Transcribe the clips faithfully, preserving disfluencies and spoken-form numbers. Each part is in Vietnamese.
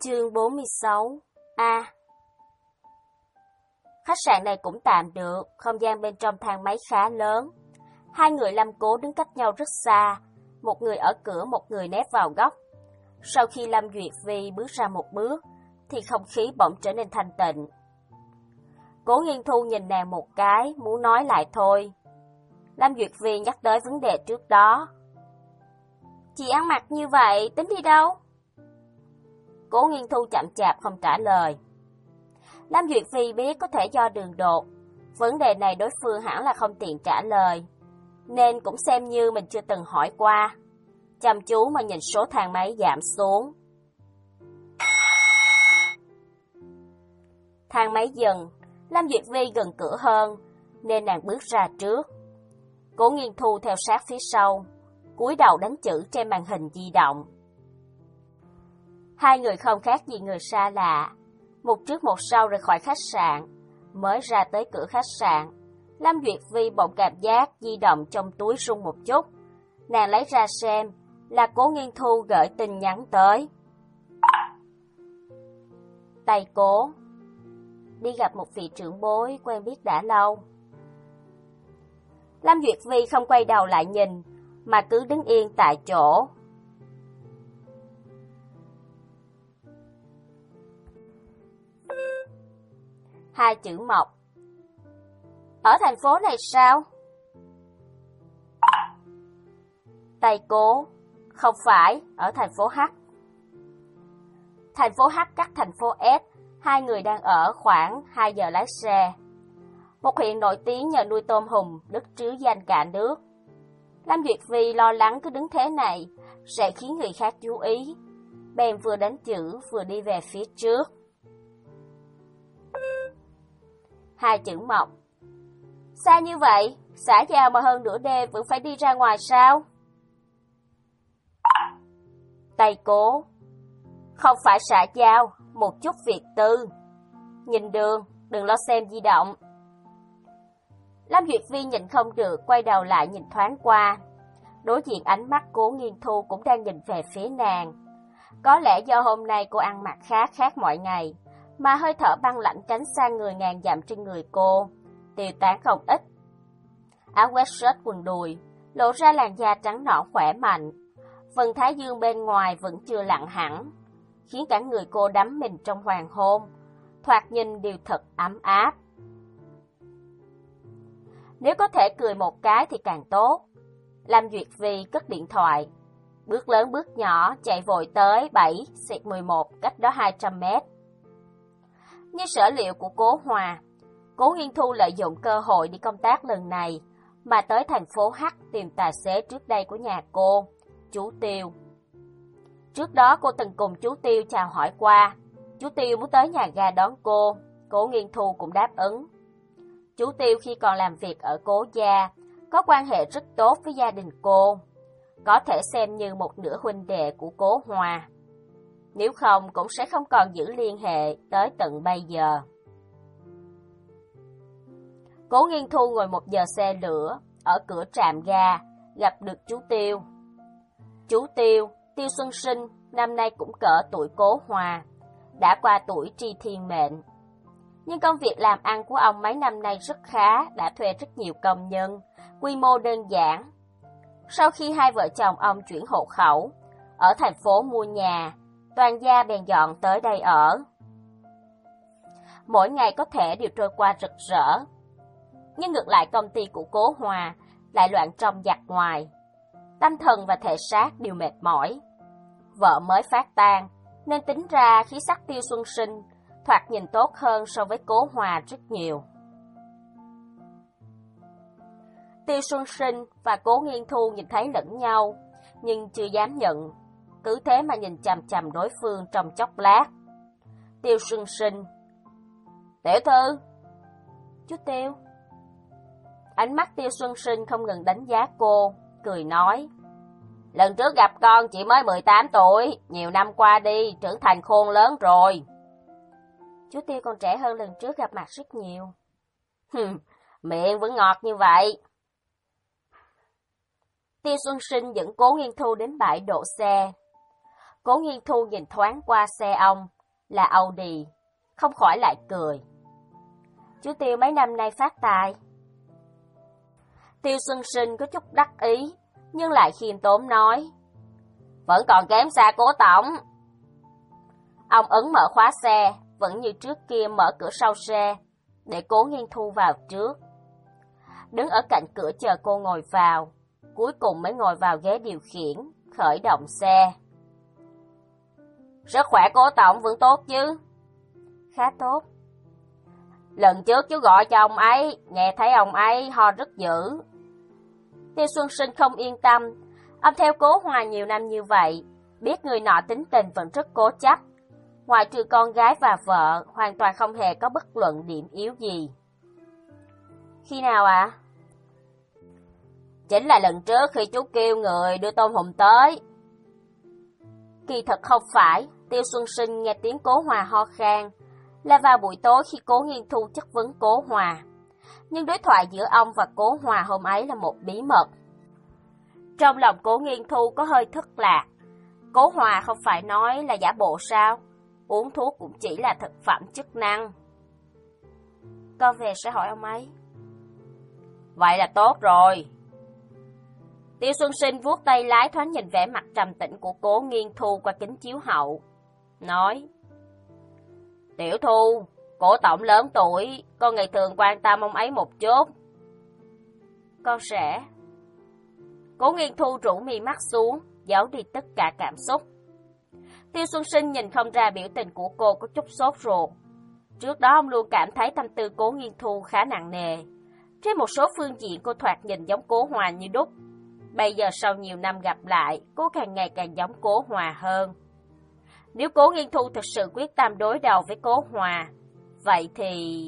Chương bốn mươi sáu A. Khách sạn này cũng tạm được, không gian bên trong thang máy khá lớn. Hai người Lâm Cố đứng cách nhau rất xa, một người ở cửa, một người nép vào góc. Sau khi Lâm Duyệt Vi bước ra một bước, thì không khí bỗng trở nên thanh tịnh. Cố Nghiên Thu nhìn nàng một cái, muốn nói lại thôi. Lâm Duyệt Vi nhắc tới vấn đề trước đó. Chị ăn mặc như vậy, tính đi đâu? Cố Nghiên Thu chậm chạp không trả lời. Lâm Duyệt Vi biết có thể do đường đột, vấn đề này đối phương hẳn là không tiện trả lời, nên cũng xem như mình chưa từng hỏi qua. Chăm chú mà nhìn số thang máy giảm xuống. Thang máy dừng, Lâm Duyệt Vi gần cửa hơn, nên nàng bước ra trước. Cố Nghiên Thu theo sát phía sau, cúi đầu đánh chữ trên màn hình di động. Hai người không khác gì người xa lạ, một trước một sau rời khỏi khách sạn. Mới ra tới cửa khách sạn, Lâm Duyệt Vi bỗng cảm giác di động trong túi rung một chút. Nàng lấy ra xem, là Cố Nghiên Thu gửi tin nhắn tới. Tay Cố, đi gặp một vị trưởng bối quen biết đã lâu. Lâm Duyệt Vi không quay đầu lại nhìn, mà cứ đứng yên tại chỗ. Hai chữ Mộc. Ở thành phố này sao? Tay Cố, không phải, ở thành phố H. Thành phố H cách thành phố S, hai người đang ở khoảng hai giờ lái xe. Một huyện nổi tiếng nhờ nuôi tôm hùm, đất trứ danh cả nước. Lâm Duyệt Vi lo lắng cứ đứng thế này sẽ khiến người khác chú ý, bèn vừa đánh chữ vừa đi về phía trước. Hai chữ Mộc. Xa như vậy, xã giao mà hơn nửa đêm vẫn phải đi ra ngoài sao? Tay Cố, không phải xã giao, một chút việc tư. Nhìn đường, đừng lo xem di động. Lâm Duyệt Vi nhìn không được, quay đầu lại nhìn thoáng qua. Đối diện ánh mắt Cố Nghiên Thu cũng đang nhìn về phía nàng. Có lẽ do hôm nay cô ăn mặc khác khác mọi ngày, mà hơi thở băng lạnh tránh xa người ngàn dặm trên người cô, tiêu tán không ít. Áo sweatshirt quần đùi, lộ ra làn da trắng nõn khỏe mạnh. Vầng thái dương bên ngoài vẫn chưa lặn hẳn, khiến cả người cô đắm mình trong hoàng hôn, thoạt nhìn đều thật ấm áp. Nếu có thể cười một cái thì càng tốt. Lâm Duyệt Vi cất điện thoại, bước lớn bước nhỏ chạy vội tới bảy xẹt mười một, cách đó hai trăm mét. Như sở liệu của Cố Hòa, Cố Nghiên Thu lợi dụng cơ hội đi công tác lần này mà tới thành phố H tìm tài xế trước đây của nhà cô, chú Tiêu. Trước đó cô từng cùng chú Tiêu chào hỏi qua, chú Tiêu muốn tới nhà ga đón cô, Cố Nghiên Thu cũng đáp ứng. Chú Tiêu khi còn làm việc ở Cố gia, có quan hệ rất tốt với gia đình cô, có thể xem như một nửa huynh đệ của Cố Hòa. Nếu không cũng sẽ không còn giữ liên hệ tới tận bây giờ. Cố Nghiên Thu ngồi một giờ xe lửa, ở cửa trạm ga, gặp được chú Tiêu. Chú Tiêu, Tiêu Xuân Sinh, năm nay cũng cỡ tuổi Cố Hòa, đã qua tuổi tri thiên mệnh. Nhưng công việc làm ăn của ông mấy năm nay rất khá, đã thuê rất nhiều công nhân, quy mô đơn giản. Sau khi hai vợ chồng ông chuyển hộ khẩu, ở thành phố mua nhà, toàn gia bèn dọn tới đây ở. Mỗi ngày có thể đều trôi qua rực rỡ. Nhưng ngược lại công ty của Cố Hòa lại loạn trong giặc ngoài. Tâm thần và thể xác đều mệt mỏi. Vợ mới phát tan, nên tính ra khí sắc Tiêu Xuân Sinh thoạt nhìn tốt hơn so với Cố Hòa rất nhiều. Tiêu Xuân Sinh và Cố Nghiên Thu nhìn thấy lẫn nhau, nhưng chưa dám nhận, cứ thế mà nhìn chằm chằm đối phương trong chốc lát. Tiêu Xuân Sinh. Tiểu thư. Chú Tiêu. Ánh mắt Tiêu Xuân Sinh không ngừng đánh giá cô, cười nói. Lần trước gặp con chỉ mới mười tám tuổi, nhiều năm qua đi, trưởng thành khôn lớn rồi. Chú Tiêu còn trẻ hơn lần trước gặp mặt rất nhiều. Hừm, miệng vẫn ngọt như vậy. Tiêu Xuân Sinh dẫn Cố Nghiên Thu đến bãi đỗ xe. Cố Nghiên Thu nhìn thoáng qua xe ông, là Audi, không khỏi lại cười. Chú Tiêu mấy năm nay phát tài. Tiêu Xuân Sinh có chút đắc ý, nhưng lại khiêm tốn nói. Vẫn còn kém xa Cố tổng. Ông ấn mở khóa xe, vẫn như trước kia mở cửa sau xe, để Cố Nghiên Thu vào trước. Đứng ở cạnh cửa chờ cô ngồi vào, cuối cùng mới ngồi vào ghế điều khiển, khởi động xe. Sức khỏe Cố tổng vẫn tốt chứ? Khá tốt. Lần trước chú gọi cho ông ấy, nghe thấy ông ấy ho rất dữ. Tiêu Xuân Sinh không yên tâm, ông theo Cố Hòa nhiều năm như vậy, biết người nọ tính tình vẫn rất cố chấp. Ngoại trừ con gái và vợ, hoàn toàn không hề có bất luận điểm yếu gì. Khi nào ạ? À? Chính là lần trước khi chú kêu người đưa tôm hùm tới. Kỳ thật không phải, Tiêu Xuân Sinh nghe tiếng Cố Hòa ho khan, là vào buổi tối khi Cố Nghiên Thu chất vấn Cố Hòa. Nhưng đối thoại giữa ông và Cố Hòa hôm ấy là một bí mật. Trong lòng Cố Nghiên Thu có hơi thất lạc. Cố Hòa không phải nói là giả bộ sao? Uống thuốc cũng chỉ là thực phẩm chức năng. Con về sẽ hỏi ông ấy. Vậy là tốt rồi. Tiêu Xuân Sinh vuốt tay lái thoáng nhìn vẻ mặt trầm tĩnh của Cố Nghiên Thu qua kính chiếu hậu. Nói. Tiểu Thu, Cố tổng lớn tuổi, con ngày thường quan tâm ông ấy một chút. Con sẽ. Cố Nghiên Thu rũ mì mắt xuống, giấu đi tất cả cảm xúc. Tiêu Xuân Sinh nhìn không ra biểu tình của cô có chút sốt ruột. Trước đó ông luôn cảm thấy tâm tư Cố Nghiên Thu khá nặng nề. Trên một số phương diện cô thoạt nhìn giống Cố Hòa như đúc. Bây giờ sau nhiều năm gặp lại, cô càng ngày càng giống Cố Hòa hơn. Nếu Cố Nghiên Thu thực sự quyết tâm đối đầu với Cố Hòa, vậy thì...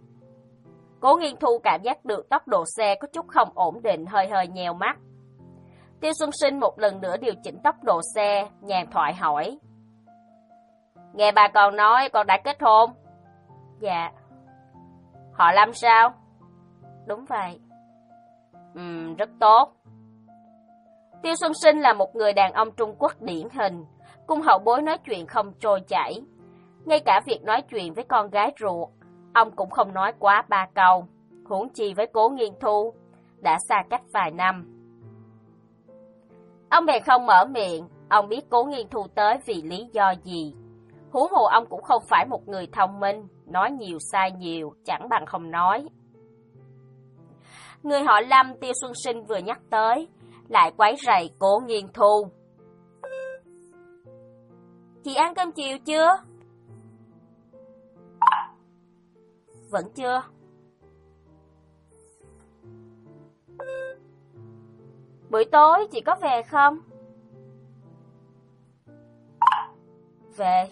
Cố Nghiên Thu cảm giác được tốc độ xe có chút không ổn định, hơi hơi nhèo mắt. Tiêu Xuân Sinh một lần nữa điều chỉnh tốc độ xe, nhàn thoại hỏi. Nghe bà con nói con đã kết hôn. Dạ. Họ Lâm sao? Đúng vậy. Ừm, rất tốt. Tiêu Xuân Sinh là một người đàn ông Trung Quốc điển hình, cùng hậu bối nói chuyện không trôi chảy. Ngay cả việc nói chuyện với con gái ruột, ông cũng không nói quá ba câu, huống chi với Cố Nghiên Thu, đã xa cách vài năm. Ông bèn không mở miệng, ông biết Cố Nghiên Thu tới vì lý do gì. Huống hồ ông cũng không phải một người thông minh, nói nhiều sai nhiều, chẳng bằng không nói. Người họ Lâm Tiêu Xuân Sinh vừa nhắc tới, lại quấy rầy Cố Nghiên Thu. Chị ăn cơm chiều chưa? Vẫn chưa. Buổi tối chị có về không? Về.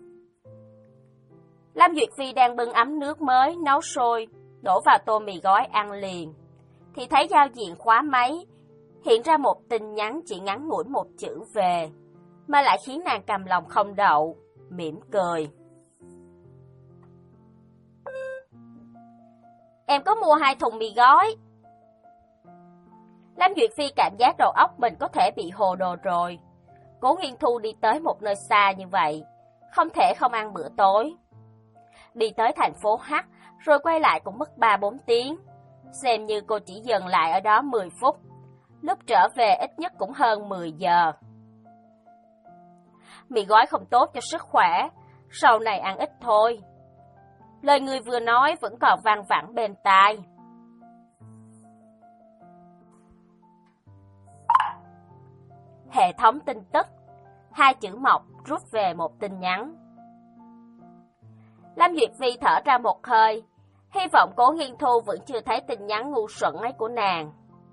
Lâm Duyệt Phi đang bưng ấm nước mới nấu sôi, đổ vào tô mì gói ăn liền. Thì thấy giao diện khóa máy, hiện ra một tin nhắn chỉ ngắn ngủi một chữ về, mà lại khiến nàng cầm lòng không đậu, mỉm cười. Em có mua hai thùng mì gói. Lâm Duyệt Phi cảm giác đầu óc mình có thể bị hồ đồ rồi. Cố Nghiên Thu đi tới một nơi xa như vậy, không thể không ăn bữa tối. Đi tới thành phố H, rồi quay lại cũng mất ba bốn tiếng. Xem như cô chỉ dừng lại ở đó mười phút. Lúc trở về ít nhất cũng hơn mười giờ. Mì gói không tốt cho sức khỏe, sau này ăn ít thôi. Lời người vừa nói vẫn còn vang vẳng bên tai. Hệ thống tin tức. Hai chữ mộc rút về một tin nhắn. Lâm Duyệt Phi thở ra một hơi, hy vọng Cố Nghiên Thu vẫn chưa thấy tin nhắn ngu xuẩn ấy của nàng.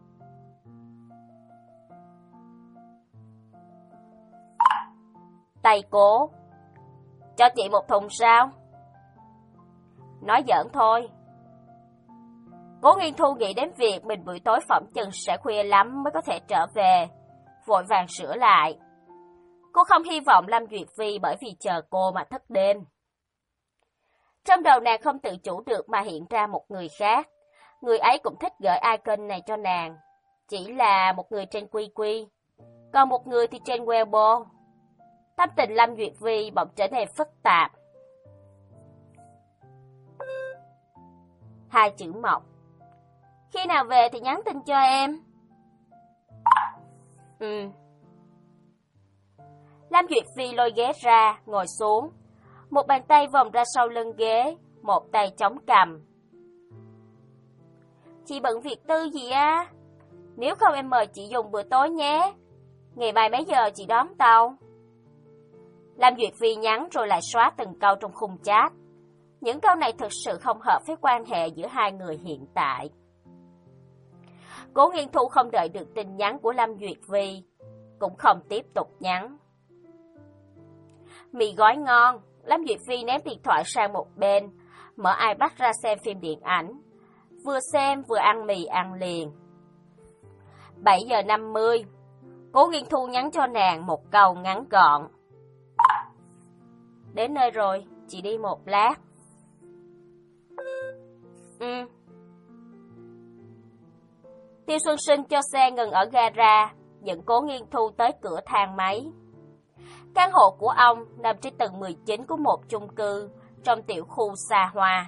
Tay Cố. Cho chị một thùng sao? Nói giỡn thôi. Cố Nghiên Thu nghĩ đến việc mình buổi tối phỏng chừng sẽ khuya lắm mới có thể trở về, vội vàng sửa lại. Cô không hy vọng Lâm Duyệt Phi bởi vì chờ cô mà thức đêm. Trong đầu nàng không tự chủ được mà hiện ra một người khác. Người ấy cũng thích gửi icon này cho nàng. Chỉ là một người trên quy quy, còn một người thì trên Weibo. Tâm tình Lâm Duyệt Vi bỗng trở nên phức tạp. Hai chữ Mộc. Khi nào về thì nhắn tin cho em. Ừ. Lâm Duyệt Vi lôi ghế ra, ngồi xuống. Một bàn tay vòng ra sau lưng ghế, một tay chống cằm. Chị bận việc tư gì á? Nếu không em mời chị dùng bữa tối nhé. Ngày mai mấy giờ chị đón tàu? Lâm Duyệt Vi nhắn rồi lại xóa từng câu trong khung chat. Những câu này thực sự không hợp với quan hệ giữa hai người hiện tại. Cố Nghiên Thu không đợi được tin nhắn của Lâm Duyệt Vi, cũng không tiếp tục nhắn. Mì gói ngon, Lâm Duyệt Vi ném điện thoại sang một bên, mở iPad ra xem phim điện ảnh. Vừa xem vừa ăn mì ăn liền. bảy giờ năm mươi, Cố Nghiên Thu nhắn cho nàng một câu ngắn gọn. Đến nơi rồi, chị đi một lát. Ừ. Tiêu Xuân Sinh cho xe ngừng ở gara, dẫn Cố Nghiên Thu tới cửa thang máy. Căn hộ của ông nằm trên tầng mười chín của một chung cư trong tiểu khu xa hoa.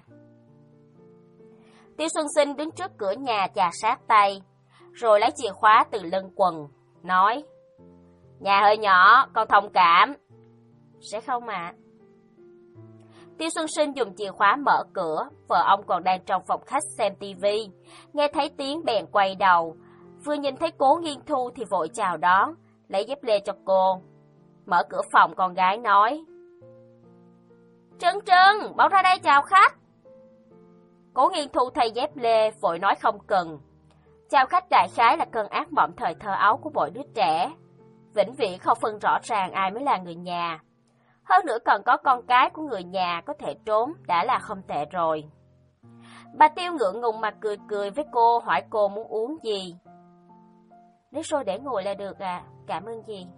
Tiêu Xuân Sinh đứng trước cửa nhà chà sát tay, rồi lấy chìa khóa từ lưng quần, nói: Nhà hơi nhỏ, con thông cảm. Sẽ không ạ. À. Tiêu Xuân Sinh dùng chìa khóa mở cửa, vợ ông còn đang trong phòng khách xem tivi, nghe thấy tiếng bèn quay đầu, vừa nhìn thấy Cố Nghiên Thu thì vội chào đón, lấy dép lê cho cô. Mở cửa phòng con gái nói: Trân Trân, bảo ra đây chào khách. Cố Nghiên Thu thay dép lê, vội nói không cần. Chào khách đại khái là cơn ác mộng thời thơ ấu của mỗi đứa trẻ. Vĩnh viễn không phân rõ ràng ai mới là người nhà. Hơn nữa còn có con cái của người nhà có thể trốn đã là không tệ rồi. Bà Tiêu ngượng ngùng mà cười cười với cô, hỏi cô muốn uống gì. Nước sôi để ngồi là được à, cảm ơn dì.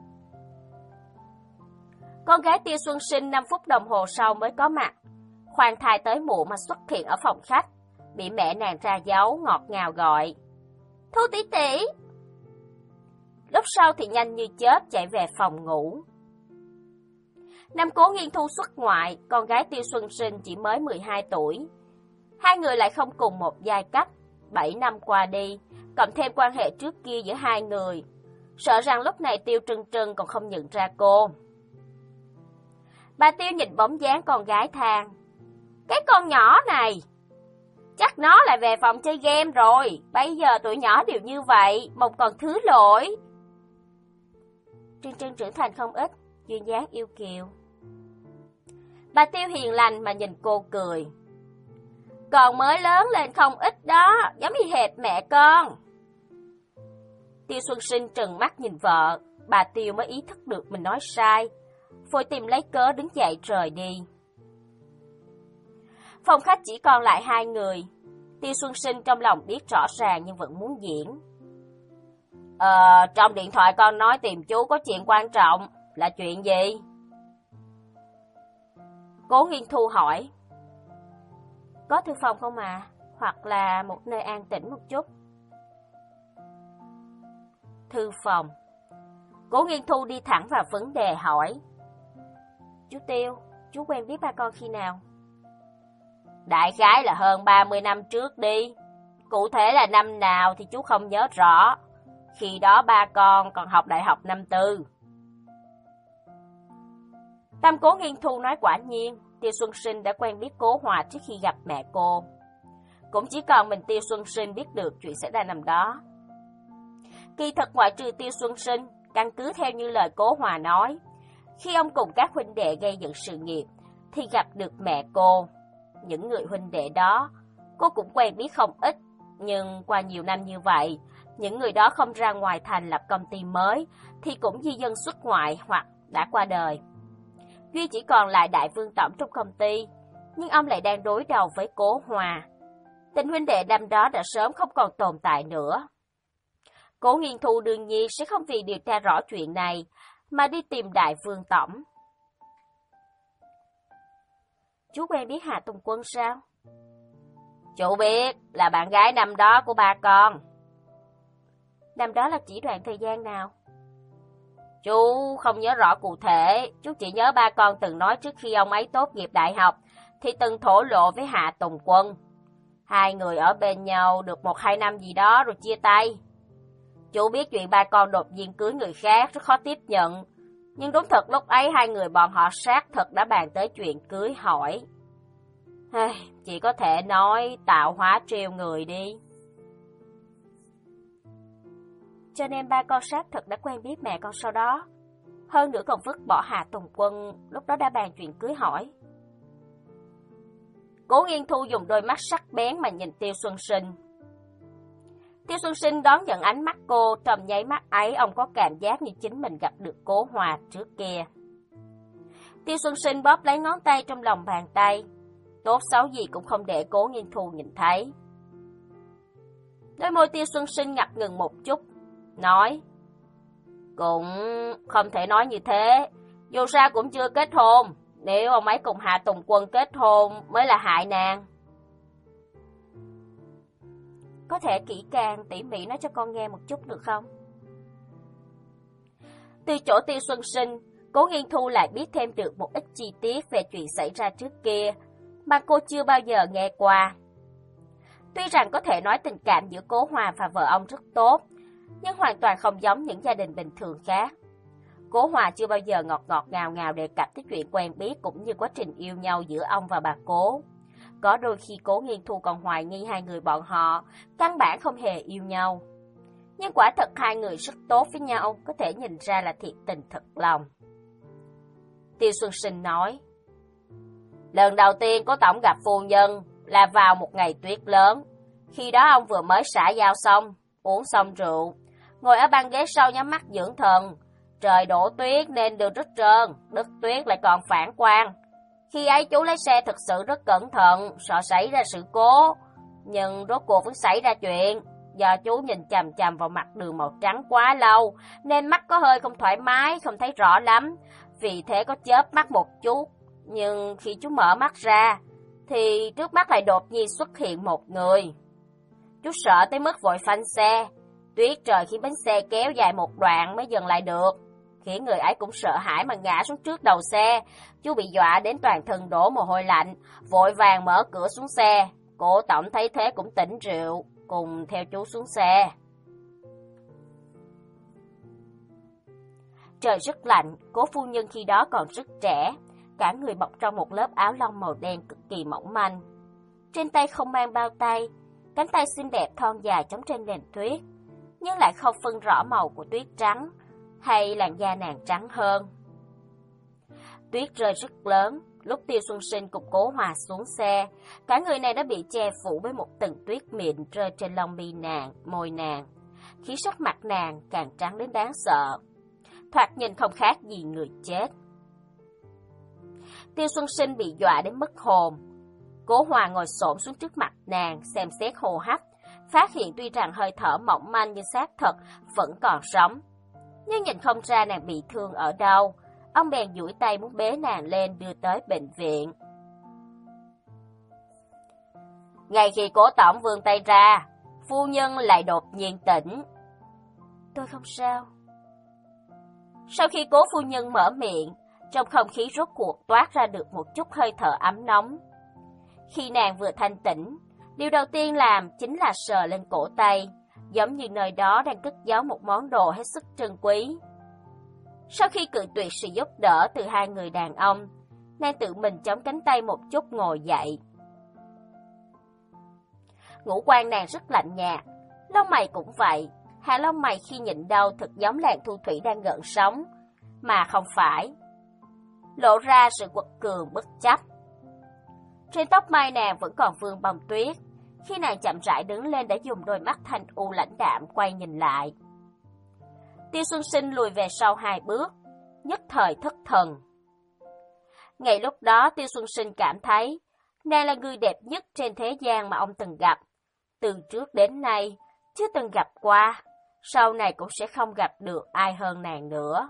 Con gái Tiêu Xuân Sinh năm phút đồng hồ sau mới có mặt. Khoan thai tới muộn mà xuất hiện ở phòng khách, bị mẹ nàng ra dấu ngọt ngào gọi: Thu tỷ tỷ. Lúc sau thì nhanh như chớp chạy về phòng ngủ. Năm Cố Nghiên Thu xuất ngoại, con gái Tiêu Xuân Sinh chỉ mới mười hai tuổi. Hai người lại không cùng một giai cấp, bảy năm qua đi, cộng thêm quan hệ trước kia giữa hai người, sợ rằng lúc này Tiêu Trân Trân còn không nhận ra cô. Bà Tiêu nhìn bóng dáng con gái than: Cái con nhỏ này, chắc nó lại về phòng chơi game rồi, bây giờ tụi nhỏ đều như vậy, một còn thứ lỗi. Trân Trân trưởng thành không ít, duyên dáng yêu kiều. Bà Tiêu hiền lành mà nhìn cô cười: Còn mới lớn lên không ít đó, giống như hệt mẹ con. Tiêu Xuân Sinh trừng mắt nhìn vợ, bà Tiêu mới ý thức được mình nói sai, vội tìm lấy cớ đứng dậy rời đi. Phòng khách chỉ còn lại hai người. Tiêu Xuân Sinh trong lòng biết rõ ràng nhưng vẫn muốn diễn. Ờ, trong điện thoại con nói tìm chú có chuyện quan trọng, là chuyện gì? Cố Nghiên Thu hỏi. Có thư phòng không à? Hoặc là một nơi an tĩnh một chút. Thư phòng. Cố Nghiên Thu đi thẳng vào vấn đề hỏi. Chú Tiêu, chú quen biết ba con khi nào? Đại khái là hơn ba mươi năm trước đi. Cụ thể là năm nào thì chú không nhớ rõ. Khi đó ba con còn học đại học năm tư. Tâm Cố Nghiên Thu nói quả nhiên, Tiêu Xuân Sinh đã quen biết Cố Hòa trước khi gặp mẹ cô. Cũng chỉ còn mình Tiêu Xuân Sinh biết được chuyện xảy ra năm đó. Kỳ thật ngoại trừ Tiêu Xuân Sinh, căn cứ theo như lời Cố Hòa nói, khi ông cùng các huynh đệ gây dựng sự nghiệp, thì gặp được mẹ cô. Những người huynh đệ đó, cô cũng quen biết không ít, nhưng qua nhiều năm như vậy, những người đó không ra ngoài thành lập công ty mới, thì cũng di dân xuất ngoại hoặc đã qua đời. Duy chỉ còn lại Đại Vương Tổng trong công ty, nhưng ông lại đang đối đầu với Cố Hòa. Tình huynh đệ năm đó đã sớm không còn tồn tại nữa. Cố Nghiên Thu đương nhiên sẽ không vì điều tra rõ chuyện này mà đi tìm Đại Vương Tổng. Chú quen biết Hà Tùng Quân sao? Chú biết, là bạn gái năm đó của ba con. Năm đó là chỉ đoạn thời gian nào? Chú không nhớ rõ cụ thể, chú chỉ nhớ ba con từng nói trước khi ông ấy tốt nghiệp đại học thì từng thổ lộ với Hạ Tùng Quân. Hai người ở bên nhau được một hai năm gì đó rồi chia tay. Chú biết chuyện ba con đột nhiên cưới người khác rất khó tiếp nhận, nhưng đúng thật lúc ấy hai người bọn họ xác thực đã bàn tới chuyện cưới hỏi. Chỉ có thể nói tạo hóa trêu người đi. Cho nên ba con xác thực đã quen biết mẹ con sau đó. Hơn nữa còn vứt bỏ Hạ Tùng Quân, lúc đó đã bàn chuyện cưới hỏi. Cố Nghiên Thu dùng đôi mắt sắc bén mà nhìn Tiêu Xuân Sinh. Tiêu Xuân Sinh đón nhận ánh mắt cô, trong nháy mắt ấy ông có cảm giác như chính mình gặp được Cố Hòa trước kia. Tiêu Xuân Sinh bóp lấy ngón tay trong lòng bàn tay, tốt xấu gì cũng không để Cố Nghiên Thu nhìn thấy. Đôi môi Tiêu Xuân Sinh ngập ngừng một chút, nói: Cũng không thể nói như thế, dù sao cũng chưa kết hôn, nếu ông ấy cùng Hạ Tùng Quân kết hôn mới là hại nàng. Có thể kỹ càng tỉ mỉ nói cho con nghe một chút được không? Từ chỗ Tiêu Xuân Sinh, Cố Nghiên Thu lại biết thêm được một ít chi tiết về chuyện xảy ra trước kia mà cô chưa bao giờ nghe qua. Tuy rằng có thể nói tình cảm giữa Cố Hòa và vợ ông rất tốt, nhưng hoàn toàn không giống những gia đình bình thường khác. Cố Hòa chưa bao giờ ngọt ngọt ngào ngào đề cập tới chuyện quen biết cũng như quá trình yêu nhau giữa ông và bà Cố. Có đôi khi Cố Nghiên Thu còn hoài nghi hai người bọn họ căn bản không hề yêu nhau. Nhưng quả thật hai người rất tốt với nhau, có thể nhìn ra là thiệt tình thật lòng. Tiêu Xuân Sinh nói: Lần đầu tiên Cố tổng gặp phu nhân là vào một ngày tuyết lớn. Khi đó ông vừa mới xả dao xong, uống xong rượu, ngồi ở băng ghế sau nhắm mắt dưỡng thần. Trời đổ tuyết nên đường rất trơn, đất tuyết lại còn phản quang. Khi ấy chú lái xe thực sự rất cẩn thận, sợ xảy ra sự cố. Nhưng rốt cuộc vẫn xảy ra chuyện. Do chú nhìn chằm chằm vào mặt đường màu trắng quá lâu, nên mắt có hơi không thoải mái, không thấy rõ lắm. Vì thế có chớp mắt một chút. Nhưng khi chú mở mắt ra, thì trước mắt lại đột nhiên xuất hiện một người. Chú sợ tới mức vội phanh xe. Tuyết trời khiến bánh xe kéo dài một đoạn mới dừng lại được, khiến người ấy cũng sợ hãi mà ngã xuống trước đầu xe. Chú bị dọa đến toàn thân đổ mồ hôi lạnh, vội vàng mở cửa xuống xe. Cố tổng thấy thế cũng tỉnh rượu, cùng theo chú xuống xe. Trời rất lạnh, Cố phu nhân khi đó còn rất trẻ, cả người bọc trong một lớp áo lông màu đen cực kỳ mỏng manh. Trên tay không mang bao tay, cánh tay xinh đẹp thon dài chống trên nền tuyết, nhưng lại không phân rõ màu của tuyết trắng hay làn da nàng trắng hơn. Tuyết rơi rất lớn, lúc Tiêu Xuân Sinh cùng Cố Hòa xuống xe, cả người này đã bị che phủ với một tầng tuyết mịn rơi trên lông mi nàng, môi nàng, khiến sắc mặt nàng càng trắng đến đáng sợ, thoạt nhìn không khác gì người chết. Tiêu Xuân Sinh bị dọa đến mất hồn. Cố Hòa ngồi xổm xuống trước mặt nàng, xem xét hô hấp, phát hiện tuy rằng hơi thở mỏng manh nhưng xác thật vẫn còn sống. Nhưng nhìn không ra nàng bị thương ở đâu. Ông bèn duỗi tay muốn bế nàng lên đưa tới bệnh viện. Ngay khi Cố tổng vươn tay ra, phu nhân lại đột nhiên tỉnh. Tôi không sao. Sau khi Cố phu nhân mở miệng, trong không khí rốt cuộc toát ra được một chút hơi thở ấm nóng. Khi nàng vừa thanh tỉnh, điều đầu tiên làm chính là sờ lên cổ tay, giống như nơi đó đang cất giấu một món đồ hết sức trân quý. Sau khi cự tuyệt sự giúp đỡ từ hai người đàn ông, nàng tự mình chống cánh tay một chút ngồi dậy. Ngũ quan nàng rất lạnh nhạt, lông mày cũng vậy, hàng lông mày khi nhịn đau thật giống làn thu thủy đang gợn sóng, mà không phải, lộ ra sự quật cường bất chấp. Trên tóc mai nàng vẫn còn vương bông tuyết. Khi nàng chậm rãi đứng lên đã dùng đôi mắt thanh u lãnh đạm quay nhìn lại. Tiêu Xuân Sinh lùi về sau hai bước, nhất thời thất thần. Ngay lúc đó Tiêu Xuân Sinh cảm thấy nàng là người đẹp nhất trên thế gian mà ông từng gặp. Từ trước đến nay chưa từng gặp qua, sau này cũng sẽ không gặp được ai hơn nàng nữa.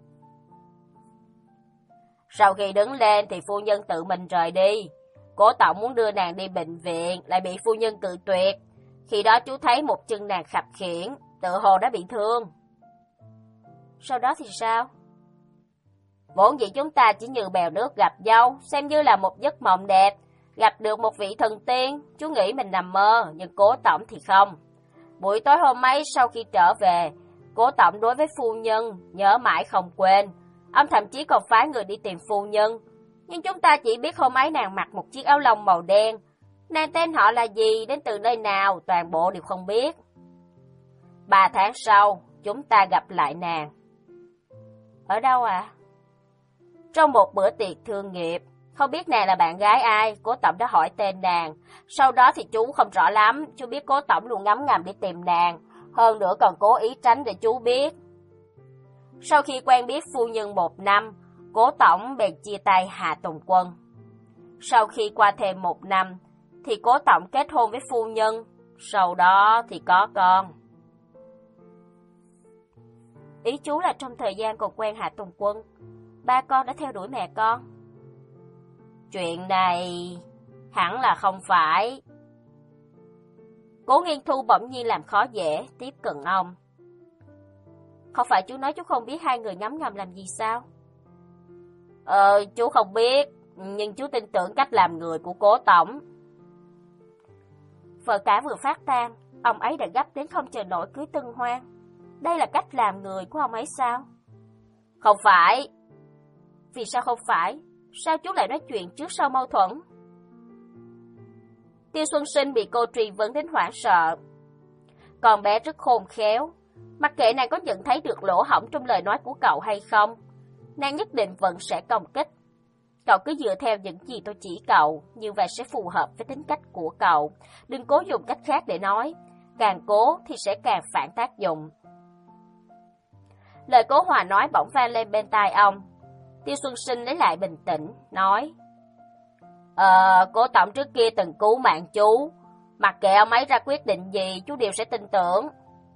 Sau khi đứng lên thì phu nhân tự mình rời đi. Cố tổng muốn đưa nàng đi bệnh viện, lại bị phu nhân cự tuyệt. Khi đó chú thấy một chân nàng khập khiễng, tự hồ đã bị thương. Sau đó thì sao? Vốn dĩ chúng ta chỉ như bèo nước gặp nhau, xem như là một giấc mộng đẹp. Gặp được một vị thần tiên, chú nghĩ mình nằm mơ, nhưng Cố tổng thì không. Buổi tối hôm ấy sau khi trở về, Cố tổng đối với phu nhân nhớ mãi không quên. Ông thậm chí còn phái người đi tìm phu nhân. Nhưng chúng ta chỉ biết hôm ấy nàng mặc một chiếc áo lông màu đen. Nàng tên họ là gì, đến từ nơi nào, toàn bộ đều không biết. Ba tháng sau, chúng ta gặp lại nàng. Ở đâu ạ? À? Trong một bữa tiệc thương nghiệp. Không biết nàng là bạn gái ai, Cố tổng đã hỏi tên nàng. Sau đó thì chú không rõ lắm, chú biết Cố tổng luôn ngấm ngầm đi tìm nàng. Hơn nữa còn cố ý tránh để chú biết. Sau khi quen biết phu nhân một năm, Cố tổng bèn chia tay Hạ Tùng Quân. Sau khi qua thêm một năm, thì Cố tổng kết hôn với phu nhân. Sau đó thì có con. Ý chú là trong thời gian còn quen Hạ Tùng Quân, ba con đã theo đuổi mẹ con. Chuyện này hẳn là không phải. Cố Nghiên Thu bỗng nhiên làm khó dễ, tiếp cận ông. Không phải chú nói chú không biết hai người ngấm ngầm làm gì sao? Ờ, chú không biết, nhưng chú tin tưởng cách làm người của Cố tổng. Vợ cả vừa phát tan, ông ấy đã gấp đến không chờ nổi cưới Tân Hoan. Đây là cách làm người của ông ấy sao? Không phải. Vì sao không phải? Sao chú lại nói chuyện trước sau mâu thuẫn? Tiêu Xuân Sinh bị cô truy vấn đến hoảng sợ. Con bé rất khôn khéo. Mặc kệ nàng có nhận thấy được lỗ hổng trong lời nói của cậu hay không, nàng nhất định vẫn sẽ công kích. Cậu cứ dựa theo những gì tôi chỉ cậu, như vậy sẽ phù hợp với tính cách của cậu. Đừng cố dùng cách khác để nói. Càng cố thì sẽ càng phản tác dụng. Lời Cố Hòa nói bỗng vang lên bên tai ông. Tiêu Xuân Sinh lấy lại bình tĩnh, nói: Ờ, Cố tổng trước kia từng cứu mạng chú. Mặc kệ ông ấy ra quyết định gì, chú đều sẽ tin tưởng.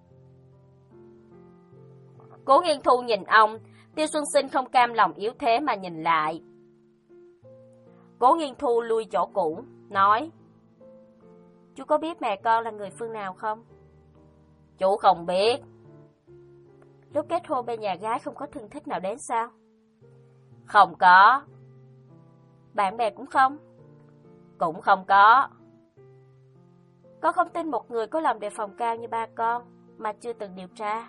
Cố Nghiên Thu nhìn ông, Tiêu Xuân Sinh không cam lòng yếu thế mà nhìn lại. Cố Nghiên Thu lui chỗ cũ, nói: Chú có biết mẹ con là người phương nào không? Chú không biết. Lúc kết hôn bên nhà gái không có thân thích nào đến sao? Không có. Bạn bè cũng không? Cũng không có. Con không tin một người có lòng đề phòng cao như ba con mà chưa từng điều tra.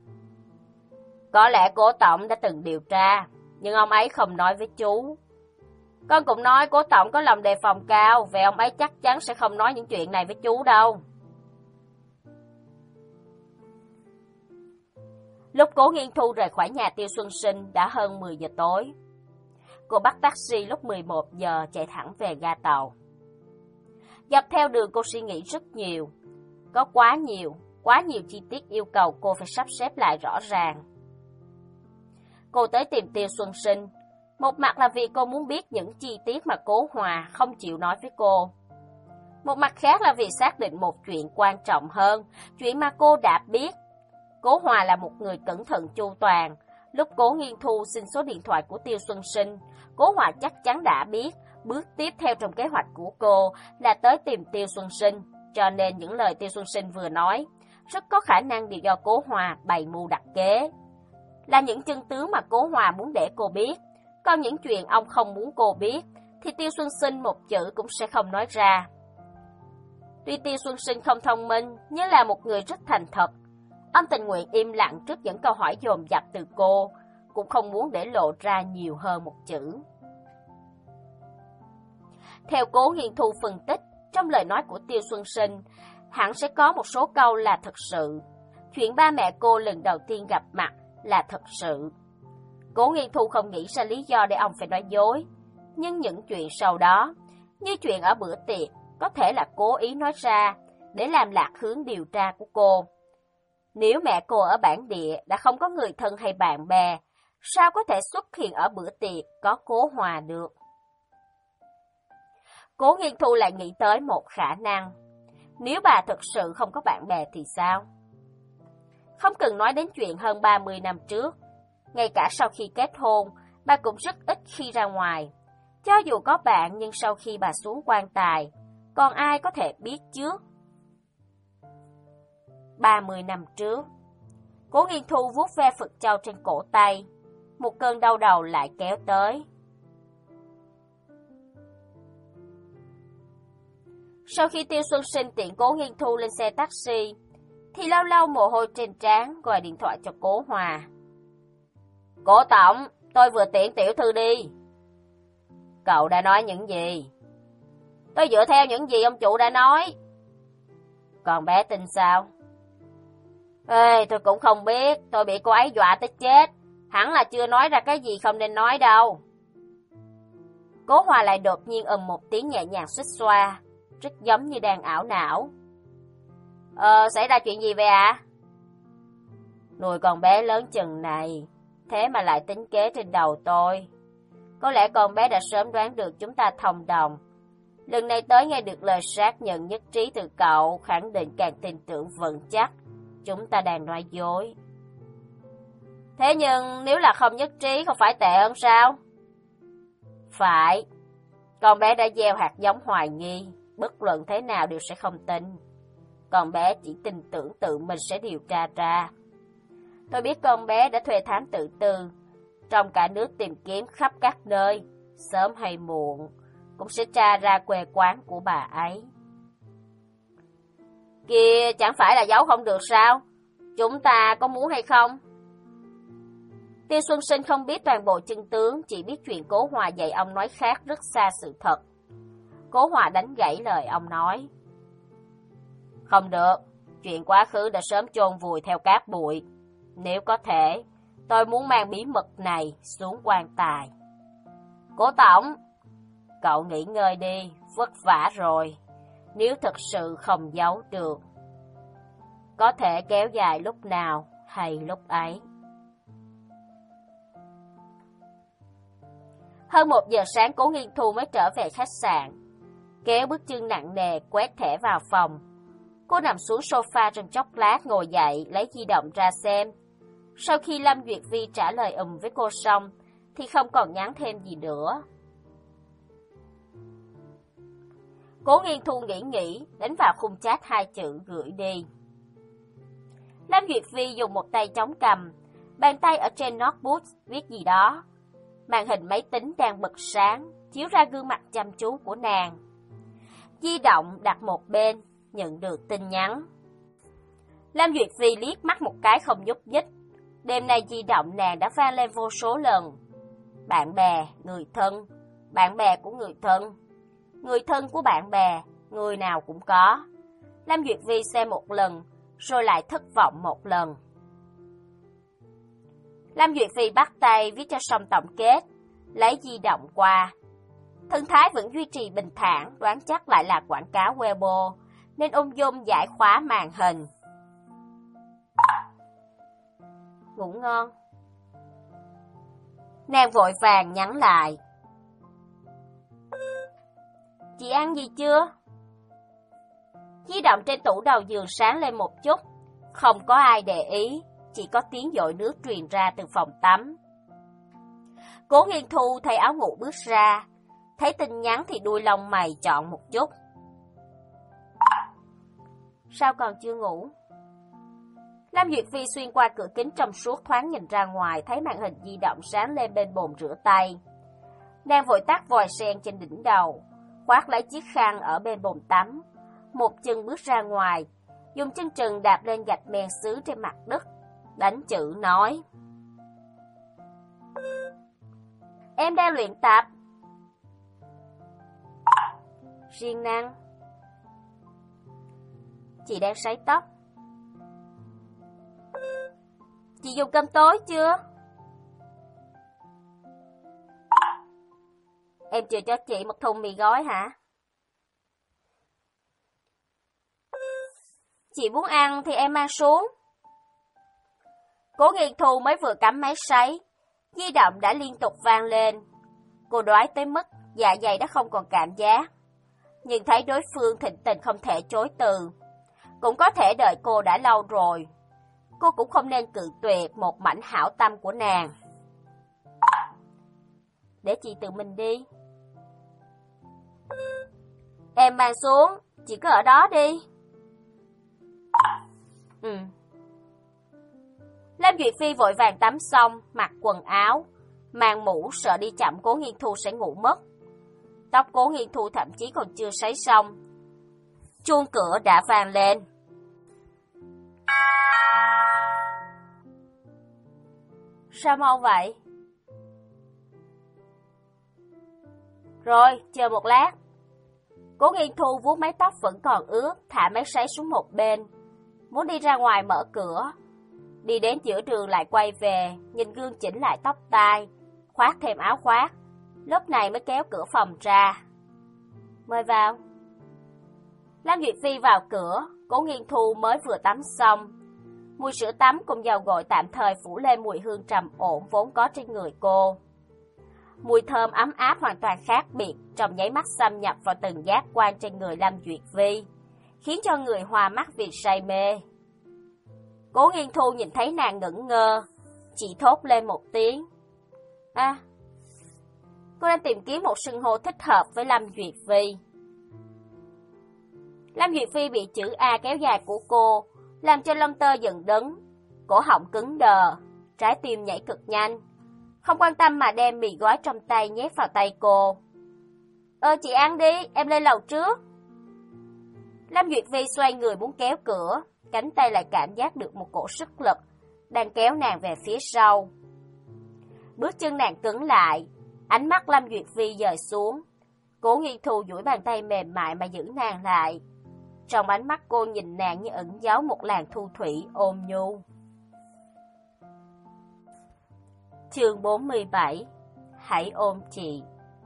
Có lẽ Cố tổng đã từng điều tra, nhưng ông ấy không nói với chú. Con cũng nói Cố tổng có lòng đề phòng cao, vậy ông ấy chắc chắn sẽ không nói những chuyện này với chú đâu. Lúc Cố Nghiên Thu rời khỏi nhà Tiêu Xuân Sinh đã hơn mười giờ tối. Cô bắt taxi lúc mười một giờ chạy thẳng về ga tàu. Dọc theo đường cô suy nghĩ rất nhiều. Có quá nhiều, quá nhiều chi tiết yêu cầu cô phải sắp xếp lại rõ ràng. Cô tới tìm Tiêu Xuân Sinh. Một mặt là vì cô muốn biết những chi tiết mà Cố Hòa không chịu nói với cô. Một mặt khác là vì xác định một chuyện quan trọng hơn, chuyện mà cô đã biết. Cố Hòa là một người cẩn thận chu toàn. Lúc Cố Nghiên Thu xin số điện thoại của Tiêu Xuân Sinh, Cố Hòa chắc chắn đã biết bước tiếp theo trong kế hoạch của cô là tới tìm Tiêu Xuân Sinh, cho nên những lời Tiêu Xuân Sinh vừa nói rất có khả năng đều do Cố Hòa bày mưu đặt kế. Là những chân tướng mà Cố Hòa muốn để cô biết, còn những chuyện ông không muốn cô biết thì Tiêu Xuân Sinh một chữ cũng sẽ không nói ra. Tuy Tiêu Xuân Sinh không thông minh, nhưng là một người rất thành thật. Ông tình nguyện im lặng trước những câu hỏi dồn dập từ cô, cũng không muốn để lộ ra nhiều hơn một chữ. Theo Cố Nghiên Thu phân tích, trong lời nói của Tiêu Xuân Sinh, hẳn sẽ có một số câu là thật sự. Chuyện ba mẹ cô lần đầu tiên gặp mặt là thật sự. Cố Nghiên Thu không nghĩ ra lý do để ông phải nói dối. Nhưng những chuyện sau đó, như chuyện ở bữa tiệc, có thể là cố ý nói ra để làm lạc hướng điều tra của cô. Nếu mẹ cô ở bản địa đã không có người thân hay bạn bè, sao có thể xuất hiện ở bữa tiệc có Cố Hòa được? Cố Nghiên Thu lại nghĩ tới một khả năng. Nếu bà thực sự không có bạn bè thì sao? Không cần nói đến chuyện hơn ba mươi năm trước. Ngay cả sau khi kết hôn, bà cũng rất ít khi ra ngoài. Cho dù có bạn nhưng sau khi bà xuống quan tài, còn ai có thể biết trước? ba mươi năm trước, Cố Nghiên Thu vuốt ve Phật Châu trên cổ tay. Một cơn đau đầu lại kéo tới. Sau khi Tiêu Xuân Sinh tiện Cố Nghiên Thu lên xe taxi, thì lâu lâu mồ hôi trên trán gọi điện thoại cho Cố Hòa. Cố tổng, tôi vừa tiễn tiểu thư đi. Cậu đã nói những gì? Tôi dựa theo những gì ông chủ đã nói. Còn bé tin sao? Ê, tôi cũng không biết, tôi bị cô ấy dọa tới chết. Hẳn là chưa nói ra cái gì không nên nói đâu. Cố Hòa lại đột nhiên ầm một tiếng nhẹ nhàng xuýt xoa, rất giống như đang ảo não. Ờ, xảy ra chuyện gì vậy ạ? À? Nuôi con bé lớn chừng này, thế mà lại tính kế trên đầu tôi. Có lẽ con bé đã sớm đoán được chúng ta thông đồng. Lần này tới nghe được lời xác nhận nhất trí từ cậu, khẳng định càng tin tưởng vững chắc chúng ta đang nói dối. Thế nhưng nếu là không nhất trí không phải tệ hơn sao? Phải. Con bé đã gieo hạt giống hoài nghi, bất luận thế nào đều sẽ không tin. Con bé chỉ tin tưởng tự mình sẽ điều tra ra. Tôi biết con bé đã thuê thám tử tư, trong cả nước tìm kiếm khắp các nơi, sớm hay muộn cũng sẽ tra ra quê quán của bà ấy. Kìa, chẳng phải là giấu không được sao? Chúng ta có muốn hay không? Tiêu Xuân Sinh không biết toàn bộ chân tướng, chỉ biết chuyện Cố Hòa dạy ông nói khác rất xa sự thật. Cố Hòa đánh gãy lời ông nói. Không được, chuyện quá khứ đã sớm chôn vùi theo cát bụi. Nếu có thể, tôi muốn mang bí mật này xuống quan tài. Cố tổng, cậu nghỉ ngơi đi, vất vả rồi. Nếu thật sự không giấu được, có thể kéo dài lúc nào hay lúc ấy. Hơn một giờ sáng Cố Nghiên Thu mới trở về khách sạn. Kéo bước chân nặng nề quét thẻ vào phòng. Cô nằm xuống sofa trong chốc lát ngồi dậy lấy di động ra xem. Sau khi Lâm Duyệt Vi trả lời ừm với cô xong thì không còn nhắn thêm gì nữa. Cố Nghiên Thu nghĩ nghĩ đánh vào khung chat hai chữ gửi đi. Lâm Duyệt Vi dùng một tay chống cằm, bàn tay ở trên notebook viết gì đó. Màn hình máy tính đang bật sáng, chiếu ra gương mặt chăm chú của nàng. Di động đặt một bên, nhận được tin nhắn. Lâm Duyệt Vi liếc mắt một cái không nhúc nhích. Đêm nay di động nàng đã vang lên vô số lần. Bạn bè, người thân, bạn bè của người thân, người thân của bạn bè, người nào cũng có. Lâm Duyệt Vi xem một lần, rồi lại thất vọng một lần. Lâm Duyệt Vi bắt tay viết cho xong tổng kết, lấy di động qua. Thần thái vẫn duy trì bình thản, đoán chắc lại là quảng cáo Weibo, nên ung dung giải khóa màn hình. Ngủ ngon. Nàng vội vàng nhắn lại. Chị ăn gì chưa? Di động trên tủ đầu giường sáng lên một chút, không có ai để ý, chỉ có tiếng dội nước truyền ra từ phòng tắm. Cố Nghiên Thu thay áo ngủ bước ra, thấy tin nhắn thì đuôi lông mày chọn một chút. Sao còn chưa ngủ? Lâm Duyệt Vi xuyên qua cửa kính trong suốt thoáng nhìn ra ngoài, thấy màn hình di động sáng lên bên bồn rửa tay. Nàng vội tắt vòi sen trên đỉnh đầu, khoác lấy chiếc khăn ở bên bồn tắm, một chân bước ra ngoài, dùng chân trần đạp lên gạch men sứ trên mặt đất, đánh chữ nói. Em đang luyện tập. Riêng năng. Chị đang sấy tóc. Chị dùng cơm tối chưa? Em chưa cho chị một thùng mì gói hả? Chị muốn ăn thì em mang xuống. Cố Nghiên Thu mới vừa cắm máy sấy, di động đã liên tục vang lên. Cô đói tới mức dạ dày đã không còn cảm giác. Nhưng thấy đối phương thịnh tình không thể chối từ. Cũng có thể đợi cô đã lâu rồi. Cô cũng không nên cự tuyệt một mảnh hảo tâm của nàng. Để chị tự mình đi. Em mang xuống, chị cứ ở đó đi. Ừ. Lam Duyệt Phi vội vàng tắm xong, mặc quần áo, mang mũ sợ đi chậm Cố Nghiên Thu sẽ ngủ mất. Tóc Cố Nghiên Thu thậm chí còn chưa sấy xong. Chuông cửa đã vang lên. Sao mau vậy? Rồi, chờ một lát. Cố Nghiên Thu vuốt mái tóc vẫn còn ướt, thả máy sấy xuống một bên. Muốn đi ra ngoài mở cửa. Đi đến giữa đường lại quay về, nhìn gương chỉnh lại tóc tai, khoác thêm áo khoác. Lúc này mới kéo cửa phòng ra. Mời vào. Lam Duyệt Phi vào cửa, Cố Nghiên Thu mới vừa tắm xong. Mùi sữa tắm cùng dầu gội tạm thời phủ lên mùi hương trầm ổn vốn có trên người cô. Mùi thơm ấm áp hoàn toàn khác biệt, trong nháy mắt xâm nhập vào từng giác quan trên người Lam Duyệt Phi, khiến cho người hoa mắt vì say mê. Cố Nghiên Thu nhìn thấy nàng ngẩn ngơ, chỉ thốt lên một tiếng. À, cô đang tìm kiếm một xưng hô thích hợp với Lam Duyệt Phi. Lam Duyệt Phi bị chữ A kéo dài của cô, làm cho lông tơ dựng đứng, cổ họng cứng đờ, trái tim nhảy cực nhanh. Không quan tâm mà đem mì gói trong tay nhét vào tay cô. Ơ chị ăn đi, em lên lầu trước. Lam Duyệt Phi xoay người muốn kéo cửa, cánh tay lại cảm giác được một cổ sức lực, đang kéo nàng về phía sau. Bước chân nàng cứng lại, ánh mắt Lam Duyệt Phi dời xuống. Cố Nghiên Thu duỗi bàn tay mềm mại mà giữ nàng lại. Trong ánh mắt cô nhìn nàng như ẩn giấu một làn thu thủy ôn nhu. Chương bốn mươi bảy. Hãy ôm chị.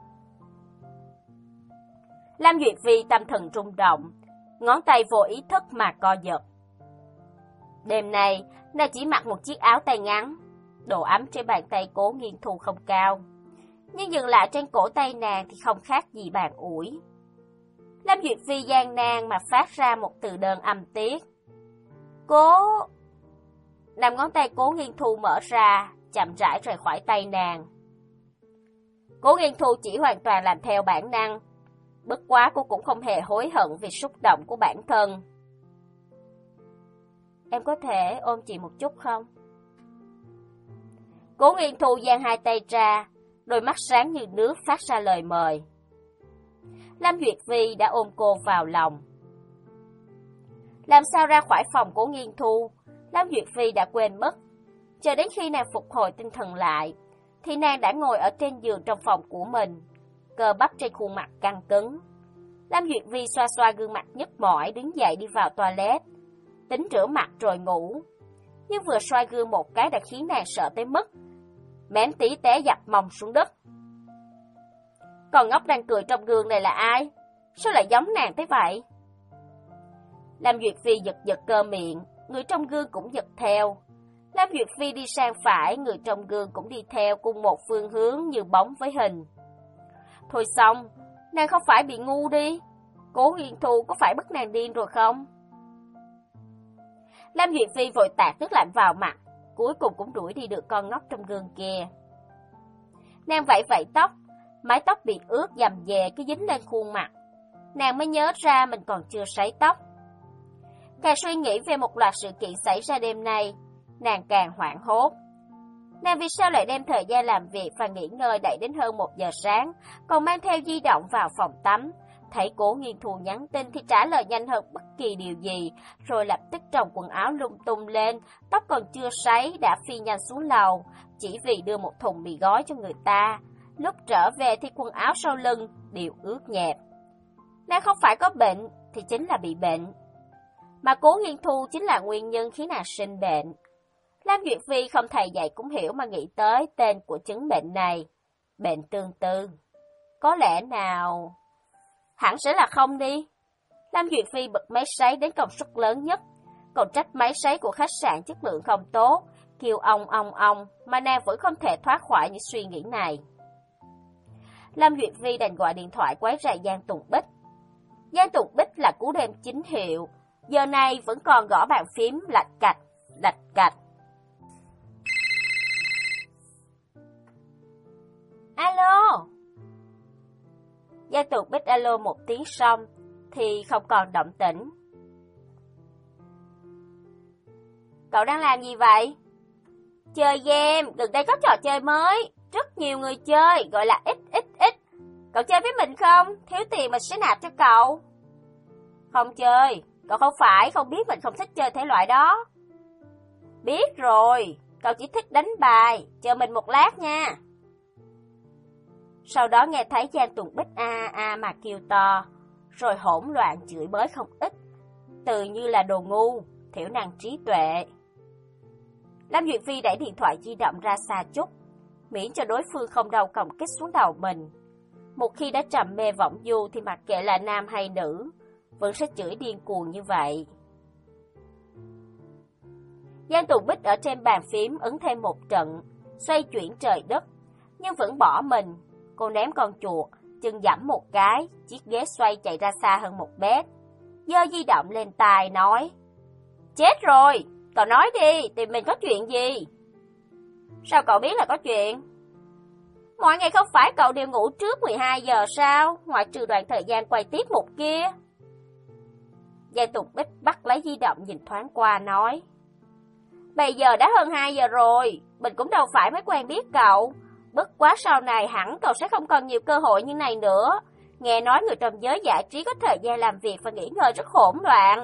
Lam Duyệt Phi tâm thần rung động, ngón tay vô ý thức mà co giật. Đêm nay, nàng chỉ mặc một chiếc áo tay ngắn, độ ấm trên bàn tay Cố Nghiên Thu không cao, nhưng dừng lại trên cổ tay nàng thì không khác gì bàn ủi. Lam Duyệt Phi gian nan mà phát ra một từ đơn âm tiếc. Cố... Nằm ngón tay Cố Nghiên Thu mở ra, chậm rãi rời khỏi tay nàng. Cố Nghiên Thu chỉ hoàn toàn làm theo bản năng, bất quá cô cũng không hề hối hận vì xúc động của bản thân. Em có thể ôm chị một chút không? Cố Nghiên Thu giang hai tay ra, đôi mắt sáng như nước phát ra lời mời. Lam Duyệt Phi đã ôm cô vào lòng. Làm sao ra khỏi phòng Cố Nghiên Thu, Lam Duyệt Phi đã quên mất. Chờ đến khi nàng phục hồi tinh thần lại, thì nàng đã ngồi ở trên giường trong phòng của mình, cơ bắp trên khuôn mặt căng cứng. Lam Duyệt Phi xoa xoa gương mặt nhức mỏi đứng dậy đi vào toilet, tính rửa mặt rồi ngủ. Nhưng vừa xoay gương một cái đã khiến nàng sợ tới mức mém tí té dập mông xuống đất. Còn ngốc đang cười trong gương này là ai? Sao lại giống nàng thế vậy? Lam Duyệt Phi giật giật cơ miệng, người trong gương cũng giật theo. Lam Duyệt Phi đi sang phải, người trong gương cũng đi theo cùng một phương hướng như bóng với hình. Thôi xong, nàng không phải bị ngu đi. Cố Nghiên Thu có phải bức nàng điên rồi không? Lam Duyệt Phi vội tạt nước lạnh vào mặt, cuối cùng cũng đuổi đi được con ngốc trong gương kia. Nàng vẫy vẫy tóc, mái tóc bị ướt dầm dề cứ dính lên khuôn mặt. Nàng mới nhớ ra mình còn chưa sấy tóc. Càng suy nghĩ về một loạt sự kiện xảy ra đêm nay, nàng càng hoảng hốt. Nàng vì sao lại đem thời gian làm việc và nghỉ ngơi đẩy đến hơn một giờ sáng, còn mang theo di động vào phòng tắm. Thấy Cố Nghiên Thu nhắn tin thì trả lời nhanh hơn bất kỳ điều gì, rồi lập tức trồng quần áo lung tung lên, tóc còn chưa sấy đã phi nhanh xuống lầu, chỉ vì đưa một thùng mì gói cho người ta. Lúc trở về thì quần áo sau lưng đều ướt nhẹp. Nàng không phải có bệnh thì chính là bị bệnh, mà Cố Nghiên Thu chính là nguyên nhân khiến nàng sinh bệnh. Lam Duyệt Phi không thầy dạy cũng hiểu mà nghĩ tới tên của chứng bệnh này, bệnh tương tư. Có lẽ nào... Hẳn sẽ là không đi. Lam Duyệt Phi bật máy sấy đến công suất lớn nhất, còn trách máy sấy của khách sạn chất lượng không tốt, kêu ong ong ong, mà nàng vẫn không thể thoát khỏi những suy nghĩ này. Lam Duyệt Phi đành gọi điện thoại quấy rầy Giang Tùng Bích. Giang Tùng Bích là cú đêm chính hiệu, giờ này vẫn còn gõ bàn phím lạch cạch, lạch cạch. Alo! Giang Tùng Bích alo một tiếng xong, thì không còn động tĩnh. Cậu đang làm gì vậy? Chơi game, gần đây có trò chơi mới, rất nhiều người chơi, gọi là ích ích ích. Cậu chơi với mình không? Thiếu tiền mình sẽ nạp cho cậu. Không chơi, cậu không phải không biết mình không thích chơi thể loại đó. Biết rồi, cậu chỉ thích đánh bài, chờ mình một lát nha. Sau đó nghe thấy Giang Tùng Bích a a mà kêu to, rồi hỗn loạn chửi bới không ít, từ như là đồ ngu, thiểu năng trí tuệ. Lâm Duyệt Phi đẩy điện thoại di động ra xa chút, miễn cho đối phương không đầu còng kích xuống đầu mình. Một khi đã trầm mê võng du thì mặc kệ là nam hay nữ, vẫn sẽ chửi điên cuồng như vậy. Giang Tùng Bích ở trên bàn phím ấn thêm một trận, xoay chuyển trời đất, nhưng vẫn bỏ mình. Cô ném con chuột, chân giẫm một cái, chiếc ghế xoay chạy ra xa hơn một mét. Giơ di động lên tai nói, chết rồi, cậu nói đi, tìm mình có chuyện gì? Sao cậu biết là có chuyện? Mọi ngày không phải cậu đều ngủ trước mười hai giờ sao, ngoại trừ đoạn thời gian quay tiết mục kia. Giang Tùng Bích bắt lấy di động nhìn thoáng qua nói, bây giờ đã hơn hai giờ rồi, mình cũng đâu phải mới quen biết cậu. Bất quá sau này hẳn cậu sẽ không còn nhiều cơ hội như này nữa. Nghe nói người trong giới giải trí có thời gian làm việc và nghỉ ngơi rất hỗn loạn.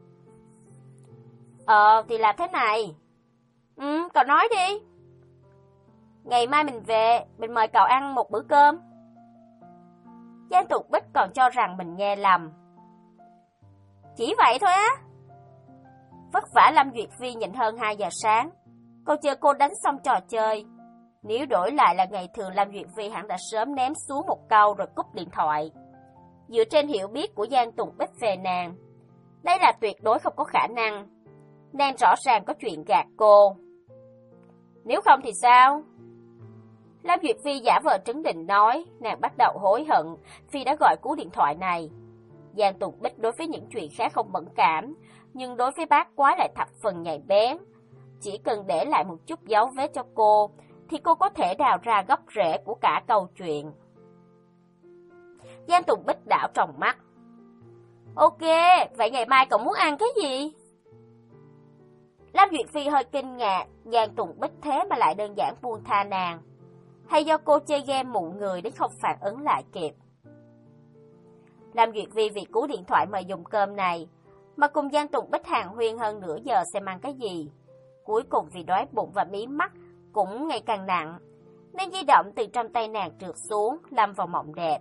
Ờ, thì là thế này. Ừ, cậu nói đi. Ngày mai mình về, mình mời cậu ăn một bữa cơm. Giang Tùng Bích còn cho rằng mình nghe lầm. Chỉ vậy thôi á? Vất vả Lâm Duyệt Phi nhịn hơn hai giờ sáng. Cô chờ cô đánh xong trò chơi. Nếu đổi lại là ngày thường, Lâm Duyệt Phi hẳn đã sớm ném xuống một câu rồi cúp điện thoại. Dựa trên hiểu biết của Giang Tùng Bích về nàng, đây là tuyệt đối không có khả năng. Nàng rõ ràng có chuyện gạt cô. Nếu không thì sao? Lâm Duyệt Phi giả vờ trấn định nói, nàng bắt đầu hối hận vì đã gọi cú điện thoại này. Giang Tùng Bích đối với những chuyện khác không mẫn cảm, nhưng đối với bát quái lại thập phần nhạy bén. Chỉ cần để lại một chút dấu vết cho cô, thì cô có thể đào ra gốc rễ của cả câu chuyện. Giang Tùng Bích đảo tròng mắt. Ok, vậy ngày mai cậu muốn ăn cái gì? Lâm Duyệt Phi hơi kinh ngạc, Giang Tùng Bích thế mà lại đơn giản buông tha nàng. Hay do cô chơi game mụ người đến không phản ứng lại kịp? Lâm Duyệt Phi vì cú điện thoại mời dùng cơm này, mà cùng Giang Tùng Bích hàng huyên hơn nửa giờ xem ăn cái gì. Cuối cùng vì đói bụng và mí mắt cũng ngày càng nặng, nên di động từ trong tay nàng trượt xuống, lâm vào mộng đẹp.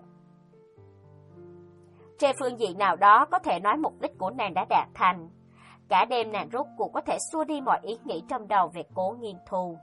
Trên phương diện nào đó có thể nói mục đích của nàng đã đạt thành. Cả đêm nàng rốt cuộc có thể xua đi mọi ý nghĩ trong đầu về Cố Nghiên Thu.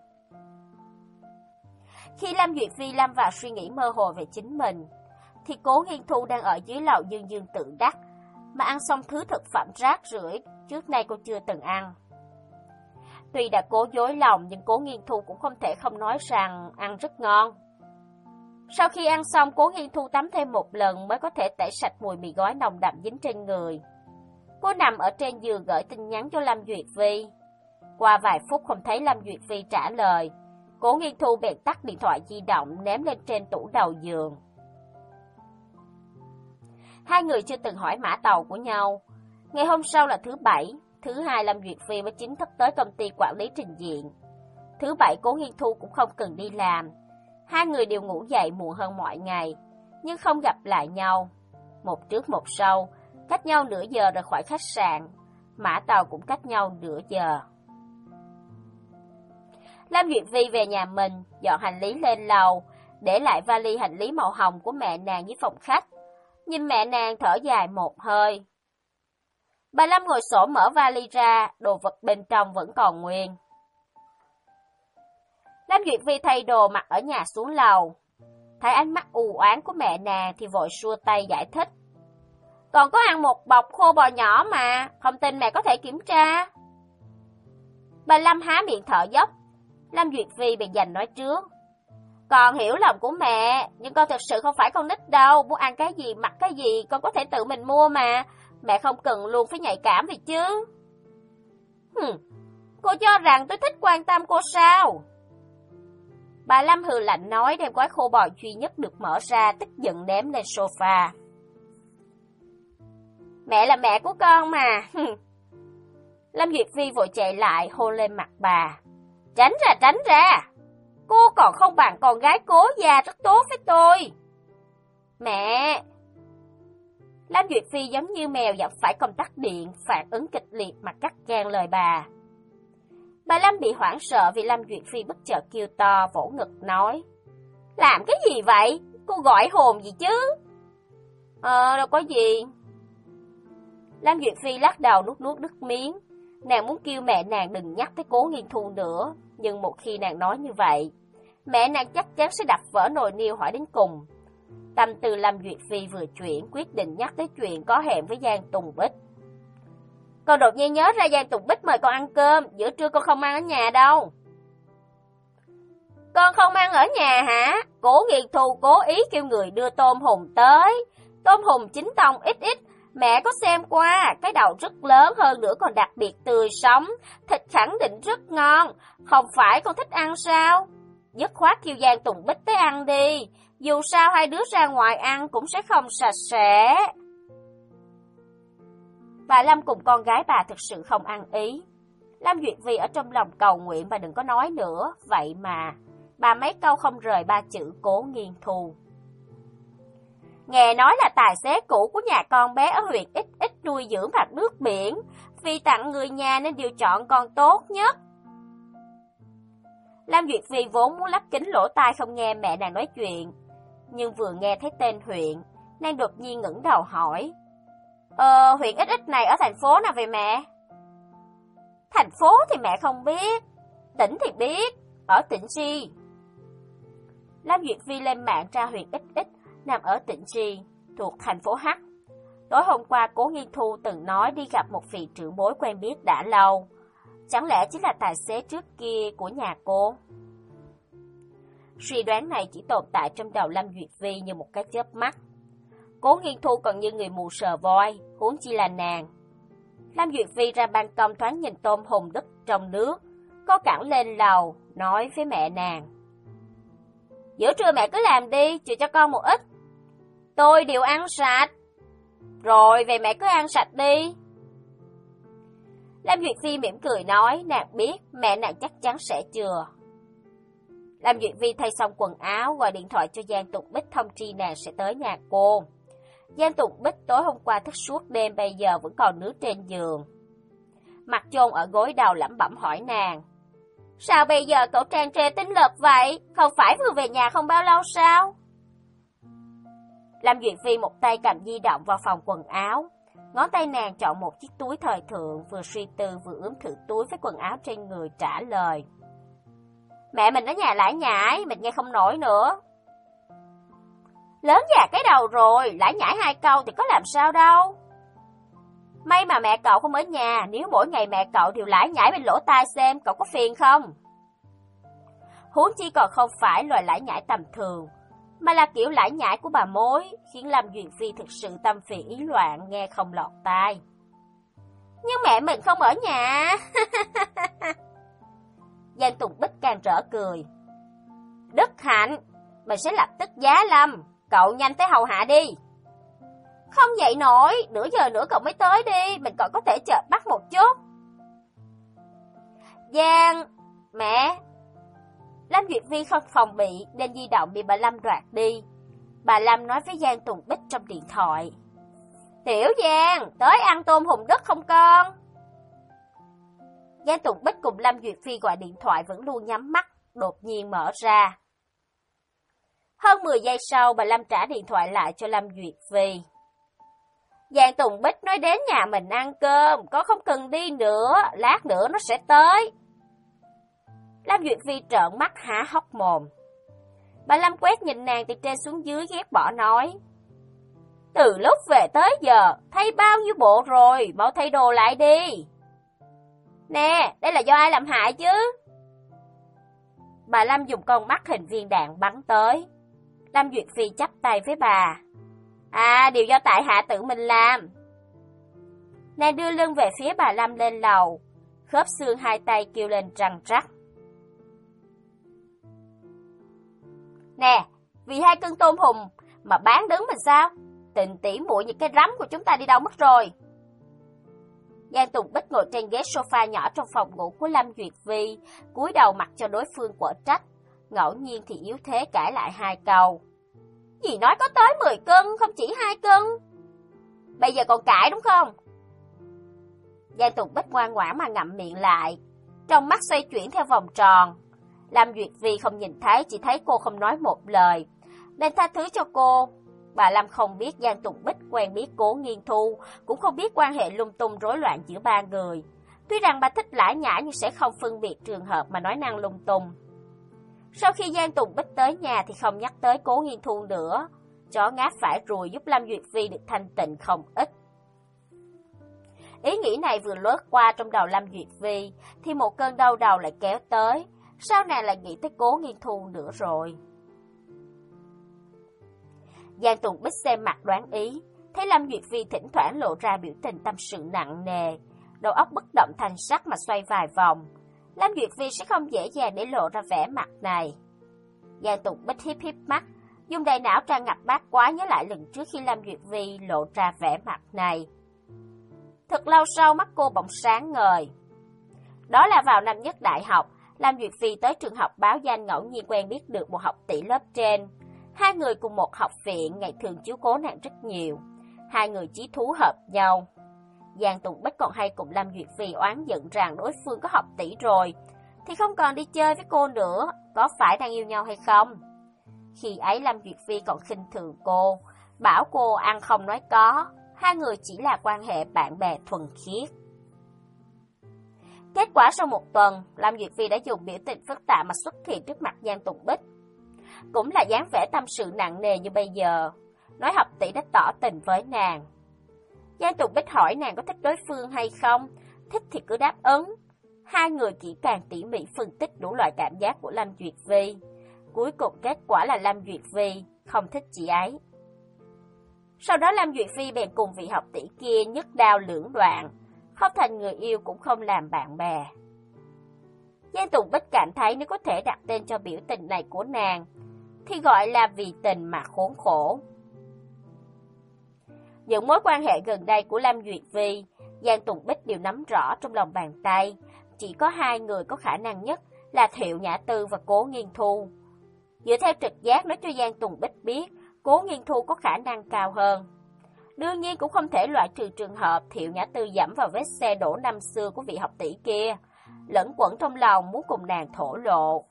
Khi Lâm Duyệt Phi lâm vào suy nghĩ mơ hồ về chính mình, thì Cố Nghiên Thu đang ở dưới lầu dương dương tự đắc, mà ăn xong thứ thực phẩm rác rưởi trước nay cô chưa từng ăn. Tuy đã cố dối lòng, nhưng Cố Nghiên Thu cũng không thể không nói rằng ăn rất ngon. Sau khi ăn xong, Cố Nghiên Thu tắm thêm một lần mới có thể tẩy sạch mùi mì gói nồng đậm dính trên người. Cô nằm ở trên giường gửi tin nhắn cho Lâm Duyệt Phi. Qua vài phút không thấy Lâm Duyệt Phi trả lời, Cố Nghiên Thu bèn tắt điện thoại di động ném lên trên tủ đầu giường. Hai người chưa từng hỏi mã tàu của nhau. Ngày hôm sau là thứ bảy, thứ hai Lâm Duyệt Phi mới chính thức tới công ty quản lý trình diện. Thứ bảy Cố Nghiên Thu cũng không cần đi làm. Hai người đều ngủ dậy muộn hơn mọi ngày, nhưng không gặp lại nhau. Một trước một sau, cách nhau nửa giờ rời khỏi khách sạn. Mã tàu cũng cách nhau nửa giờ. Lâm Duyệt Phi về nhà mình, dọn hành lý lên lầu, để lại vali hành lý màu hồng của mẹ nàng dưới phòng khách. Nhìn mẹ nàng thở dài một hơi. Bà Lâm ngồi xổm mở vali ra, đồ vật bên trong vẫn còn nguyên. Lâm Duyệt Phi thay đồ mặc ở nhà xuống lầu. Thấy ánh mắt u oán của mẹ nàng thì vội xua tay giải thích. Còn có ăn một bọc khô bò nhỏ mà, không tin mẹ có thể kiểm tra. Bà Lâm há miệng thở dốc. Lâm Duyệt Phi bèn giành nói trước. Con hiểu lòng của mẹ, nhưng con thật sự không phải con nít đâu. Muốn ăn cái gì, mặc cái gì, con có thể tự mình mua mà. Mẹ không cần luôn phải nhạy cảm vậy chứ. Hừm, cô cho rằng tôi thích quan tâm cô sao? Bà Lâm hừ lạnh nói, đem gói khô bò duy nhất được mở ra, tức giận ném lên sofa. Mẹ là mẹ của con mà. Lâm Duyệt Phi vội chạy lại hôn lên mặt bà. Tránh ra, tránh ra. Cô còn không bằng con gái cố gia rất tốt với tôi. Mẹ! Lam Duyệt Phi giống như mèo gặp phải công tắc điện, phản ứng kịch liệt mà cắt ngang lời bà. Bà Lâm bị hoảng sợ vì Lam Duyệt Phi bất chợt kêu to, vỗ ngực nói. Làm cái gì vậy? Cô gọi hồn gì chứ? Ờ, đâu có gì. Lam Duyệt Phi lắc đầu nuốt nuốt nước miếng. Nàng muốn kêu mẹ nàng đừng nhắc tới Cố Nghiên Thu nữa, nhưng một khi nàng nói như vậy, mẹ nàng chắc chắn sẽ đập vỡ nồi niêu hỏi đến cùng. Tâm tư Lam Duyệt Phi vừa chuyển, quyết định nhắc tới chuyện có hẹn với Giang Tùng Bích. Con đột nhiên nhớ ra Giang Tùng Bích mời con ăn cơm, giữa trưa con không ăn ở nhà đâu. Con không ăn ở nhà hả? Cố Nghiên Thu cố ý kêu người đưa tôm hùm tới. Tôm hùm chính tông ít ít, mẹ có xem qua, cái đầu rất lớn, hơn nữa còn đặc biệt tươi sống, thịt khẳng định rất ngon, không phải con thích ăn sao? Dứt khoát kêu Giang Tùng Bích tới ăn đi, dù sao hai đứa ra ngoài ăn cũng sẽ không sạch sẽ. Bà Lâm cùng con gái bà thực sự không ăn ý. Lam Duyệt Phi ở trong lòng cầu nguyện bà đừng có nói nữa, vậy mà bà mấy câu không rời ba chữ Cố Nghiên Thu. Nghe nói là tài xế cũ của nhà con bé ở huyện X X nuôi dưỡng bằng nước biển, vì tặng người nhà nên đều chọn con tốt nhất. Lam Duyệt Phi vốn muốn lắp kính lỗ tai không nghe mẹ nàng nói chuyện, nhưng vừa nghe thấy tên huyện, nàng đột nhiên ngẩng đầu hỏi. Ờ, huyện X X này ở thành phố nào vậy mẹ? Thành phố thì mẹ không biết, tỉnh thì biết, ở tỉnh Chi. Lam Duyệt Phi lên mạng tra huyện X X nằm ở tỉnh Chi, thuộc thành phố H. Tối hôm qua Cố Nghiên Thu từng nói đi gặp một vị trưởng bối quen biết đã lâu. Chẳng lẽ chính là tài xế trước kia của nhà cô? Suy đoán này chỉ tồn tại trong đầu Lam Duyệt Phi như một cái chớp mắt. Cố Nghiên Thu còn như người mù sờ voi, huống chi là nàng. Lam Duyệt Phi ra ban công thoáng nhìn tôm hùm đứt trong nước, có cẳng lên lầu, nói với mẹ nàng. Giữa trưa mẹ cứ làm đi, chừa cho con một ít. Tôi đều ăn sạch. Rồi, vậy mẹ cứ ăn sạch đi. Lam Duyệt Phi mỉm cười nói, nàng biết mẹ nàng chắc chắn sẽ chừa. Lam Duyệt Phi thay xong quần áo, gọi điện thoại cho Giang Tùng Bích thông tri nàng sẽ tới nhà cô. Giang Tùng Bích tối hôm qua thức suốt đêm, bây giờ vẫn còn nước trên giường. Mặt chôn ở gối đầu lẩm bẩm hỏi nàng. Sao bây giờ cậu tràn trề tinh lực vậy? Không phải vừa về nhà không bao lâu sao? Lam Duyệt Phi một tay cầm di động vào phòng quần áo. Ngón tay nàng chọn một chiếc túi thời thượng, vừa suy tư vừa ướm thử túi với quần áo trên người trả lời. Mẹ mình ở nhà lải nhải, mình nghe không nổi nữa. Lớn già cái đầu rồi, lải nhải hai câu thì có làm sao đâu. May mà mẹ cậu không ở nhà, nếu mỗi ngày mẹ cậu đều lải nhải bên lỗ tai xem, cậu có phiền không? Huống chi còn không phải loại lải nhải tầm thường, mà là kiểu lải nhải của bà mối, khiến Lam Duyệt Phi thực sự tâm phiền ý loạn, nghe không lọt tai. Nhưng mẹ mình không ở nhà. Giang Tùng Bích càng rỡ cười. Đức Hạnh, mình sẽ lập tức giá lâm, cậu nhanh tới hầu hạ đi. Không dậy nổi, nửa giờ nữa cậu mới tới đi, mình còn có thể chờ bắt một chút. Giang, mẹ. Lam Duyệt Phi không phòng bị nên di động bị bà Lâm đoạt đi. Bà Lâm nói với Giang Tùng Bích trong điện thoại. Tiểu Giang, tới ăn tôm hùm đất không con? Giang Tùng Bích cùng Lam Duyệt Phi gọi điện thoại vẫn luôn nhắm mắt, đột nhiên mở ra. Hơn mười giây sau bà Lâm trả điện thoại lại cho Lam Duyệt Phi. Giang Tùng Bích nói đến nhà mình ăn cơm, con không cần đi nữa, lát nữa nó sẽ tới. Lam Duyệt Phi trợn mắt há hốc mồm. Bà Lâm quét nhìn nàng từ trên xuống dưới ghét bỏ nói. Từ lúc về tới giờ, thay bao nhiêu bộ rồi, mau thay đồ lại đi. Nè, đây là do ai làm hại chứ? Bà Lâm dùng con mắt hình viên đạn bắn tới. Lam Duyệt Phi chắp tay với bà. À, đều do tại hạ tự mình làm. Nàng đưa lưng về phía bà Lâm lên lầu, khớp xương hai tay kêu lên răng rắc. Nè, vì hai cân tôm hùm mà bán đứng mình sao? Tình tỉ muội những cái rắm của chúng ta đi đâu mất rồi? Giang Tùng Bích ngồi trên ghế sofa nhỏ trong phòng ngủ của Lâm Duyệt Vi, cúi đầu mặc cho đối phương quở trách, ngẫu nhiên thì yếu thế cãi lại hai câu. Dì nói có tới mười cân, không chỉ hai cân. Bây giờ còn cãi đúng không? Giang Tùng Bích ngoan ngoãn mà ngậm miệng lại, trong mắt xoay chuyển theo vòng tròn. Lâm Duyệt Vi không nhìn thấy, chỉ thấy cô không nói một lời, nên tha thứ cho cô. Bà Lâm không biết Giang Tùng Bích quen biết Cố Nghiên Thu, cũng không biết quan hệ lung tung rối loạn giữa ba người. Tuy rằng bà thích lải nhải nhưng sẽ không phân biệt trường hợp mà nói năng lung tung. Sau khi Giang Tùng Bích tới nhà thì không nhắc tới Cố Nghiên Thu nữa. Chó ngáp phải ruồi giúp Lâm Duyệt Vi được thanh tịnh không ít. Ý nghĩ này vừa lướt qua trong đầu Lâm Duyệt Vi thì một cơn đau đầu lại kéo tới. Sao nàng lại nghĩ tới Cố Nghiên Thu nữa rồi? Giang Tùng Bích xem mặt đoán ý, thấy Lâm Duyệt Vi thỉnh thoảng lộ ra biểu tình tâm sự nặng nề, đầu óc bất động thanh sắc mà xoay vài vòng. Lâm Duyệt Vi sẽ không dễ dàng để lộ ra vẻ mặt này. Giang Tùng Bích híp híp mắt, dùng đầy não tràn ngập bát quái nhớ lại lần trước khi Lâm Duyệt Vi lộ ra vẻ mặt này. Thật lâu sau mắt cô bỗng sáng ngời. Đó là vào năm nhất đại học, Lâm Duyệt Vi tới trường học báo danh ngẫu nhiên quen biết được một học tỷ lớp trên. Hai người cùng một học viện, ngày thường chiếu cố nàng rất nhiều. Hai người chí thú hợp nhau. Giang Tùng Bích còn hay cùng Lâm Duyệt Vi oán giận rằng đối phương có học tỷ rồi, thì không còn đi chơi với cô nữa, có phải đang yêu nhau hay không? Khi ấy Lâm Duyệt Vi còn khinh thường cô, bảo cô ăn không nói có, hai người chỉ là quan hệ bạn bè thuần khiết. Kết quả sau một tuần, Lâm Duyệt Vi đã dùng biểu tình phức tạp mà xuất hiện trước mặt Giang Tùng Bích. Cũng là dáng vẻ tâm sự nặng nề như bây giờ, nói học tỷ đã tỏ tình với nàng. Giang Tùng Bích hỏi nàng có thích đối phương hay không, thích thì cứ đáp ứng. Hai người kỹ càng tỉ mỉ phân tích đủ loại cảm giác của Lâm Duyệt Vi. Cuối cùng kết quả là Lâm Duyệt Vi không thích chị ấy. Sau đó Lâm Duyệt Vi bèn cùng vị học tỷ kia nhất đao lưỡng đoạn, không thành người yêu cũng không làm bạn bè. Giang Tùng Bích cảm thấy nếu có thể đặt tên cho biểu tình này của nàng, thì gọi là vì tình mà khốn khổ. Những mối quan hệ gần đây của Lâm Duyệt Vi, Giang Tùng Bích đều nắm rõ trong lòng bàn tay. Chỉ có hai người có khả năng nhất là Thiệu Nhã Tư và Cố Nghiên Thu. Dựa theo trực giác nói cho Giang Tùng Bích biết, Cố Nghiên Thu có khả năng cao hơn. Đương nhiên cũng không thể loại trừ trường hợp Thiệu Nhã Tư dẫm vào vết xe đổ năm xưa của vị học tỷ kia, lẫn quẩn trong lòng muốn cùng nàng thổ lộ.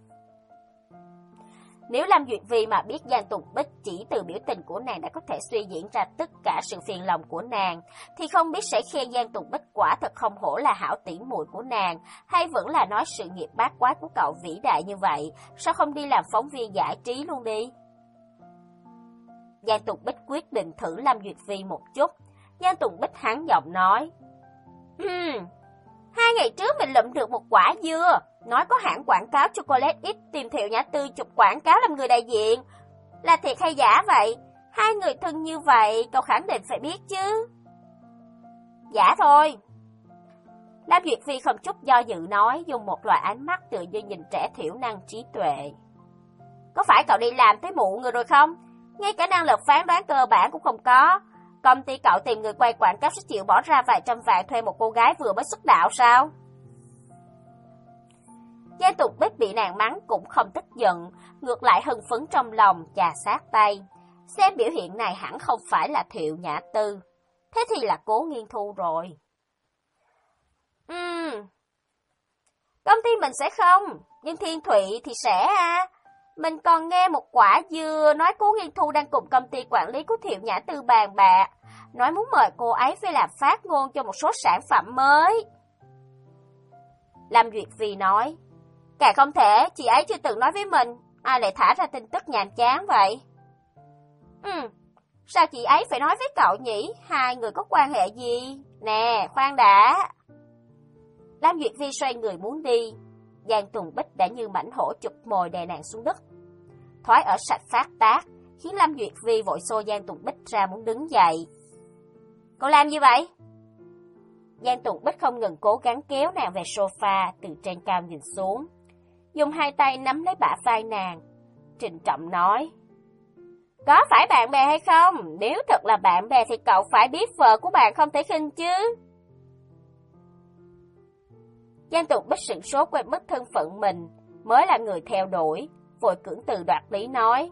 Nếu Lâm Duyệt Vi mà biết Giang Tùng Bích chỉ từ biểu tình của nàng đã có thể suy diễn ra tất cả sự phiền lòng của nàng, thì không biết sẽ khen Giang Tùng Bích quả thật không hổ là hảo tỷ muội của nàng, hay vẫn là nói sự nghiệp bát quái của cậu vĩ đại như vậy, sao không đi làm phóng viên giải trí luôn đi? Giang Tùng Bích quyết định thử Lâm Duyệt Vi một chút. Giang Tùng Bích hắn giọng nói, Ừm, hai ngày trước mình lụm được một quả dưa, nói có hãng quảng cáo Chocolate X tìm Thiệu Nhã Tư chụp quảng cáo làm người đại diện. Là thiệt hay giả vậy? Hai người thân như vậy, cậu khẳng định phải biết chứ. Giả thôi. Lâm Duyệt Vi không chút do dự nói, dùng một loại ánh mắt tựa như nhìn trẻ thiểu năng trí tuệ. Có phải cậu đi làm tới mụ người rồi không? Ngay cả năng lực phán đoán cơ bản cũng không có. Công ty cậu tìm người quay quảng cáo sẽ chịu bỏ ra vài trăm vạn thuê một cô gái vừa mới xuất đạo sao? Giang Tùng Bích bị nàng mắng cũng không tức giận, ngược lại hưng phấn trong lòng, chà sát tay. Xem biểu hiện này hẳn không phải là Thiệu Nhã Tư, thế thì là Cố Nghiên Thu rồi. Ừm, công ty mình sẽ không, nhưng Thiên Thụy thì sẽ à. Mình còn nghe một quả dưa nói Cố Nghiên Thu đang cùng công ty quản lý của Thiệu Nhã Tư bàn bạc, nói muốn mời cô ấy về làm phát ngôn cho một số sản phẩm mới. Lâm Duyệt Vi nói, càng không thể, chị ấy chưa từng nói với mình, ai lại thả ra tin tức nhàm chán vậy? Ừ, sao chị ấy phải nói với cậu nhỉ? Hai người có quan hệ gì? Nè, khoan đã. Lâm Duyệt Vi xoay người muốn đi. Giang Tùng Bích đã như mảnh hổ chụp mồi đè nàng xuống đất. Thoái ở sạch phát tác, khiến Lâm Duyệt Vi vội xô Giang Tùng Bích ra muốn đứng dậy. Cậu làm như vậy? Giang Tùng Bích không ngừng cố gắng kéo nàng về sofa, từ trên cao nhìn xuống, dùng hai tay nắm lấy bả vai nàng, trịnh trọng nói, có phải bạn bè hay không? Nếu thật là bạn bè thì cậu phải biết vợ của bạn không thể khinh chứ. Giang Tùng Bích sửng sốt quên mất thân phận mình mới là người theo đuổi, vội cưỡng từ đoạt lý nói.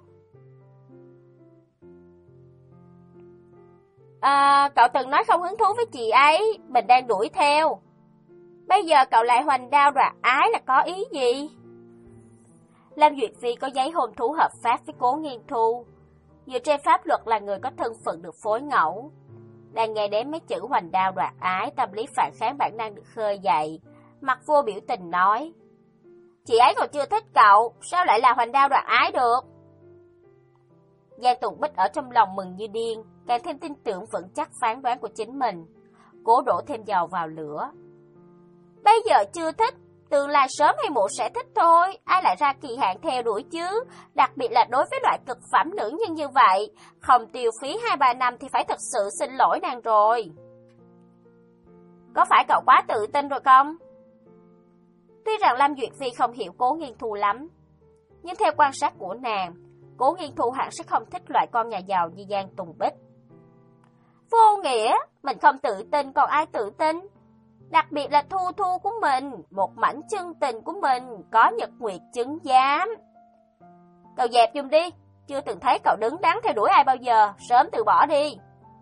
À, cậu từng nói không hứng thú với chị ấy, mình đang đuổi theo. Bây giờ cậu lại hoành đao đoạt ái là có ý gì? Lam Duyệt Phi có giấy hôn thú hợp pháp với Cố Nghiên Thu, dựa trên pháp luật là người có thân phận được phối ngẫu. Đang nghe đến mấy chữ hoành đao đoạt ái, tâm lý phản kháng bản năng được khơi dậy, mặt vô biểu tình nói. Chị ấy còn chưa thích cậu, sao lại là hoành đao đoạt ái được? Giang Tùng Bích ở trong lòng mừng như điên, càng thêm tin tưởng vững chắc phán đoán của chính mình, cố đổ thêm dầu vào lửa. Bây giờ chưa thích, tương lai sớm hay muộn sẽ thích thôi, ai lại ra kỳ hạn theo đuổi chứ, đặc biệt là đối với loại cực phẩm nữ nhân như vậy, không tiêu phí hai ba năm thì phải thật sự xin lỗi nàng rồi. Có phải cậu quá tự tin rồi không? Tuy rằng Lam Duyệt Phi không hiểu Cố Nghiên Thu lắm, nhưng theo quan sát của nàng, Cố Nghiên Thu hẳn sẽ không thích loại con nhà giàu như Giang Tùng Bích. Vô nghĩa, mình không tự tin còn ai tự tin? Đặc biệt là Thu Thu của mình, một mảnh chân tình của mình, có nhật nguyệt chứng giám. Cậu dẹp giùm đi, chưa từng thấy cậu đứng đắn theo đuổi ai bao giờ, sớm từ bỏ đi.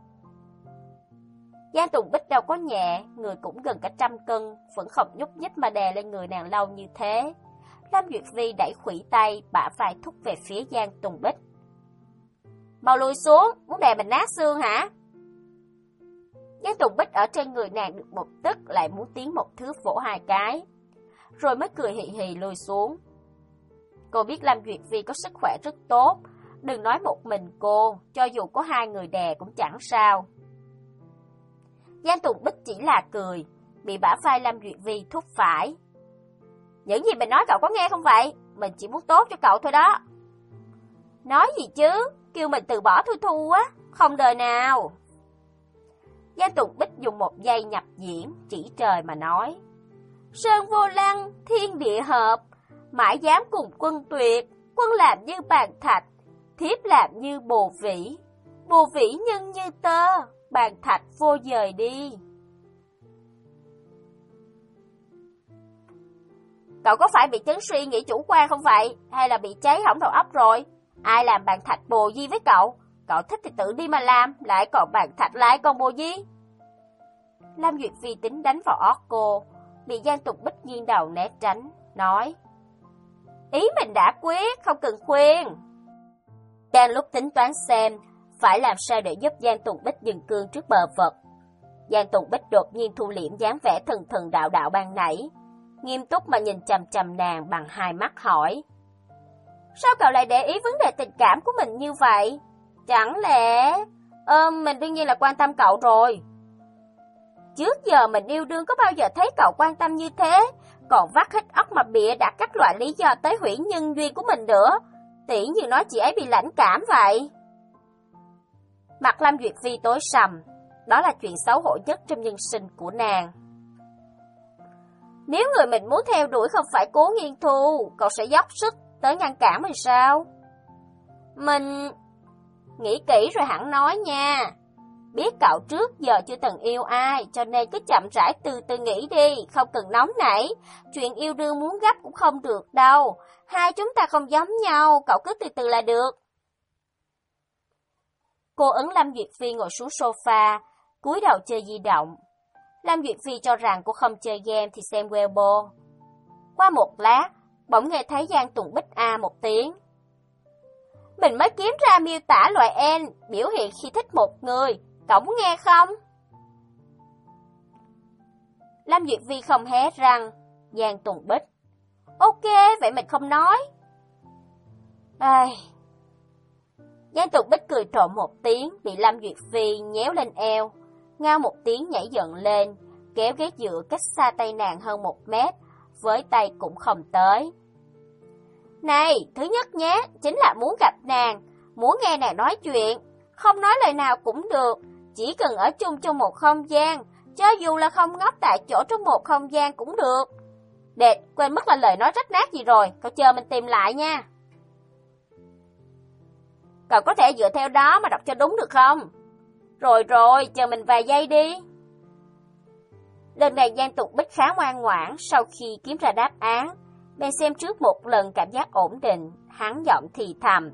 Giang Tùng Bích đâu có nhẹ, người cũng gần cả trăm cân, vẫn không nhúc nhích mà đè lên người nàng lâu như thế. Lam Duyệt Vi đẩy khuỷu tay, bả vai thúc về phía Giang Tùng Bích. Mau lùi xuống, muốn đè mình nát xương hả? Giang Tùng Bích ở trên người nàng được một tức lại muốn tiến một thứ vỗ hai cái, rồi mới cười hì hì lùi xuống. Cô biết Lam Duyệt Vi có sức khỏe rất tốt, đừng nói một mình cô, cho dù có hai người đè cũng chẳng sao. Giang Tùng Bích chỉ là cười, bị bả vai Lam Duyệt Vi thúc phải. Những gì mình nói cậu có nghe không vậy? Mình chỉ muốn tốt cho cậu thôi đó. Nói gì chứ, kêu mình từ bỏ Thu Thu á, không đời nào. Giang Tùng Bích dùng một giây nhập diễn, chỉ trời mà nói. Sơn vô lăng, thiên địa hợp, mãi dám cùng quân tuyệt, quân làm như bàn thạch, thiếp làm như bồ vĩ, bồ vĩ nhân như tơ, bàn thạch vô dời đi. Cậu có phải bị chứng suy nghĩ chủ quan không vậy? Hay là bị cháy hỏng đầu óc rồi? Ai làm bàn thạch bồ di với cậu? Cậu thích thì tự đi mà làm, lại còn bàn thạch lại còn bồ di. Lam Duyệt Vi tính đánh vào ót cô, bị Giang Tùng Bích nghiêng đầu né tránh, nói. Ý mình đã quyết, không cần khuyên. Đang lúc tính toán xem, phải làm sao để giúp Giang Tùng Bích dừng cương trước bờ vực. Giang Tùng Bích đột nhiên thu liễm dáng vẻ thần thần đạo đạo ban nãy, nghiêm túc mà nhìn chằm chằm nàng bằng hai mắt hỏi. Sao cậu lại để ý vấn đề tình cảm của mình như vậy? Chẳng lẽ... Ờ, mình đương nhiên là quan tâm cậu rồi. Trước giờ mình yêu đương có bao giờ thấy cậu quan tâm như thế, còn vắt hết óc mà bịa đặt các loại lý do tới hủy nhân duyên của mình nữa. Tỉ như nói chị ấy bị lãnh cảm vậy. Mặt Lam Duyệt Vi tối sầm, đó là chuyện xấu hổ nhất trong nhân sinh của nàng. Nếu người mình muốn theo đuổi không phải Cố Nghiên Thu, cậu sẽ dốc sức tới ngăn cản mình sao? Mình... Nghĩ kỹ rồi hẳn nói nha. Biết cậu trước giờ chưa từng yêu ai, cho nên cứ chậm rãi từ từ nghĩ đi, không cần nóng nảy. Chuyện yêu đương muốn gấp cũng không được đâu. Hai chúng ta không giống nhau, cậu cứ từ từ là được. Cô ấn Lam Duyệt Phi ngồi xuống sofa, cúi đầu chơi di động. Lam Duyệt Phi cho rằng cô không chơi game thì xem Weibo. Qua một lát, bỗng nghe thấy Giang Tùng Bích a một tiếng. Mình mới kiếm ra miêu tả loại N biểu hiện khi thích một người, cậu muốn nghe không? Lam Duyệt Vi không hé răng. Giang Tùng Bích. Ok, vậy mình không nói. Ai... Giang Tùng Bích cười trộm một tiếng, bị Lam Duyệt Vi nhéo lên eo. Ngao một tiếng nhảy dựng lên, kéo ghế dựa cách xa tay nàng hơn một mét, với tay cũng không tới. Này, thứ nhất nhé, chính là muốn gặp nàng, muốn nghe nàng nói chuyện, không nói lời nào cũng được, chỉ cần ở chung trong một không gian, cho dù là không ngốc tại chỗ trong một không gian cũng được. Đệt, quên mất là lời nói rách nát gì rồi, cậu chờ mình tìm lại nha. Cậu có thể dựa theo đó mà đọc cho đúng được không? Rồi rồi, chờ mình vài giây đi. Lần này Giang Tục Bích khá ngoan ngoãn, sau khi kiếm ra đáp án, bèn xem trước một lần cảm giác ổn định, hắn giọng thì thầm.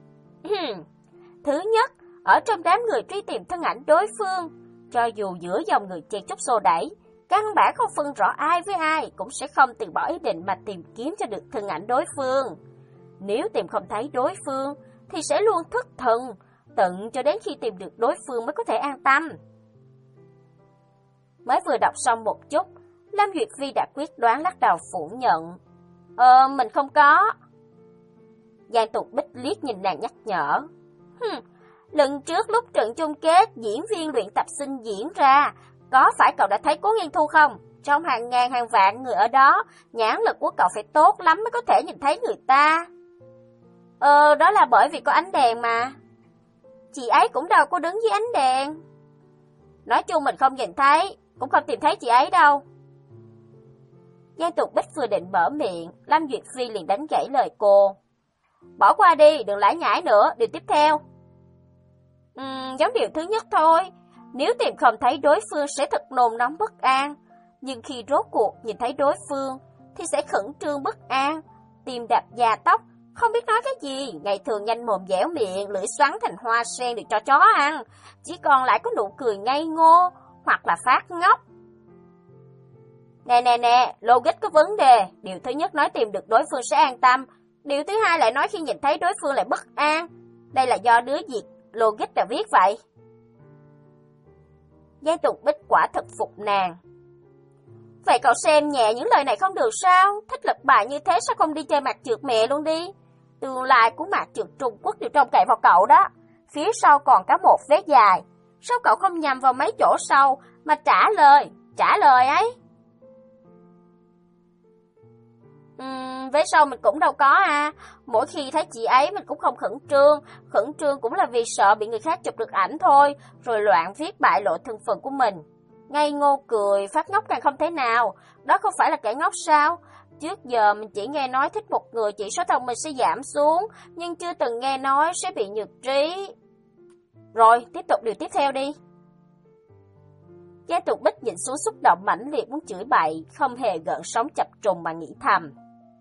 Thứ nhất, ở trong đám người truy tìm thân ảnh đối phương, cho dù giữa dòng người chen chúc xô đẩy, căn bản không phân rõ ai với ai, cũng sẽ không từ bỏ ý định mà tìm kiếm cho được thân ảnh đối phương. Nếu tìm không thấy đối phương, thì sẽ luôn thất thần, tận cho đến khi tìm được đối phương mới có thể an tâm. Mới vừa đọc xong một chút, Lâm Duyệt Vi đã quyết đoán lắc đầu phủ nhận. Ờ, mình không có. Giang Tục Bích liếc nhìn nàng nhắc nhở. Hừm, lần trước lúc trận chung kết diễn viên luyện tập sinh diễn ra, có phải cậu đã thấy Cố Nghiên Thu không? Trong hàng ngàn hàng vạn người ở đó, nhãn lực của cậu phải tốt lắm mới có thể nhìn thấy người ta. Ờ, đó là bởi vì có ánh đèn mà. Chị ấy cũng đâu có đứng dưới ánh đèn. Nói chung mình không nhìn thấy, cũng không tìm thấy chị ấy đâu. Giang Tục Bích vừa định mở miệng, Lâm Duyệt Phi liền đánh gãy lời cô. Bỏ qua đi, đừng lải nhải nữa, điều tiếp theo. Ừm, giống điều thứ nhất thôi. Nếu tìm không thấy đối phương sẽ thật nôn nóng bất an. Nhưng khi rốt cuộc nhìn thấy đối phương, thì sẽ khẩn trương bất an, tim đập già tóc, không biết nói cái gì, ngày thường nhanh mồm dẻo miệng, lưỡi xoắn thành hoa sen được cho chó ăn. Chỉ còn lại có nụ cười ngây ngô, hoặc là phát ngốc. Nè nè nè, logic có vấn đề. Điều thứ nhất nói tìm được đối phương sẽ an tâm. Điều thứ hai lại nói khi nhìn thấy đối phương lại bất an. Đây là do đứa Việt logic đã viết vậy. Giang Tục Bích quả thật phục nàng. Vậy cậu xem nhẹ những lời này không được sao? Thích lập bài như thế sao không đi chơi mặt trượt mẹ luôn đi? Tương lai của mặt trượt Trung Quốc đều trông cậy vào cậu đó. Phía sau còn có một vế dài. Sao cậu không nhằm vào mấy chỗ sau mà trả lời, trả lời ấy? Uhm, vế sau mình cũng đâu có à. Mỗi khi thấy chị ấy mình cũng không khẩn trương. Khẩn trương cũng là vì sợ bị người khác chụp được ảnh thôi, rồi loạn viết bại lộ thân phận của mình. Ngây ngô cười, phát ngốc càng không thế nào. Đó không phải là kẻ ngốc sao? Trước giờ mình chỉ nghe nói thích một người chỉ số thông minh sẽ giảm xuống, nhưng chưa từng nghe nói sẽ bị nhược trí. Rồi, tiếp tục điều tiếp theo đi. Giang Tục Bích nhìn xuống xúc động mãnh liệt muốn chửi bậy, không hề gợn sóng chập trùng mà nghĩ thầm.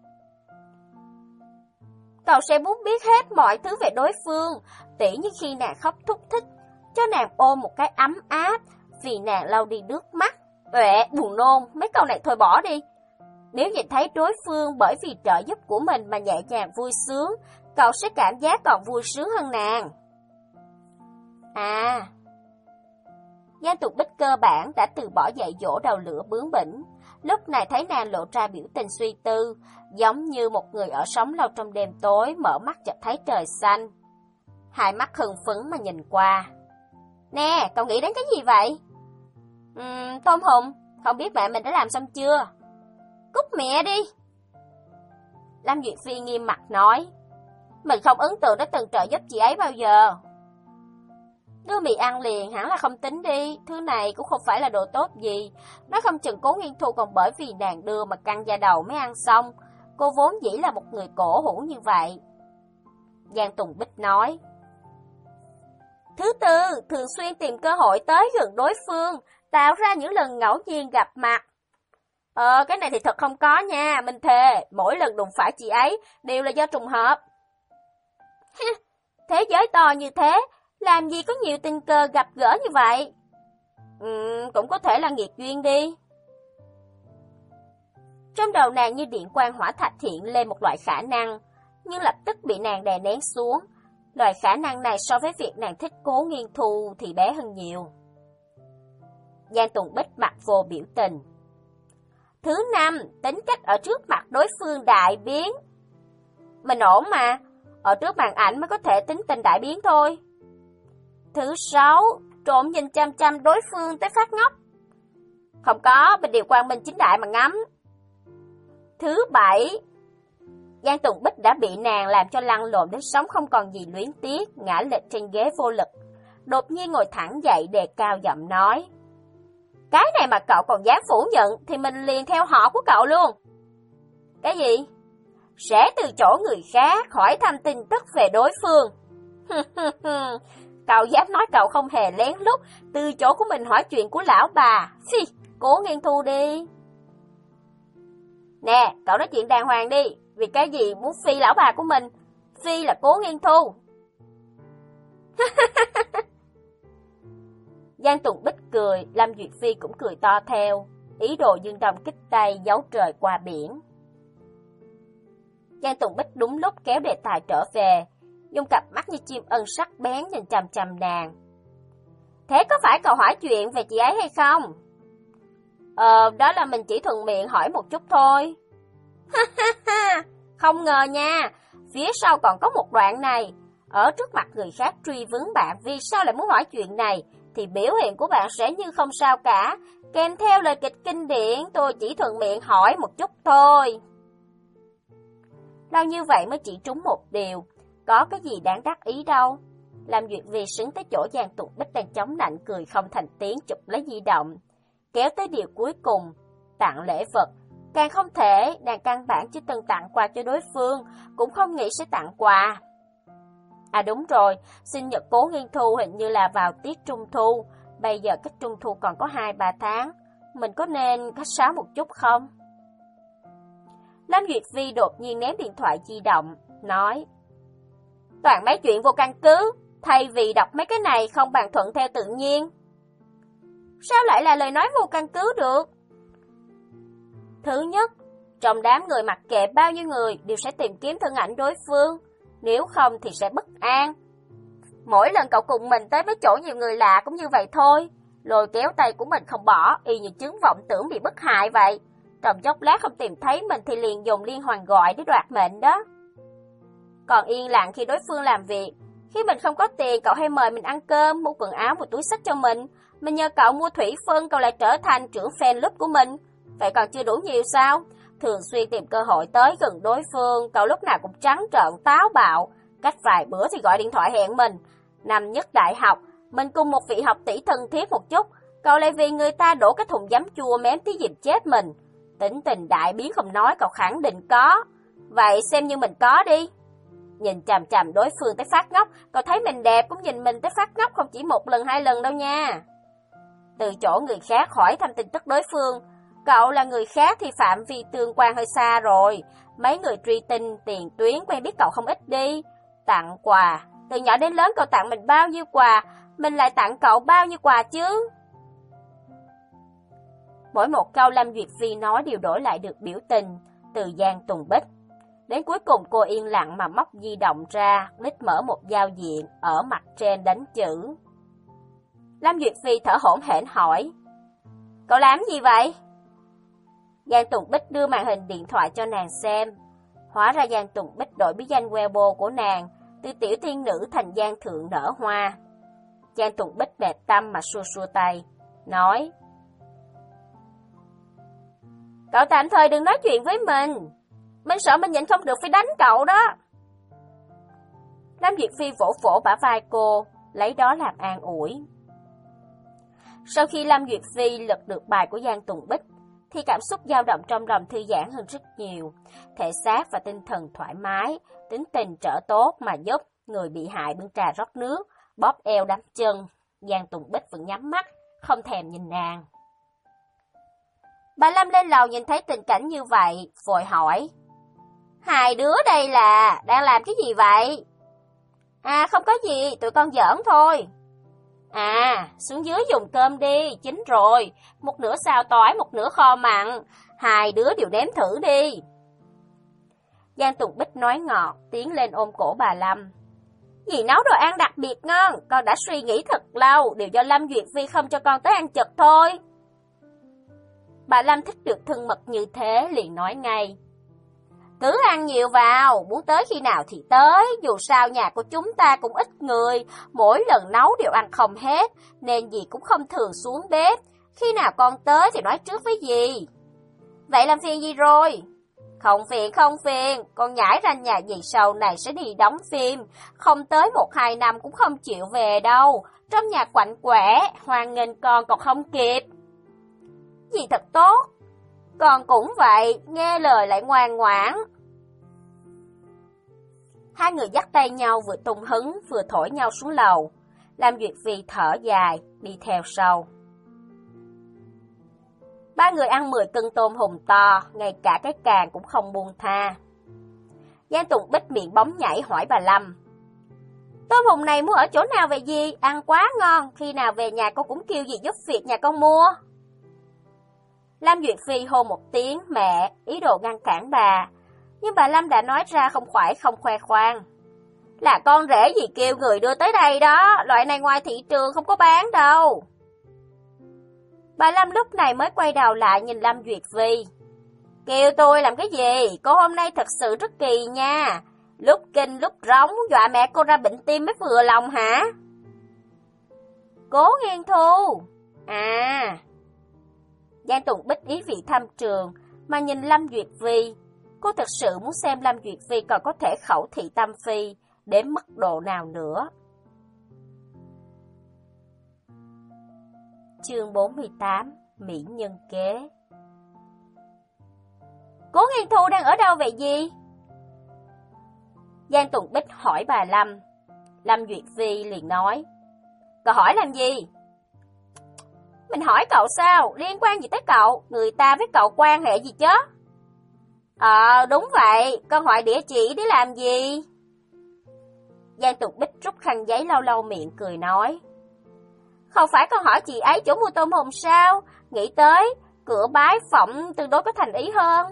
Cậu sẽ muốn biết hết mọi thứ về đối phương, tỉ như khi nàng khóc thúc thích, cho nàng ôm một cái ấm áp, vì nàng lau đi nước mắt. Uệ, buồn nôn, mấy câu này thôi bỏ đi. Nếu nhìn thấy đối phương bởi vì trợ giúp của mình mà nhẹ nhàng vui sướng, cậu sẽ cảm giác còn vui sướng hơn nàng. À, Giang Tục Bích cơ bản đã từ bỏ dạy dỗ đầu lửa bướng bỉnh. Lúc này thấy nàng lộ ra biểu tình suy tư, giống như một người ở sống lâu trong đêm tối, mở mắt chợt thấy trời xanh. Hai mắt hưng phấn mà nhìn qua. Nè, cậu nghĩ đến cái gì vậy? Uhm, tôm hùm, không biết mẹ mình đã làm xong chưa? Cút mẹ đi! Lâm Duyệt Phi nghiêm mặt nói. Mình không ấn tượng đã từng trợ giúp chị ấy bao giờ. Đưa mì ăn liền hẳn là không tính đi, thứ này cũng không phải là đồ tốt gì. Nói không chừng Cố Nghiên Thu còn bởi vì nàng đưa mà căng da đầu mới ăn xong. Cô vốn dĩ là một người cổ hủ như vậy. Giang Tùng Bích nói. Thứ tư, thường xuyên tìm cơ hội tới gần đối phương, tạo ra những lần ngẫu nhiên gặp mặt. Ờ, cái này thì thật không có nha, mình thề, mỗi lần đụng phải chị ấy đều là do trùng hợp. Thế giới to như thế, làm gì có nhiều tình cờ gặp gỡ như vậy? Ừ, cũng có thể là nghiệt duyên đi. Trong đầu nàng như điện quang hỏa thạch hiện lên một loại khả năng, nhưng lập tức bị nàng đè nén xuống. Loại khả năng này so với việc nàng thích Cố Nghiên Thu thì bé hơn nhiều. Giang Tùng Bích mặt vô biểu tình. Thứ năm, tính cách ở trước mặt đối phương đại biến. Mình ổn mà, ở trước màn ảnh mới có thể tính tình đại biến thôi. Thứ sáu, trộm nhìn chăm chăm đối phương tới phát ngốc. Không có, mình điều quang minh chính đại mà ngắm. Thứ bảy, Giang Tùng Bích đã bị nàng làm cho lăn lộn đến sống không còn gì luyến tiếc, ngã lệch trên ghế vô lực. Đột nhiên ngồi thẳng dậy đề cao giọng nói. Cái này mà cậu còn dám phủ nhận thì mình liền theo họ của cậu luôn. Cái gì? Sẽ từ chỗ người khác hỏi thăm tin tức về đối phương. Cậu dám nói cậu không hề lén lút từ chỗ của mình hỏi chuyện của lão bà. Phi, Cố Nghiên Thu đi. Nè, cậu nói chuyện đàng hoàng đi, vì cái gì muốn phi lão bà của mình, phi là Cố Nghiên Thu. Giang Tùng Bích cười, Lâm Duyệt Phi cũng cười to theo, ý đồ dương đông kích tây giấu trời qua biển. Giang Tùng Bích đúng lúc kéo đề tài trở về, dùng cặp mắt như chim ân sắc bén nhìn chằm chằm nàng. Thế có phải cậu hỏi chuyện về chị ấy hay không? Ờ, đó là mình chỉ thuận miệng hỏi một chút thôi. Không ngờ nha, phía sau còn có một đoạn này. Ở trước mặt người khác truy vấn bạn vì sao lại muốn hỏi chuyện này, thì biểu hiện của bạn sẽ như không sao cả, kèm theo lời kịch kinh điển, tôi chỉ thuận miệng hỏi một chút thôi. Lâu như vậy mới chỉ trúng một điều, có cái gì đáng đắc ý đâu. Lâm Duyệt Vi xứng tới chỗ Giang Tùng Bích đang chống nạnh cười không thành tiếng, chụp lấy di động, kéo tới điều cuối cùng, tặng lễ vật. Càng không thể, nàng căn bản chưa từng tặng quà cho đối phương, cũng không nghĩ sẽ tặng quà. À đúng rồi, sinh nhật Cố Nghiên Thu hình như là vào tiết Trung Thu, bây giờ cách Trung Thu còn có hai ba tháng, mình có nên khách sáo một chút không? Lâm Duyệt Vi đột nhiên ném điện thoại di động, nói: Toàn mấy chuyện vô căn cứ, thay vì đọc mấy cái này không bàn thuận theo tự nhiên. Sao lại là lời nói vô căn cứ được? Thứ nhất, trong đám người mặc kệ bao nhiêu người đều sẽ tìm kiếm thân ảnh đối phương, nếu không thì sẽ bất an. Mỗi lần cậu cùng mình tới mấy chỗ nhiều người lạ cũng như vậy thôi, lôi kéo tay của mình không bỏ, y như chứng vọng tưởng bị bức hại vậy. Trong chốc lát không tìm thấy mình thì liền dùng liên hoàn gọi để đoạt mệnh đó. Còn yên lặng khi đối phương làm việc, khi mình không có tiền cậu hay mời mình ăn cơm, mua quần áo, một túi xách cho mình, mình nhờ cậu mua thủy phân, cậu lại trở thành trưởng fan club của mình. Vậy còn chưa đủ nhiều sao? Thường xuyên tìm cơ hội tới gần đối phương, cậu lúc nào cũng trắng trợn táo bạo, cách vài bữa thì gọi điện thoại hẹn mình. Năm nhất đại học, mình cùng một vị học tỷ thân thiết một chút, cậu lại vì người ta đổ cái thùng giấm chua mém tí dìm chết mình. Tính tình đại biến không nói, cậu khẳng định có. Vậy xem như mình có đi. Nhìn chằm chằm đối phương tới phát ngốc, cậu thấy mình đẹp cũng nhìn mình tới phát ngốc, không chỉ một lần hai lần đâu nha. Từ chỗ người khác hỏi thăm tin tức đối phương, cậu là người khác thì phạm vi tương quan hơi xa rồi. Mấy người truy tin, tiền tuyến quen biết cậu không ít đi. Tặng quà, từ nhỏ đến lớn cậu tặng mình bao nhiêu quà, mình lại tặng cậu bao nhiêu quà chứ? Mỗi một câu Lâm Duyệt Vi nói đều đổi lại được biểu tình từ Giang Tùng Bích. Đến cuối cùng cô yên lặng mà móc di động ra, lít mở một giao diện, ở mặt trên đánh chữ. Lâm Duyệt Vi thở hổn hển hỏi: Cậu làm gì vậy? Giang Tùng Bích đưa màn hình điện thoại cho nàng xem. Hóa ra Giang Tùng Bích đổi bí danh Weibo của nàng, từ tiểu thiên nữ thành Giang Thượng Nở Hoa. Giang Tùng Bích bệt tâm mà xua xua tay, nói: Cậu tạm thời đừng nói chuyện với mình, mình sợ mình nhịn không được phải đánh cậu đó. Lâm Duyệt Phi vỗ vỗ bả vai cô, lấy đó làm an ủi. Sau khi Lâm Duyệt Phi lật được bài của Giang Tùng Bích, thì cảm xúc dao động trong lòng thư giãn hơn rất nhiều, thể xác và tinh thần thoải mái, tính tình trở tốt mà giúp người bị hại bưng trà rót nước, bóp eo đấm chân. Giang Tùng Bích vẫn nhắm mắt, không thèm nhìn nàng. Bà Lâm lên lầu nhìn thấy tình cảnh như vậy, vội hỏi: Hai đứa đây là đang làm cái gì vậy? À không có gì, tụi con giỡn thôi. À, xuống dưới dùng cơm đi, chín rồi, một nửa xào tỏi, một nửa kho mặn, hai đứa đều nếm thử đi. Giang Tùng Bích nói ngọt, tiến lên ôm cổ bà Lâm. Dì nấu đồ ăn đặc biệt ngon, con đã suy nghĩ thật lâu, đều do Lâm Duyệt Vi không cho con tới ăn chật thôi. Bà Lâm thích được thân mật như thế, liền nói ngay: Cứ ăn nhiều vào, muốn tới khi nào thì tới, dù sao nhà của chúng ta cũng ít người, mỗi lần nấu đều ăn không hết, nên dì cũng không thường xuống bếp, khi nào con tới thì nói trước với dì. Vậy làm phiền gì rồi? Không phiền, không phiền, con nhảy ra nhà dì sau này sẽ đi đóng phim, không tới một hai năm cũng không chịu về đâu, trong nhà quạnh quẻ, hoan nghênh con còn không kịp. Dì thật tốt, con cũng vậy, nghe lời lại ngoan ngoãn. Hai người dắt tay nhau vừa tung hứng vừa thổi nhau xuống lầu. Lâm Duyệt Vi thở dài, đi theo sau. Ba người ăn mười cân tôm hùm to, ngay cả cái càng cũng không buông tha. Giang Tùng Bích miệng bóng nhảy hỏi bà Lâm. Tôm hùm này mua ở chỗ nào vậy dì? Ăn quá ngon, khi nào về nhà con cũng kêu dì giúp việc nhà con mua. Lâm Duyệt Phi hô một tiếng mẹ, ý đồ ngăn cản bà. Nhưng bà Lâm đã nói ra không phải không khoe khoang. Là con rể dì kêu người đưa tới đây đó, loại này ngoài thị trường không có bán đâu. Bà Lâm lúc này mới quay đầu lại nhìn Lâm Duyệt Phi. Kêu tôi làm cái gì? Cô hôm nay thật sự rất kỳ nha. Lúc kinh lúc rống dọa mẹ cô ra bệnh tim mới vừa lòng hả? Cố Nghiên Thu. À. Giang Tùng Bích ý vị thăm trường mà nhìn Lâm Duyệt Phi. Cô thật sự muốn xem Lâm Duyệt Phi còn có thể khẩu thị tâm phi đến mức độ nào nữa. Chương bốn mươi tám. Mỹ nhân kế. Cố Nghiên Thu đang ở đâu vậy gì? Giang Tùng Bích hỏi bà Lâm. Lâm Duyệt Phi liền nói. Cậu hỏi làm gì? Mình hỏi cậu sao? Liên quan gì tới cậu? Người ta với cậu quan hệ gì chứ? Ờ, đúng vậy. Con hỏi địa chỉ để làm gì? Giang Tùng Bích rút khăn giấy lau lau miệng cười nói. Không phải con hỏi chị ấy chỗ mua tôm hùm sao? Nghĩ tới, cửa bái phỏng tương đối có thành ý hơn.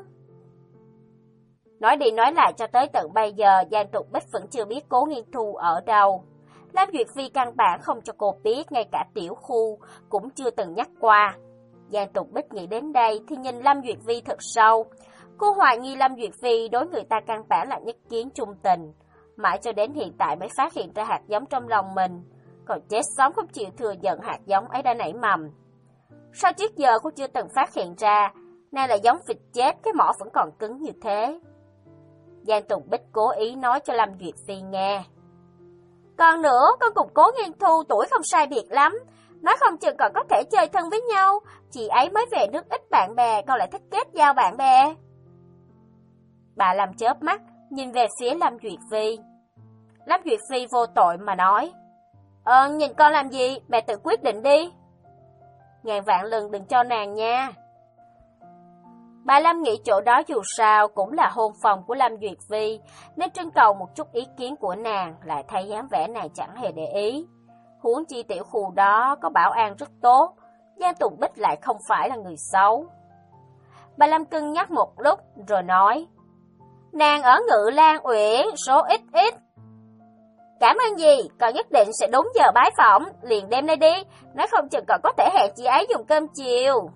Nói đi nói lại cho tới tận bây giờ, Giang Tùng Bích vẫn chưa biết Cố Nghiên Thu ở đâu. Lâm Duyệt Phi căn bản không cho cô biết, ngay cả tiểu khu cũng chưa từng nhắc qua. Giang Tùng Bích nghĩ đến đây thì nhìn Lâm Duyệt Phi thật sâu. Cô hoài nghi Lâm Duyệt Phi đối người ta căn bản là nhất kiến trung tình. Mãi cho đến hiện tại mới phát hiện ra hạt giống trong lòng mình. Còn chết sống không chịu thừa nhận hạt giống ấy đã nảy mầm. Sao trước giờ cô chưa từng phát hiện ra, nay là giống vịt chết cái mỏ vẫn còn cứng như thế. Giang Tùng Bích cố ý nói cho Lâm Duyệt Phi nghe. Còn nữa, con cùng Cố Nghiên Thu tuổi không sai biệt lắm. Nói không chừng còn có thể chơi thân với nhau. Chị ấy mới về nước ít bạn bè, con lại thích kết giao bạn bè. Bà Lâm chớp mắt, nhìn về phía Lâm Duyệt Phi. Lâm Duyệt Phi vô tội mà nói. Ờ, nhìn con làm gì, mẹ tự quyết định đi. Ngàn vạn lần đừng cho nàng nha. Bà Lâm nghĩ chỗ đó dù sao cũng là hôn phòng của Lâm Duyệt Phi, nên trưng cầu một chút ý kiến của nàng, lại thấy dáng vẻ nàng chẳng hề để ý. Huống chi tiểu khu đó có bảo an rất tốt, Giang Tùng Bích lại không phải là người xấu. Bà Lâm cân nhắc một lúc rồi nói, nàng ở Ngự Lan Uyển số ít ít. Cảm ơn dì, con nhất định sẽ đúng giờ bái phỏng, liền đem đây đi, nói không chừng còn có thể hẹn chị ấy dùng cơm chiều.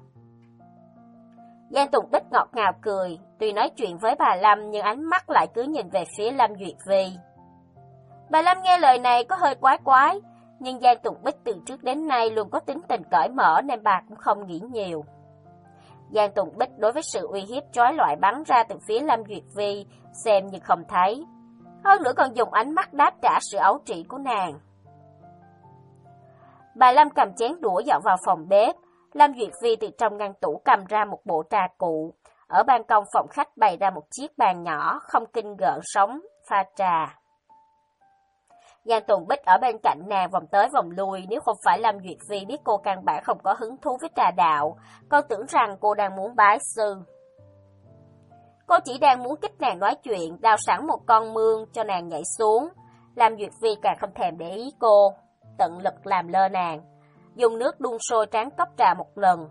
Giang Tùng Bích ngọt ngào cười, tuy nói chuyện với bà Lâm nhưng ánh mắt lại cứ nhìn về phía Lâm Duyệt Phi. Bà Lâm nghe lời này có hơi quái quái, nhưng Giang Tùng Bích từ trước đến nay luôn có tính tình cởi mở nên bà cũng không nghĩ nhiều. Giang Tùng Bích đối với sự uy hiếp trói loại bắn ra từ phía Lâm Duyệt Phi xem như không thấy, hơn nữa còn dùng ánh mắt đáp trả sự ấu trĩ của nàng. Bà Lâm cầm chén đũa dọn vào phòng bếp. Lâm Duyệt Phi từ trong ngăn tủ cầm ra một bộ trà cụ. Ở ban công phòng khách bày ra một chiếc bàn nhỏ, không kinh gợn sóng, pha trà. Giang Tùng Bích ở bên cạnh nàng vòng tới vòng lui, nếu không phải Lâm Duyệt Phi biết cô căn bản không có hứng thú với trà đạo, con tưởng rằng cô đang muốn bái sư. Cô chỉ đang muốn kích nàng nói chuyện, đào sẵn một con mương cho nàng nhảy xuống. Lâm Duyệt Phi càng không thèm để ý cô, tận lực làm lơ nàng, dùng nước đun sôi tráng cốc trà một lần.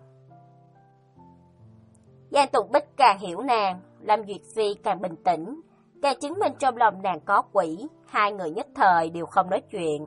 Giang Tùng Bích càng hiểu nàng, Lâm Duyệt Phi càng bình tĩnh, càng chứng minh trong lòng nàng có quỷ, hai người nhất thời đều không nói chuyện.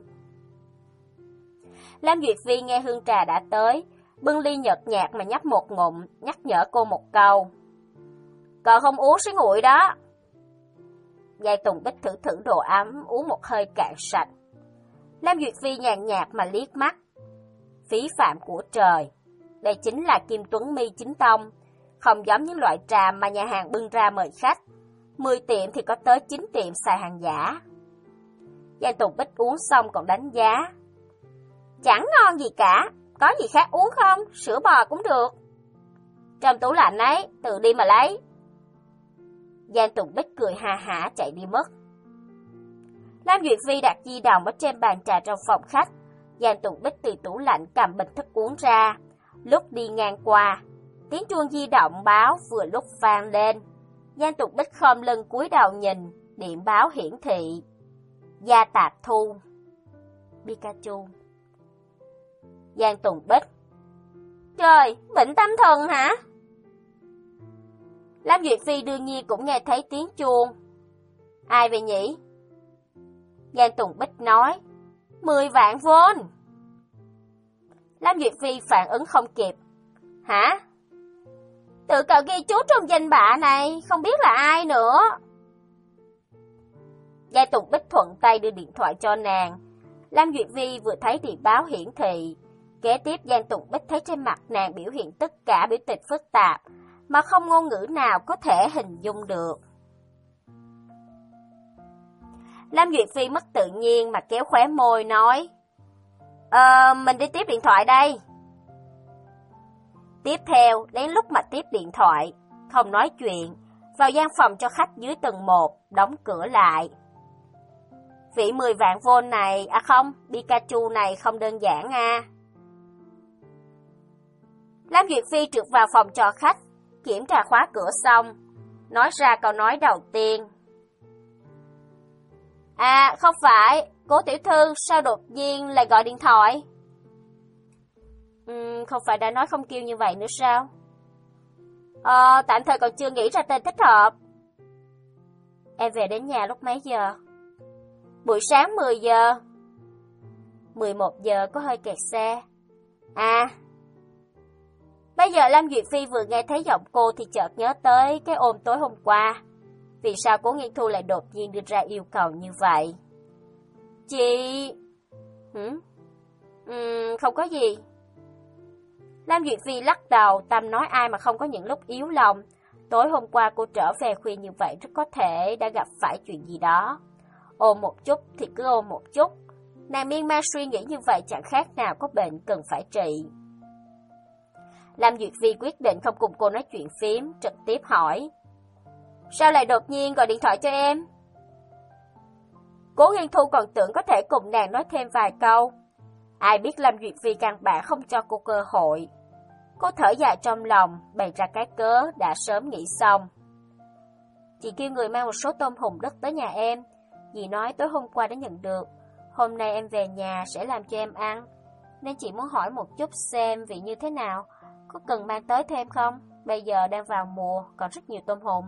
Lâm Duyệt Phi nghe hương trà đã tới, bưng ly nhợt nhạt mà nhấp một ngụm, nhắc nhở cô một câu. Còn không uống sẽ nguội đó. Giang Tùng Bích thử thử đồ ấm, uống một hơi cạn sạch. Lâm Duyệt Phi nhàn nhạt mà liếc mắt. Phí phạm của trời. Đây chính là Kim Tuấn Mi chính tông, không giống những loại trà mà nhà hàng bưng ra mời khách. mười tiệm thì có tới chín tiệm xài hàng giả. Giang Tùng Bích uống xong còn đánh giá. Chẳng ngon gì cả, có gì khác uống không? Sữa bò cũng được. Trong tủ lạnh ấy, tự đi mà lấy. Giang Tùng Bích cười ha hả chạy đi mất. Lâm Duyệt Phi đặt di động ở trên bàn trà trong phòng khách. Giang Tùng Bích từ tủ lạnh cầm bình thức uống ra. Lúc đi ngang qua, Tiếng chuông di động báo vừa lúc vang lên. Giang Tục Bích khom lưng cúi đầu nhìn, điện báo hiển thị. Gia Tạp Thu. Pikachu. Giang Tùng Bích. Trời, bệnh tâm thần hả? Lam Duyệt Phi đương nhiên cũng nghe thấy tiếng chuông. Ai vậy nhỉ? Giang Tùng Bích nói. Mười vạn vôn. Lam Duyệt Phi phản ứng không kịp. Hả? Tự cậu ghi chú trong danh bạ này, không biết là ai nữa. Giang Tùng Bích thuận tay đưa điện thoại cho nàng. Lam Duyệt Phi vừa thấy điện báo hiển thị. Kế tiếp Giang Tùng Bích thấy trên mặt nàng biểu hiện tất cả biểu tình phức tạp, mà không ngôn ngữ nào có thể hình dung được. Lam Duyệt Phi mất tự nhiên mà kéo khóe môi nói. Ờ, mình đi tiếp điện thoại đây. Tiếp theo, đến lúc mà tiếp điện thoại, không nói chuyện, vào gian phòng cho khách dưới tầng một, đóng cửa lại. Vị mười vạn vôn này, à không, Pikachu này không đơn giản à. Lam Duyệt Phi trượt vào phòng cho khách, kiểm tra khóa cửa xong, nói ra câu nói đầu tiên. À, không phải, Cố tiểu thư sao đột nhiên lại gọi điện thoại? Uhm, không phải đã nói không kêu như vậy nữa sao? Ờ, tạm thời còn chưa nghĩ ra tên thích hợp. Em về đến nhà lúc mấy giờ? Buổi sáng mười giờ. mười một giờ có hơi kẹt xe. À. Bây giờ Lam Duyệt Phi vừa nghe thấy giọng cô thì chợt nhớ tới cái ôm tối hôm qua. Vì sao Cố Nghiên Thu lại đột nhiên đưa ra yêu cầu như vậy? Chị... Hử? Uhm, không có gì. Lam Duyệt Phi lắc đầu, Tâm nói ai mà không có những lúc yếu lòng. Tối hôm qua cô trở về khuya như vậy rất có thể đã gặp phải chuyện gì đó. Ôm một chút thì cứ ôm một chút. Nàng miên man suy nghĩ như vậy chẳng khác nào có bệnh cần phải trị. Lam Duyệt Phi quyết định không cùng cô nói chuyện phím, trực tiếp hỏi. Sao lại đột nhiên gọi điện thoại cho em? Cố Nghiên Thu còn tưởng có thể cùng nàng nói thêm vài câu. Ai biết Lam Duyệt Phi căn bản không cho cô cơ hội. Cô thở dài trong lòng, bày ra cái cớ đã sớm nghĩ xong. Chị kêu người mang một số tôm hùm đất tới nhà em. Dì nói tối hôm qua đã nhận được. Hôm nay em về nhà sẽ làm cho em ăn. Nên chị muốn hỏi một chút xem vị như thế nào. Có cần mang tới thêm không? Bây giờ đang vào mùa, còn rất nhiều tôm hùm.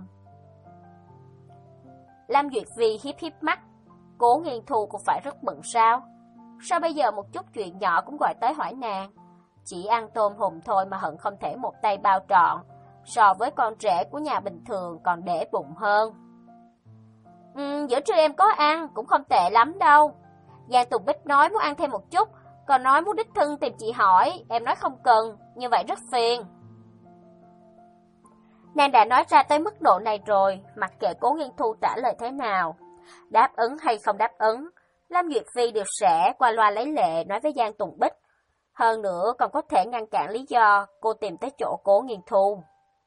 Lam Duyệt Phi hiếp hiếp mắt. Cố Nghiên Thu cũng phải rất bận sao? Sao bây giờ một chút chuyện nhỏ cũng gọi tới hỏi nàng? Chỉ ăn tôm hùm thôi mà hận không thể một tay bao trọn. So với con rể của nhà bình thường còn để bụng hơn. Ừ, giữa trưa em có ăn, cũng không tệ lắm đâu. Giang Tùng Bích nói muốn ăn thêm một chút, còn nói muốn đích thân tìm chị hỏi, em nói không cần, như vậy rất phiền. Nàng đã nói ra tới mức độ này rồi, mặc kệ Cố Nghiên Thu trả lời thế nào, đáp ứng hay không đáp ứng, Lam Duyệt Phi đều sẽ qua loa lấy lệ nói với Giang Tùng Bích. Hơn nữa còn có thể ngăn cản lý do cô tìm tới chỗ Cố Nghiên Thu.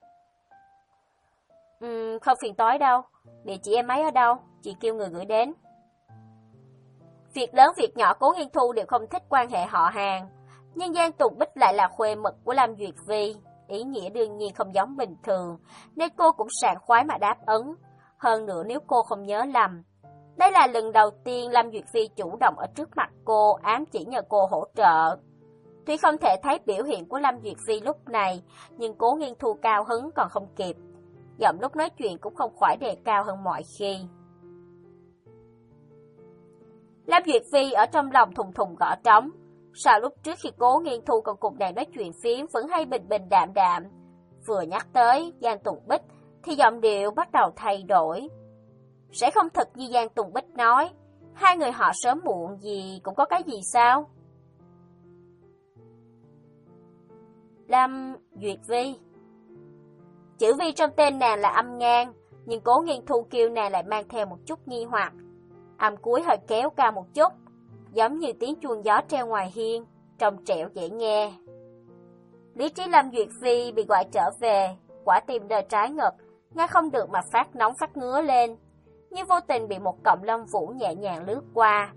Uhm, không phiền toái đâu, địa chỉ em ấy ở đâu, chị kêu người gửi đến. Việc lớn việc nhỏ Cố Nghiên Thu đều không thích quan hệ họ hàng, nhưng Giang Tùng Bích lại là khuê mật của Lam Duyệt Phi, ý nghĩa đương nhiên không giống bình thường, nên cô cũng sảng khoái mà đáp ứng. Hơn nữa nếu cô không nhớ lầm, đây là lần đầu tiên Lam Duyệt Phi chủ động ở trước mặt cô ám chỉ nhờ cô hỗ trợ. Tuy không thể thấy biểu hiện của Lam Duyệt Phi lúc này, nhưng Cố Nghiên Thu cao hứng còn không kịp. Giọng lúc nói chuyện cũng không khỏi đề cao hơn mọi khi. Lam Duyệt Phi ở trong lòng thùng thùng gõ trống. Sao lúc trước khi Cố Nghiên Thu còn cùng nàng nói chuyện phiếm vẫn hay bình bình đạm đạm. Vừa nhắc tới Giang Tùng Bích thì giọng điệu bắt đầu thay đổi. Sẽ không thật như Giang Tùng Bích nói, hai người họ sớm muộn gì cũng có cái gì sao? Lam Duyệt Phi. Chữ Vi trong tên nàng là âm ngang, nhưng Cố Nghiên Thu kêu nàng lại mang theo một chút nghi hoặc. Âm cuối hơi kéo cao một chút, giống như tiếng chuông gió treo ngoài hiên, trong trẻo dễ nghe. Lý trí Lam Duyệt Phi bị gọi trở về, quả tim đờ trái ngực, nghe không được mà phát nóng phát ngứa lên, như vô tình bị một cọng lông vũ nhẹ nhàng lướt qua.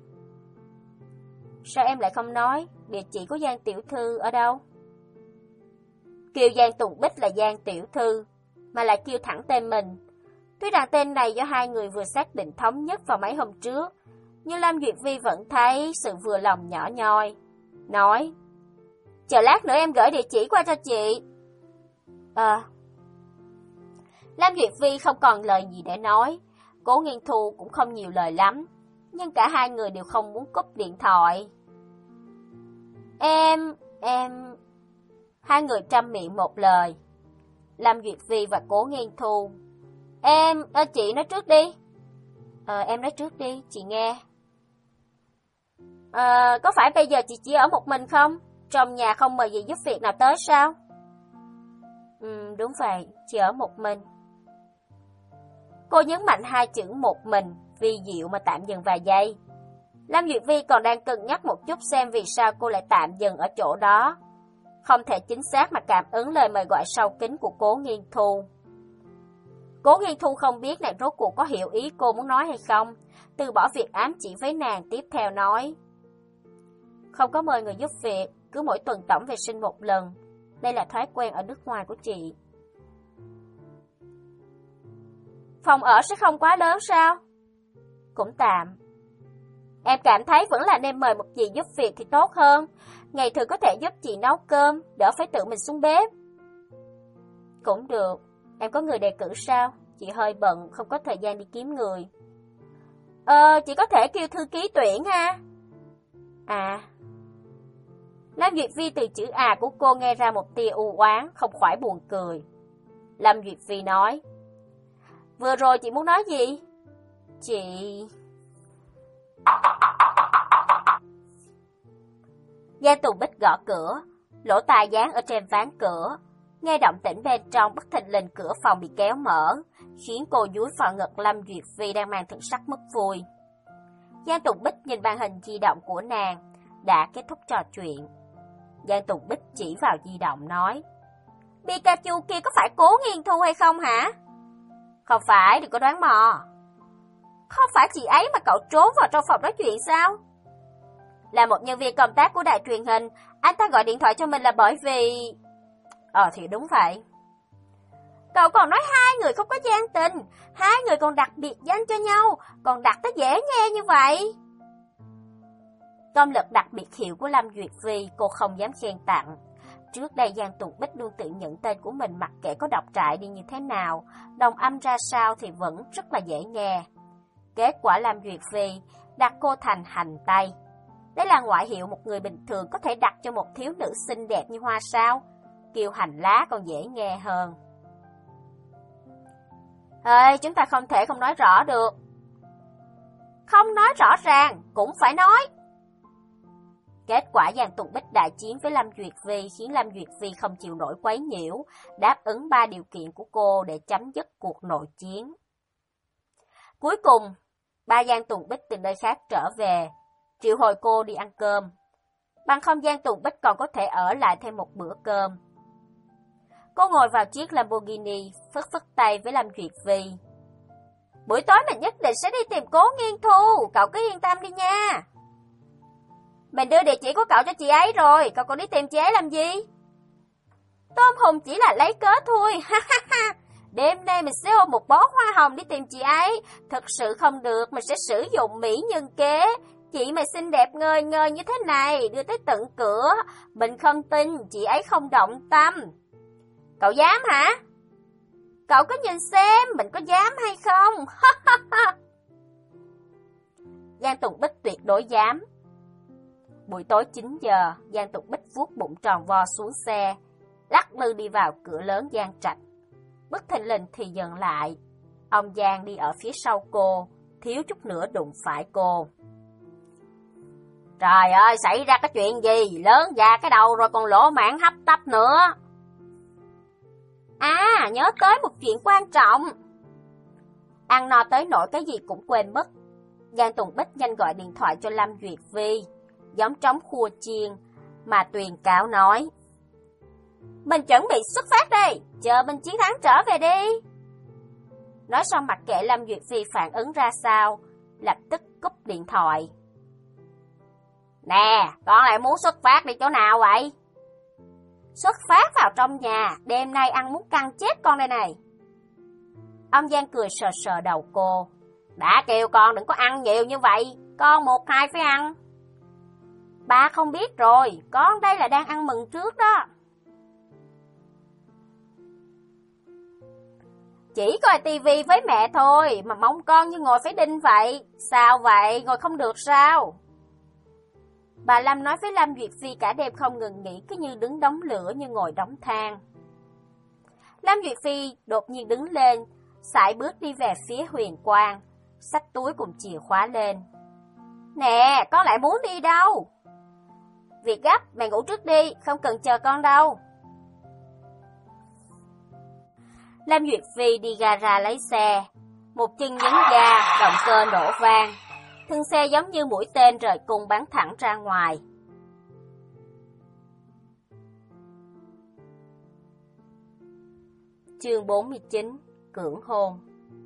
Sao em lại không nói, địa chỉ của Giang tiểu thư ở đâu? Kêu Giang Tùng Bích là Giang tiểu thư, mà lại kêu thẳng tên mình. Tuy rằng tên này do hai người vừa xác định thống nhất vào mấy hôm trước, nhưng Lam Duyệt Vi vẫn thấy sự vừa lòng nhỏ nhoi. Nói, chờ lát nữa em gửi địa chỉ qua cho chị. Ờ. Lam Duyệt Vi không còn lời gì để nói, Cố Nghiên Thu cũng không nhiều lời lắm, nhưng cả hai người đều không muốn cúp điện thoại. Em, em... Hai người trăm miệng một lời. Lam Duyệt Vi và Cố Nghiên Thu. Em, à, chị nói trước đi. Ờ, em nói trước đi, chị nghe. Ờ, có phải bây giờ chị chỉ ở một mình không? Trong nhà không mời gì giúp việc nào tới sao? Ừ, đúng vậy, chị ở một mình. Cô nhấn mạnh hai chữ một mình, vi diệu mà tạm dừng vài giây. Lam Duyệt Vi còn đang cân nhắc một chút xem vì sao cô lại tạm dừng ở chỗ đó. Không thể chính xác mà cảm ứng lời mời gọi sâu kín của Cố Nghiên Thu. Cố Nghiên Thu không biết nàng rốt cuộc có hiểu ý cô muốn nói hay không, từ bỏ việc ám chỉ với nàng, tiếp theo nói. Không có mời người giúp việc, cứ mỗi tuần tổng vệ sinh một lần. Đây là thói quen ở nước ngoài của chị. Phòng ở sẽ không quá lớn sao? Cũng tạm. Em cảm thấy vẫn là nên mời một chị giúp việc thì tốt hơn. Ngày thường có thể giúp chị nấu cơm, đỡ phải tự mình xuống bếp. Cũng được. Em có người đề cử sao? Chị hơi bận, không có thời gian đi kiếm người. Ờ, chị có thể kêu thư ký tuyển ha. À. Lam Duyệt Vi từ chữ à của cô nghe ra một tia u oán, không khỏi buồn cười. Lam Duyệt Vi nói. Vừa rồi chị muốn nói gì? Chị... Giang Tùng Bích gõ cửa, lỗ tai dán ở trên ván cửa. Nghe động tĩnh bên trong, bất thình lình cửa phòng bị kéo mở, khiến cô dúi vào ngực Lâm Duyệt Vi đang mang thần sắc mất vui. Giang Tùng Bích nhìn màn hình di động của nàng, đã kết thúc trò chuyện. Giang Tùng Bích chỉ vào di động nói, Pikachu kia có phải Cố Nghiên Thu hay không hả? Không phải, đừng có đoán mò. Không phải chị ấy mà cậu trốn vào trong phòng nói chuyện sao? Là một nhân viên công tác của đài truyền hình, anh ta gọi điện thoại cho mình là bởi vì... Ờ thì đúng vậy. Cậu còn nói hai người không có gian tình, hai người còn đặc biệt danh cho nhau, còn đặt tới dễ nghe như vậy. Công lực đặc biệt hiệu của Lâm Duyệt Vi cô không dám khen tặng. Trước đây Giang Tùng Bích luôn tự nhận tên của mình mặc kệ có đọc trại đi như thế nào, đồng âm ra sao thì vẫn rất là dễ nghe. Kết quả Lâm Duyệt Vi đặt cô thành hành tây. Đây là ngoại hiệu một người bình thường có thể đặt cho một thiếu nữ xinh đẹp như hoa sao. Kêu hành lá còn dễ nghe hơn. Ê, chúng ta không thể không nói rõ được. Không nói rõ ràng, cũng phải nói. Kết quả Giang Tùng Bích đại chiến với Lâm Duyệt Vi khiến Lâm Duyệt Vi không chịu nổi quấy nhiễu, đáp ứng ba điều kiện của cô để chấm dứt cuộc nội chiến. Cuối cùng, ba Giang Tùng Bích từ nơi khác trở về, triệu hồi cô đi ăn cơm. Bằng không Giang Tùng Bích còn có thể ở lại thêm một bữa cơm. Cô ngồi vào chiếc Lamborghini, phất phất tay với Lâm Duyệt Vi. Buổi tối mình nhất định sẽ đi tìm Cố Nghiên Thu, cậu cứ yên tâm đi nha. Mình đưa địa chỉ của cậu cho chị ấy rồi, cậu còn đi tìm chị ấy làm gì? Tôm hùm chỉ là lấy cớ thôi, ha ha ha. Đêm nay mình sẽ ôm một bó hoa hồng đi tìm chị ấy. Thật sự không được, mình sẽ sử dụng mỹ nhân kế. Chị mà xinh đẹp ngời ngời như thế này, đưa tới tận cửa. Mình không tin, chị ấy không động tâm. Cậu dám hả? Cậu có nhìn xem, mình có dám hay không? Giang Tùng Bích tuyệt đối dám. Buổi tối chín giờ, Giang Tùng Bích vuốt bụng tròn vo xuống xe, lắc lư đi vào cửa lớn Giang Trạch. Bất thình lình thì dừng lại. Ông Giang đi ở phía sau cô, thiếu chút nữa đụng phải cô. Trời ơi, xảy ra cái chuyện gì? Lớn già cái đầu rồi còn lỗ mãn hấp tấp nữa. À, nhớ tới một chuyện quan trọng. Ăn no tới nỗi cái gì cũng quên mất. Giang Tùng Bích nhanh gọi điện thoại cho Lâm Duyệt Vi, giống trống khua chiên, mà tuyền cáo nói. Mình chuẩn bị xuất phát đi, chờ mình chiến thắng trở về đi. Nói xong mặc kệ Lâm Duyệt Vi phản ứng ra sao, lập tức cúp điện thoại. Nè, con lại muốn xuất phát đi chỗ nào vậy? Xuất phát vào trong nhà, đêm nay ăn muốn căng chết con đây này. Ông Giang cười sờ sờ đầu cô. Đã kêu con đừng có ăn nhiều như vậy, con một hai phải ăn. Ba không biết rồi, con đây là đang ăn mừng trước đó. Chỉ coi tivi với mẹ thôi mà mong con như ngồi phải đinh vậy. Sao vậy, ngồi không được sao? Bà Lâm nói với Lâm Duyệt Phi cả đêm không ngừng nghỉ, cứ như đứng đống lửa như ngồi đống than. Lâm Duyệt Phi đột nhiên đứng lên, sải bước đi về phía Huyền Quang, xách túi cùng chìa khóa lên. Nè, con lại muốn đi đâu? Việc gấp, mẹ ngủ trước đi, không cần chờ con đâu. Lâm Duyệt Phi đi gara lấy xe, một chân nhấn ga, động cơ nổ vang. Thân xe giống như mũi tên rời cung bắn thẳng ra ngoài. Chương bốn mươi chín, cưỡng hôn.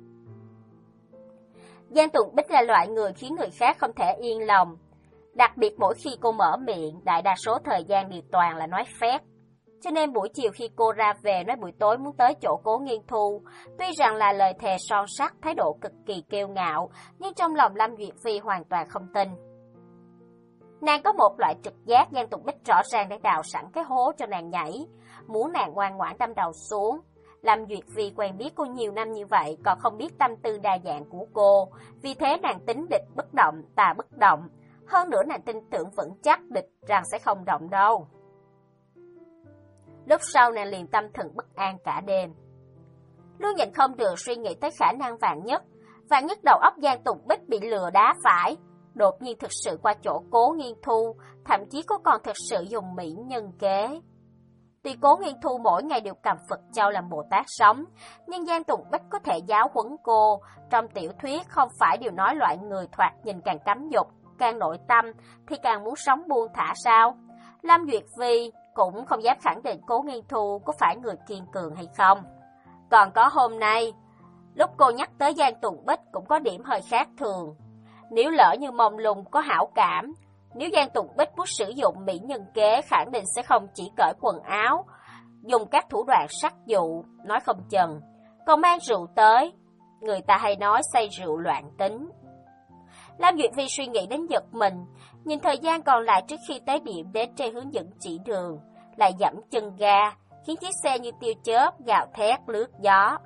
Giang Tùng Bích là loại người khiến người khác không thể yên lòng. Đặc biệt mỗi khi cô mở miệng, đại đa số thời gian đều toàn là nói phét. Cho nên buổi chiều khi cô ra về nói buổi tối muốn tới chỗ Cố Nghiên Thu, tuy rằng là lời thề son sắt, thái độ cực kỳ kiêu ngạo, nhưng trong lòng Lâm Duyệt Phi hoàn toàn không tin. Nàng có một loại trực giác Giang Tùng Bích rõ ràng để đào sẵn cái hố cho nàng nhảy, muốn nàng ngoan ngoãn đâm đầu xuống. Lâm Duyệt Phi quen biết cô nhiều năm như vậy, còn không biết tâm tư đa dạng của cô, vì thế nàng tính địch bất động, tà bất động. Hơn nữa nàng tin tưởng vững chắc địch rằng sẽ không động đâu. Lúc sau nàng liền tâm thần bất an cả đêm. Luôn nhịn không được suy nghĩ tới khả năng vạn nhất. Vạn nhất đầu óc Giang Tùng Bích bị lừa đá phải, đột nhiên thực sự qua chỗ Cố Nghiên Thu, thậm chí cô còn thực sự dùng mỹ nhân kế. Tuy Cố Nghiên Thu mỗi ngày đều cầm Phật Châu làm Bồ Tát sống, nhưng Giang Tùng Bích có thể giáo huấn cô. Trong tiểu thuyết không phải đều nói loại người thoạt nhìn càng cấm dục, càng nội tâm thì càng muốn sống buông thả sao? Lâm Duyệt Phi cũng không dám khẳng định Cố Nghiên Thu có phải người kiên cường hay không. Còn có hôm nay, lúc cô nhắc tới Giang Tùng Bích cũng có điểm hơi khác thường. Nếu lỡ như mông lung có hảo cảm, nếu Giang Tùng Bích muốn sử dụng mỹ nhân kế khẳng định sẽ không chỉ cởi quần áo, dùng các thủ đoạn sắc dụ, nói không chừng, còn mang rượu tới. Người ta hay nói say rượu loạn tính. Lâm Duyệt Phi suy nghĩ đến giật mình, nhìn thời gian còn lại trước khi tới điểm đến trên hướng dẫn chỉ đường, lại dẫm chân ga, khiến chiếc xe như tia chớp gào thét lướt gió.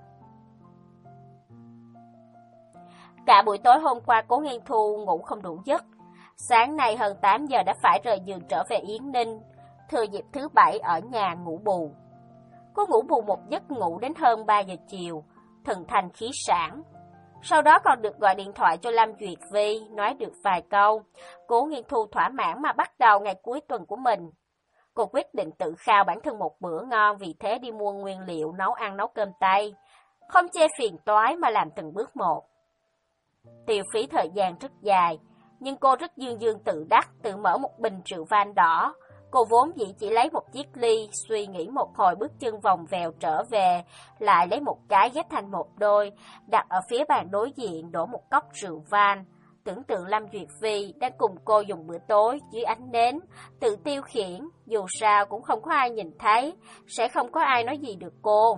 Cả buổi tối hôm qua Cố Nghiên Thu ngủ không đủ giấc, sáng nay hơn tám giờ đã phải rời giường trở về Yến Ninh, thừa dịp thứ bảy ở nhà ngủ bù. Cô ngủ bù một giấc ngủ đến hơn ba giờ chiều, thần thanh khí sảng. Sau đó còn được gọi điện thoại cho Lâm Duyệt Phi, nói được vài câu. Cố Nghiên Thu thỏa mãn mà bắt đầu ngày cuối tuần của mình. Cô quyết định tự khao bản thân một bữa ngon, vì thế đi mua nguyên liệu nấu ăn nấu cơm Tây. Không chê phiền toái mà làm từng bước một. Tiêu phí thời gian rất dài, nhưng cô rất dương dương tự đắc, tự mở một bình rượu vang đỏ. Cô vốn dĩ chỉ lấy một chiếc ly, suy nghĩ một hồi bước chân vòng vèo trở về, lại lấy một cái ghép thành một đôi, đặt ở phía bàn đối diện đổ một cốc rượu vang. Tưởng tượng Lâm Duyệt Phi đang cùng cô dùng bữa tối dưới ánh nến, tự tiêu khiển, dù sao cũng không có ai nhìn thấy, sẽ không có ai nói gì được cô.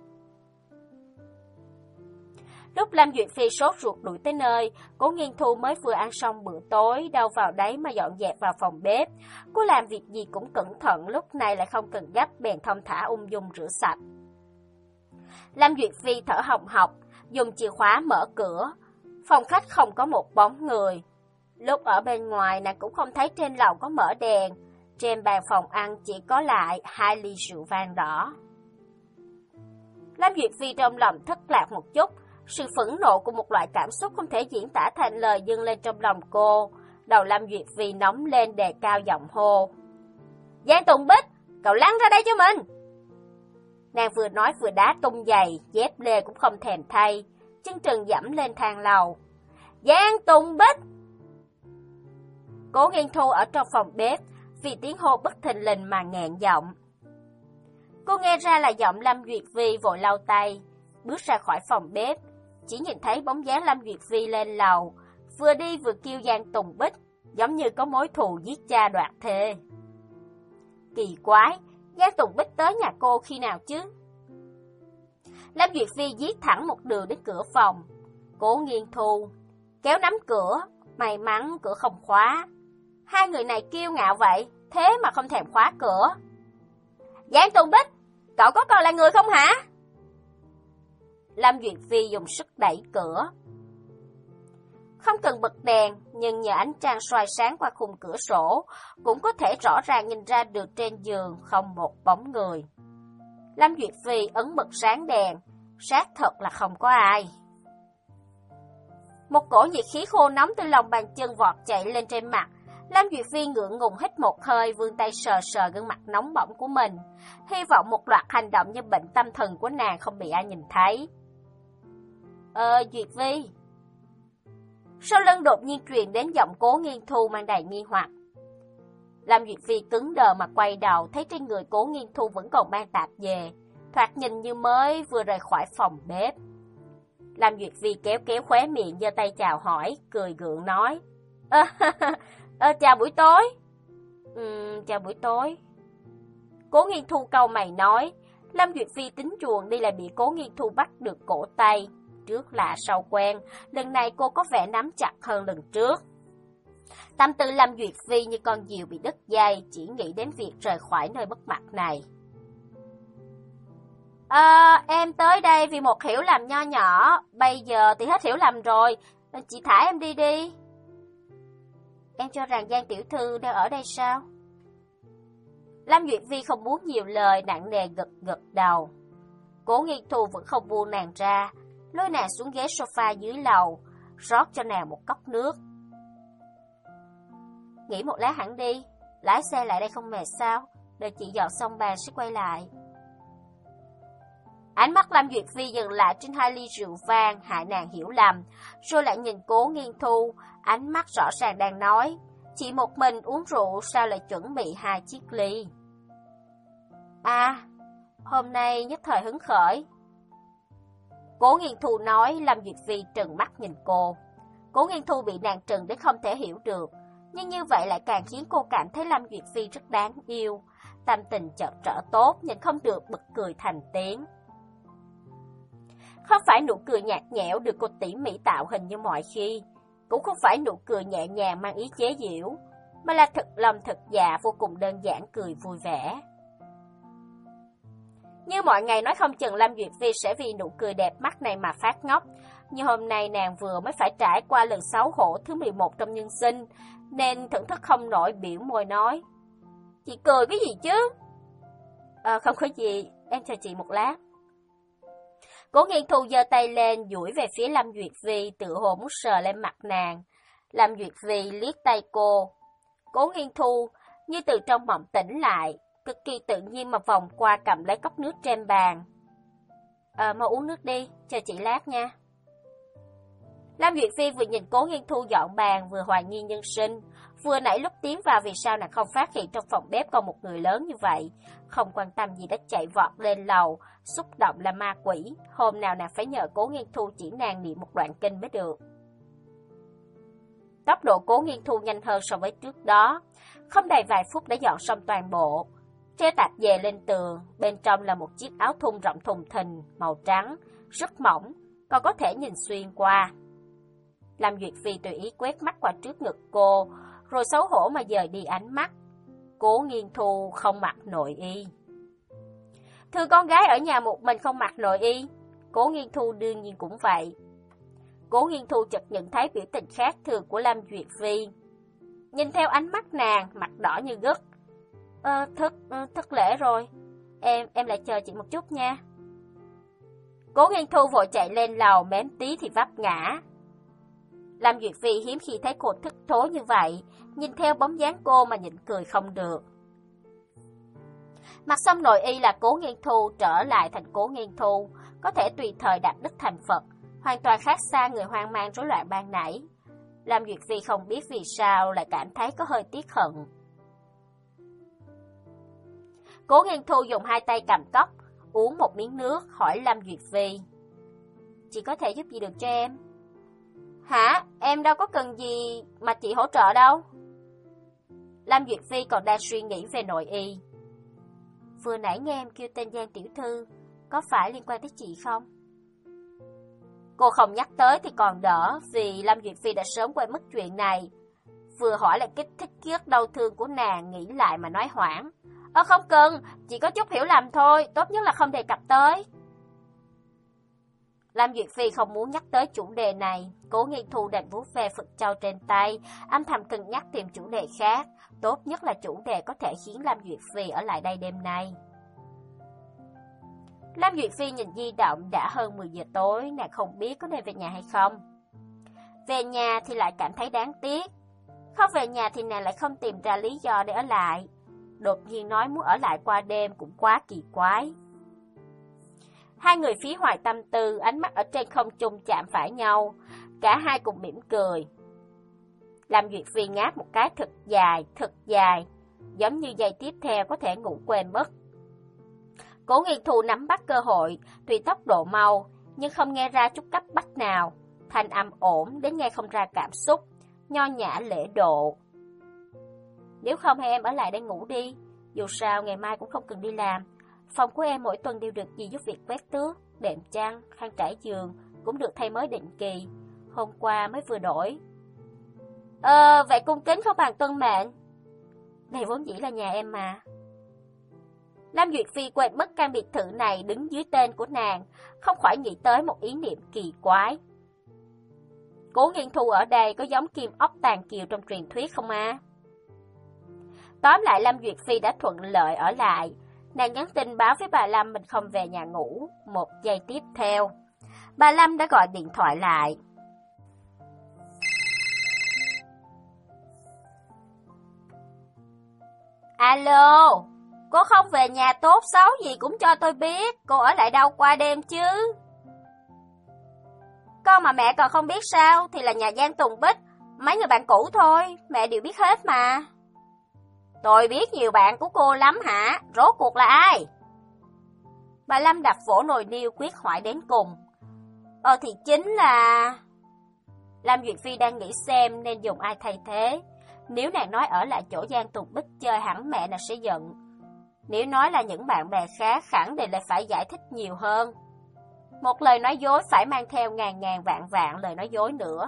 Lúc Lâm Duyệt Phi sốt ruột đuổi tới nơi, Cố Nghiên Thu mới vừa ăn xong bữa tối, đâu vào đấy mà dọn dẹp vào phòng bếp. Cô làm việc gì cũng cẩn thận, lúc này lại không cần gấp, bèn thong thả ung dung rửa sạch. Lâm Duyệt Phi thở hồng hộc, dùng chìa khóa mở cửa. Phòng khách không có một bóng người. Lúc ở bên ngoài nàng cũng không thấy trên lầu có mở đèn. Trên bàn phòng ăn chỉ có lại hai ly rượu vang đỏ. Lâm Duyệt Phi trong lòng thất lạc một chút. Sự phẫn nộ của một loại cảm xúc không thể diễn tả thành lời dâng lên trong lòng cô. Đầu Lâm Duyệt Phi nóng lên đề cao giọng hô. Giang Tùng Bích, cậu lăn ra đây cho mình. Nàng vừa nói vừa đá tung giày, dép lê cũng không thèm thay, chân trần dẫm lên thang lầu. Giang Tùng Bích! Cố Nghiên Thu ở trong phòng bếp, vì tiếng hô bất thình lình mà nghẹn giọng. Cô nghe ra là giọng Lâm Duyệt Phi, vội lau tay, bước ra khỏi phòng bếp, chỉ nhìn thấy bóng dáng Lâm Duyệt Phi lên lầu, vừa đi vừa kêu Giang Tùng Bích, giống như có mối thù giết cha đoạt thê. Kỳ quái, Giang Tùng Bích tới nhà cô khi nào chứ? Lâm Duyệt Phi viết thẳng một đường đến cửa phòng. Cố Nghiên Thu kéo nắm cửa, may mắn cửa không khóa. Hai người này kiêu ngạo vậy, thế mà không thèm khóa cửa. Giang Tùng Bích, cậu có còn là người không hả? Lâm Duyệt Phi dùng sức đẩy cửa. Không cần bật đèn, nhưng nhờ ánh trăng soi sáng qua khung cửa sổ, cũng có thể rõ ràng nhìn ra được trên giường không một bóng người. Lâm Duyệt Phi ấn bật sáng đèn, xác thật là không có ai. Một cổ nhiệt khí khô nóng từ lòng bàn chân vọt chạy lên trên mặt. Lâm Duyệt Phi ngượng ngùng hít một hơi, vươn tay sờ sờ gương mặt nóng bỏng của mình, hy vọng một loạt hành động như bệnh tâm thần của nàng không bị ai nhìn thấy. Ờ, Duyệt Phi. Sau lưng đột nhiên truyền đến giọng Cố Nghiên Thu mang đầy nghi hoặc. Lâm Duyệt Phi cứng đờ mà quay đầu, thấy trên người Cố Nghiên Thu vẫn còn mang tạp dề, thoạt nhìn như mới vừa rời khỏi phòng bếp. Lâm Duyệt Phi kéo kéo khóe miệng, giơ tay chào hỏi, cười gượng nói: Ơ, à, chào buổi tối. Ừ, chào buổi tối. Cố Nghiên Thu cau mày nói. Lâm Duyệt Phi tính chuồn đi lại bị Cố Nghiên Thu bắt được cổ tay. Trước lạ sau quen, lần này cô có vẻ nắm chặt hơn lần trước. Tâm tư Lâm Duyệt Phi như con diều bị đứt dây, chỉ nghĩ đến việc rời khỏi nơi mất mặt này. À, em tới đây vì một hiểu lầm nho nhỏ, bây giờ thì hết hiểu lầm rồi, chị thả em đi đi. Em cho rằng Giang tiểu thư đang ở đây sao? Lâm Duyệt Phi không muốn nhiều lời, nặng nề gật gật đầu. Cố Nghiên Thu vẫn không buông nàng ra, lôi nàng xuống ghế sofa dưới lầu, rót cho nàng một cốc nước. Nghỉ một lát hẳn đi, lái xe lại đây không mệt sao? Đợi chị dọn xong bàn sẽ quay lại. Ánh mắt Lâm Duyệt Phi dừng lại trên hai ly rượu vang, hại nàng hiểu lầm, rồi lại nhìn Cố Nghiên Thu, ánh mắt rõ ràng đang nói, chị một mình uống rượu sao lại chuẩn bị hai chiếc ly? À, hôm nay nhất thời hứng khởi. Cố Nghiên Thu nói. Lâm Duyệt Phi trừng mắt nhìn cô. Cố Nghiên Thu bị nàng trừng đến không thể hiểu được, nhưng như vậy lại càng khiến cô cảm thấy Lâm Duyệt Phi rất đáng yêu. Tâm tình chợt trở tốt, nhìn không được bật cười thành tiếng. Không phải nụ cười nhạt nhẽo được cô tỉ mỉ tạo hình như mọi khi, cũng không phải nụ cười nhẹ nhàng mang ý chế giễu, mà là thật lòng thật dạ, vô cùng đơn giản, cười vui vẻ. Như mọi ngày nói không chừng Lâm Duyệt Phi sẽ vì nụ cười đẹp mắt này mà phát ngốc, nhưng hôm nay nàng vừa mới phải trải qua lần xấu hổ thứ mười một trong nhân sinh, nên thưởng thức không nổi, biểu môi nói: Chị cười cái gì chứ? À, không có gì, em chờ chị một lát. Cố Nghiên Thu giơ tay lên, duỗi về phía Lâm Duyệt Phi, tự hồ muốn sờ lên mặt nàng. Lâm Duyệt Phi liếc tay cô. Cố Nghiên Thu như từ trong mộng tỉnh lại, cực kỳ tự nhiên mà vòng qua cầm lấy cốc nước trên bàn. À, mau uống nước đi, chờ chị lát nha. Lâm Duyệt Phi vừa nhìn Cố Nghiên Thu dọn bàn, vừa hoài nghi nhân sinh. Vừa nãy lúc tiến vào vì sao nàng không phát hiện trong phòng bếp còn một người lớn như vậy. Không quan tâm gì đã chạy vọt lên lầu, xúc động là ma quỷ. Hôm nào nàng phải nhờ Cố Nghiên Thu chỉ nàng niệm một đoạn kinh mới được. Tốc độ Cố Nghiên Thu nhanh hơn so với trước đó. Không đầy vài phút đã dọn xong toàn bộ. Treo tạp dề lên tường, bên trong là một chiếc áo thun rộng thùng thình, màu trắng, rất mỏng, còn có thể nhìn xuyên qua. Lâm Duyệt Phi tùy ý quét mắt qua trước ngực cô, rồi xấu hổ mà dời đi ánh mắt. Cố Nghiên Thu không mặc nội y. Thưa con gái ở nhà một mình không mặc nội y, Cố Nghiên Thu đương nhiên cũng vậy. Cố Nghiên Thu chợt nhận thấy biểu tình khác thường của Lâm Duyệt Phi. Nhìn theo ánh mắt nàng, mặt đỏ như gấc. Ờ, thất, thất lễ rồi. Em, em lại chờ chị một chút nha. Cố Nghiên Thu vội chạy lên lầu, mém tí thì vấp ngã. Lâm Duyệt Phi hiếm khi thấy cô thức thối như vậy, nhìn theo bóng dáng cô mà nhịn cười không được. Mặc xong nội y là Cố Nghiên Thu trở lại thành Cố Nghiên Thu, có thể tùy thời đặt đích thành Phật, hoàn toàn khác xa người hoang mang rối loạn ban nãy. Lâm Duyệt Phi không biết vì sao lại cảm thấy có hơi tiếc hận. Cố Nghiên Thu dùng hai tay cầm cốc, uống một miếng nước, hỏi Lâm Duyệt Phi: Chị có thể giúp gì được cho em? Hả? Em đâu có cần gì mà chị hỗ trợ đâu. Lâm Duyệt Phi còn đang suy nghĩ về nội y. vừa nãy nghe em kêu tên Giang tiểu thư, có phải liên quan tới chị không? Cô không nhắc tới thì còn đỡ, vì Lâm Duyệt Phi đã sớm quên mất chuyện này. Vừa hỏi lại kích thích rất đau thương của nàng, nghĩ lại mà nói hoảng. Ơ không cần, chỉ có chút hiểu lầm thôi, tốt nhất là không đề cập tới. Lâm Duyệt Phi không muốn nhắc tới chủ đề này, Cố Nghiên Thu đành vuốt ve Phật châu trên tay, âm thầm cân nhắc tìm chủ đề khác, tốt nhất là chủ đề có thể khiến Lâm Duyệt Phi ở lại đây đêm nay. Lâm Duyệt Phi nhìn di động, đã hơn mười giờ tối, nàng không biết có nên về nhà hay không. Về nhà thì lại cảm thấy đáng tiếc, không về nhà thì nàng lại không tìm ra lý do để ở lại. Đột nhiên nói muốn ở lại qua đêm cũng quá kỳ quái. Hai người phí hoài tâm tư, ánh mắt ở trên không trung chạm phải nhau, cả hai cùng mỉm cười. Lâm Duyệt Phi ngáp một cái thật dài, thật dài, giống như giây tiếp theo có thể ngủ quên mất. Cố Nghiên Thu nắm bắt cơ hội, tuy tốc độ mau, nhưng không nghe ra chút cấp bách nào, thanh âm ổn đến nghe không ra cảm xúc, nho nhã lễ độ. Nếu không hay em ở lại đây ngủ đi, dù sao ngày mai cũng không cần đi làm. Phòng của em mỗi tuần đều được dì giúp việc quét tước, đệm chăn, khăn trải giường, cũng được thay mới định kỳ. Hôm qua mới vừa đổi. Ờ, vậy cung kính không bằng tuân mệnh. Đây vốn dĩ là nhà em mà. Lâm Duyệt Phi quên mất căn biệt thự này đứng dưới tên của nàng, không khỏi nghĩ tới một ý niệm kỳ quái. Cố Nghiên Thu ở đây có giống kim ốc tàn kiều trong truyền thuyết không à? Tóm lại Lâm Duyệt Phi đã thuận lợi ở lại. Nàng nhắn tin báo với bà Lâm mình không về nhà ngủ. Một giây tiếp theo, bà Lâm đã gọi điện thoại lại. Alo, cô không về nhà tốt xấu gì cũng cho tôi biết. Cô ở lại đâu qua đêm chứ? Con mà mẹ còn không biết sao thì là nhà Giang Tùng Bích. Mấy người bạn cũ thôi, mẹ đều biết hết mà. Tôi biết nhiều bạn của cô lắm hả? Rốt cuộc là ai? Bà Lâm đập vỗ nồi niêu quyết hỏi đến cùng. Ờ thì chính là... Lâm Duyệt Phi đang nghĩ xem nên dùng ai thay thế. Nếu nàng nói ở lại chỗ Giang Tùng Bích chơi hẳn mẹ nàng sẽ giận. Nếu nói là những bạn bè khác khẳng định lại phải giải thích nhiều hơn. Một lời nói dối phải mang theo ngàn ngàn vạn vạn lời nói dối nữa.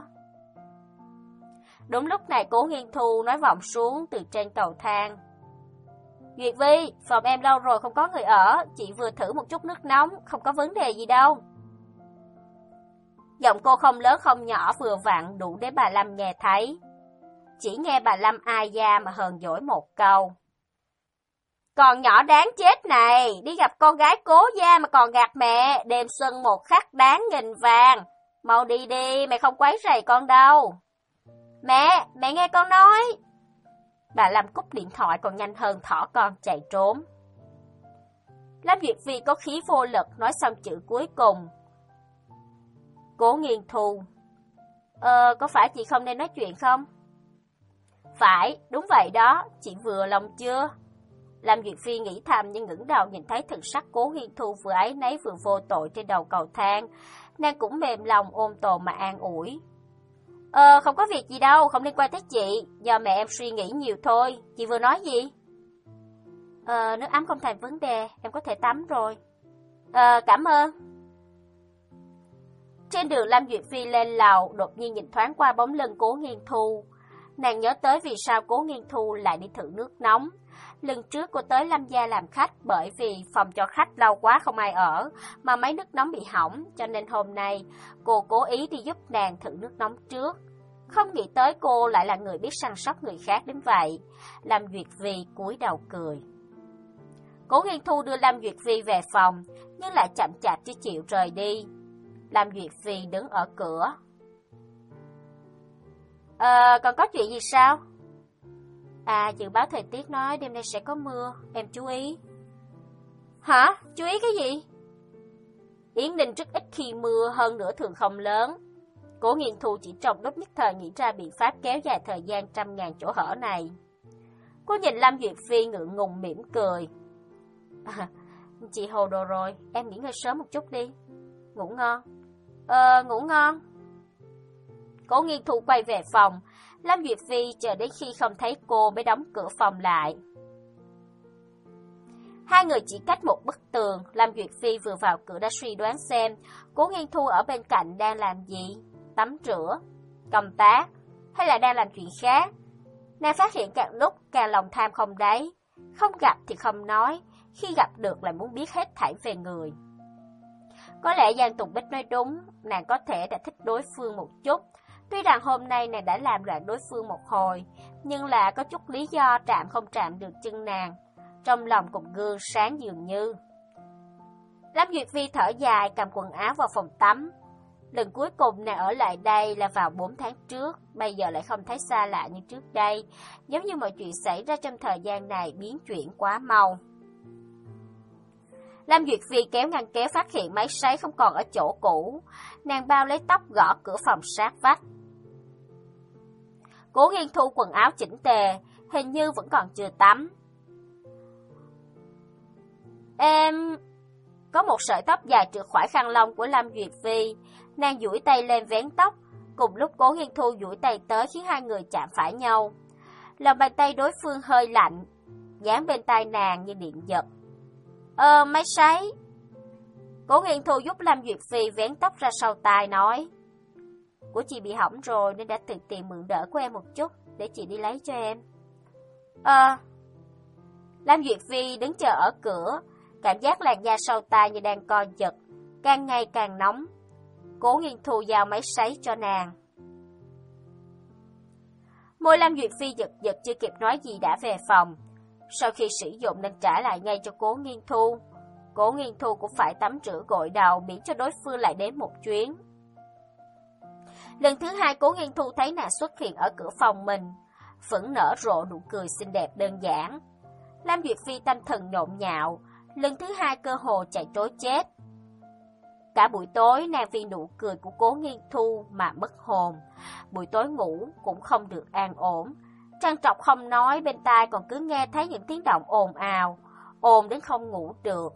Đúng lúc này Cố Nghiên Thu nói vọng xuống từ trên cầu thang. Duyệt Vi, phòng em lâu rồi không có người ở, chị vừa thử một chút nước nóng, không có vấn đề gì đâu. Giọng cô không lớn không nhỏ, vừa vặn đủ để bà Lâm nghe thấy. Chỉ nghe bà Lâm ai da mà hờn dỗi một câu. Còn nhỏ đáng chết này, đi gặp con gái Cố gia mà còn gạt mẹ, đêm xuân một khắc đáng nghìn vàng. Mau đi đi, mẹ không quấy rầy con đâu. Mẹ, mẹ nghe con nói. Bà Lâm cúp điện thoại còn nhanh hơn thỏ con chạy trốn. Lâm Duyệt Phi có khí vô lực nói xong chữ cuối cùng. Cố Nghiên Thu. Ờ, có phải chị không nên nói chuyện không? Phải, đúng vậy đó, chị vừa lòng chưa? Lâm Duyệt Phi nghĩ thầm nhưng ngẩng đầu nhìn thấy thần sắc Cố Nghiên Thu vừa áy náy vừa vô tội trên đầu cầu thang. Nàng cũng mềm lòng ôm tồn mà an ủi. Ờ, không có việc gì đâu, không liên quan tới chị, do mẹ em suy nghĩ nhiều thôi. Chị vừa nói gì? Ờ, nước ấm không thành vấn đề, em có thể tắm rồi. Ờ, cảm ơn. Trên đường Lâm Duyệt Phi lên lầu, đột nhiên nhìn thoáng qua bóng lưng Cố Nghiên Thu. Nàng nhớ tới vì sao Cố Nghiên Thu lại đi thử nước nóng. Lần trước cô tới Lâm gia làm khách bởi vì phòng cho khách lâu quá không ai ở, mà máy nước nóng bị hỏng, cho nên hôm nay cô cố ý đi giúp nàng thử nước nóng trước. Không nghĩ tới cô lại là người biết săn sóc người khác đến vậy. Lâm Duyệt Phi cúi đầu cười. Cố Nghiên Thu đưa Lâm Duyệt Phi về phòng, nhưng lại chậm chạp chưa chịu rời đi. Lâm Duyệt Phi đứng ở cửa. Ờ, còn có chuyện gì sao? À, dự báo thời tiết nói đêm nay sẽ có mưa, em chú ý. Hả? Chú ý cái gì? Yến Ninh rất ít khi mưa, hơn nữa thường không lớn. Cố Nghiên Thu chỉ trong lúc nhất thời nghĩ ra biện pháp kéo dài thời gian trăm ngàn chỗ hở này. Cô nhìn Lâm Duyệt Phi ngượng ngùng mỉm cười. À, chị hồ đồ rồi, em nghỉ ngơi sớm một chút đi. Ngủ ngon. Ờ, ngủ ngon. Cố Nghiên Thu quay về phòng. Lâm Duyệt Phi chờ đến khi không thấy cô mới đóng cửa phòng lại. Hai người chỉ cách một bức tường. Lâm Duyệt Phi vừa vào cửa đã suy đoán xem Cố Nghiên Thu ở bên cạnh đang làm gì, tắm rửa, công tác, hay là đang làm chuyện khác. Nàng phát hiện càng lúc càng lòng tham không đáy, không gặp thì không nói, khi gặp được lại muốn biết hết thảy về người. Có lẽ Giang Tùng Bích nói đúng, nàng có thể đã thích đối phương một chút. Tuy rằng hôm nay nàng đã làm loạn đối phương một hồi, nhưng là có chút lý do chạm không chạm được chân nàng. Trong lòng cục gương sáng dường như. Lâm Duyệt Phi thở dài cầm quần áo vào phòng tắm. Lần cuối cùng nàng ở lại đây là vào bốn tháng trước, bây giờ lại không thấy xa lạ như trước đây, giống như mọi chuyện xảy ra trong thời gian này biến chuyển quá mau. Lâm Duyệt Phi kéo ngăn kéo phát hiện máy sấy không còn ở chỗ cũ, nàng bao lấy tóc gõ cửa phòng sát vách. Cố Nghiên Thu quần áo chỉnh tề, hình như vẫn còn chưa tắm. Em... Có một sợi tóc dài trượt khỏi khăn lông của Lâm Duyệt Phi, nàng duỗi tay lên vén tóc, cùng lúc Cố Nghiên Thu duỗi tay tới khiến hai người chạm phải nhau. Lòng bàn tay đối phương hơi lạnh, dán bên tai nàng như điện giật. Ờ, máy sấy. Cố Nghiên Thu giúp Lâm Duyệt Phi vén tóc ra sau tai nói. Của chị bị hỏng rồi nên đã tự tìm mượn đỡ của em một chút, để chị đi lấy cho em. Ờ. Lâm Duyệt Phi đứng chờ ở cửa, cảm giác làn da sau tai như đang co giật, càng ngày càng nóng. Cố Nghiên Thu giao máy sấy cho nàng. Môi Lâm Duyệt Phi giật giật chưa kịp nói gì đã về phòng. Sau khi sử dụng nên trả lại ngay cho Cố Nghiên Thu. Cố Nghiên Thu cũng phải tắm rửa gội đầu miễn cho đối phương lại đến một chuyến. Lần thứ hai Cố Nghiên Thu thấy nàng xuất hiện ở cửa phòng mình, phẫn nở rộ nụ cười xinh đẹp đơn giản. Lâm Duyệt Phi tâm thần nhộn nhạo, lần thứ hai cơ hồ chạy trối chết. Cả buổi tối nàng vì nụ cười của Cố Nghiên Thu mà mất hồn, buổi tối ngủ cũng không được an ổn. Trằn trọc không nói, bên tai còn cứ nghe thấy những tiếng động ồn ào, ồn đến không ngủ được.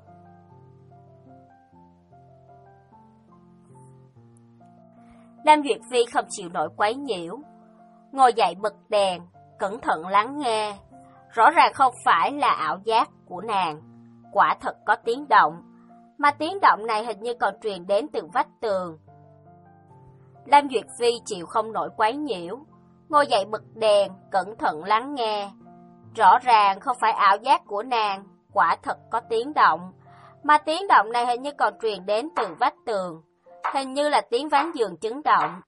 Lâm Duyệt Phi không chịu nổi quấy nhiễu, ngồi dậy bật đèn, cẩn thận lắng nghe. Rõ ràng không phải là ảo giác của nàng, quả thật có tiếng động, mà tiếng động này hình như còn truyền đến từ vách tường. Lâm Duyệt Phi chịu không nổi quấy nhiễu, ngồi dậy bật đèn, cẩn thận lắng nghe. Rõ ràng không phải ảo giác của nàng, quả thật có tiếng động, mà tiếng động này hình như còn truyền đến từ vách tường, hình như là tiếng ván giường chấn động.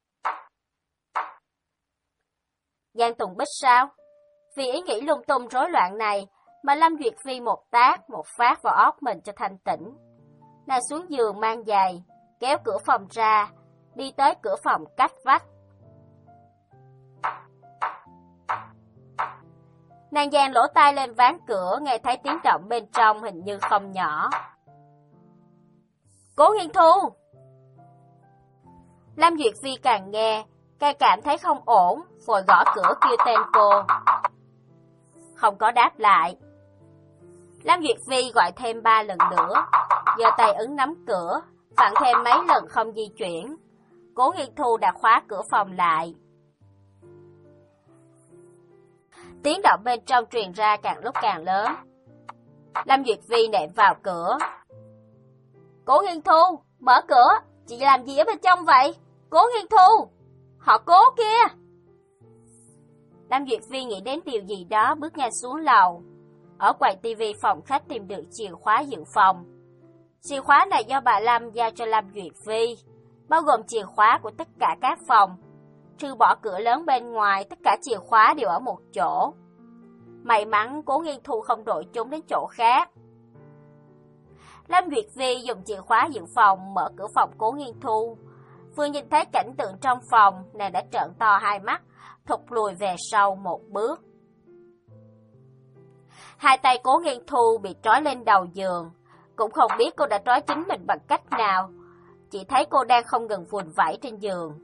Giang Tùng Bích sao? Vì ý nghĩ lung tung rối loạn này mà Lâm Duyệt Phi một tác một phát vào óc mình cho thanh tĩnh. Nàng xuống giường mang giày, kéo cửa phòng ra, đi tới cửa phòng cách vách. Nàng dàn lỗ tai lên ván cửa, nghe thấy tiếng động bên trong hình như không nhỏ. Cố Nghiên Thu! Lâm Duyệt Phi càng nghe, càng cảm thấy không ổn, vội gõ cửa kêu tên cô. Không có đáp lại. Lâm Duyệt Phi gọi thêm ba lần nữa, giơ tay ấn nắm cửa, vặn thêm mấy lần không di chuyển. Cố Nghiên Thu đã khóa cửa phòng lại. Tiếng động bên trong truyền ra càng lúc càng lớn. Lâm Duyệt Phi nện vào cửa. Cố Nghiên Thu, mở cửa, chị làm gì ở bên trong vậy? Cố Nghiên Thu, họ Cố kia. Lâm Duyệt Phi nghĩ đến điều gì đó, bước nhanh xuống lầu. Ở quầy tivi phòng khách tìm được chìa khóa dự phòng. Chìa khóa này do bà Lâm giao cho Lâm Duyệt Phi, bao gồm chìa khóa của tất cả các phòng. Trừ bỏ cửa lớn bên ngoài, tất cả chìa khóa đều ở một chỗ. May mắn Cố Nghiên Thu không đổi chúng đến chỗ khác. Lâm Duyệt Phi dùng chìa khóa dự phòng mở cửa phòng Cố Nghiên Thu. Vừa nhìn thấy cảnh tượng trong phòng, nàng đã trợn to hai mắt, thụt lùi về sau một bước. Hai tay Cố Nghiên Thu bị trói lên đầu giường, cũng không biết cô đã trói chính mình bằng cách nào. Chỉ thấy cô đang không ngừng vùn vẫy trên giường.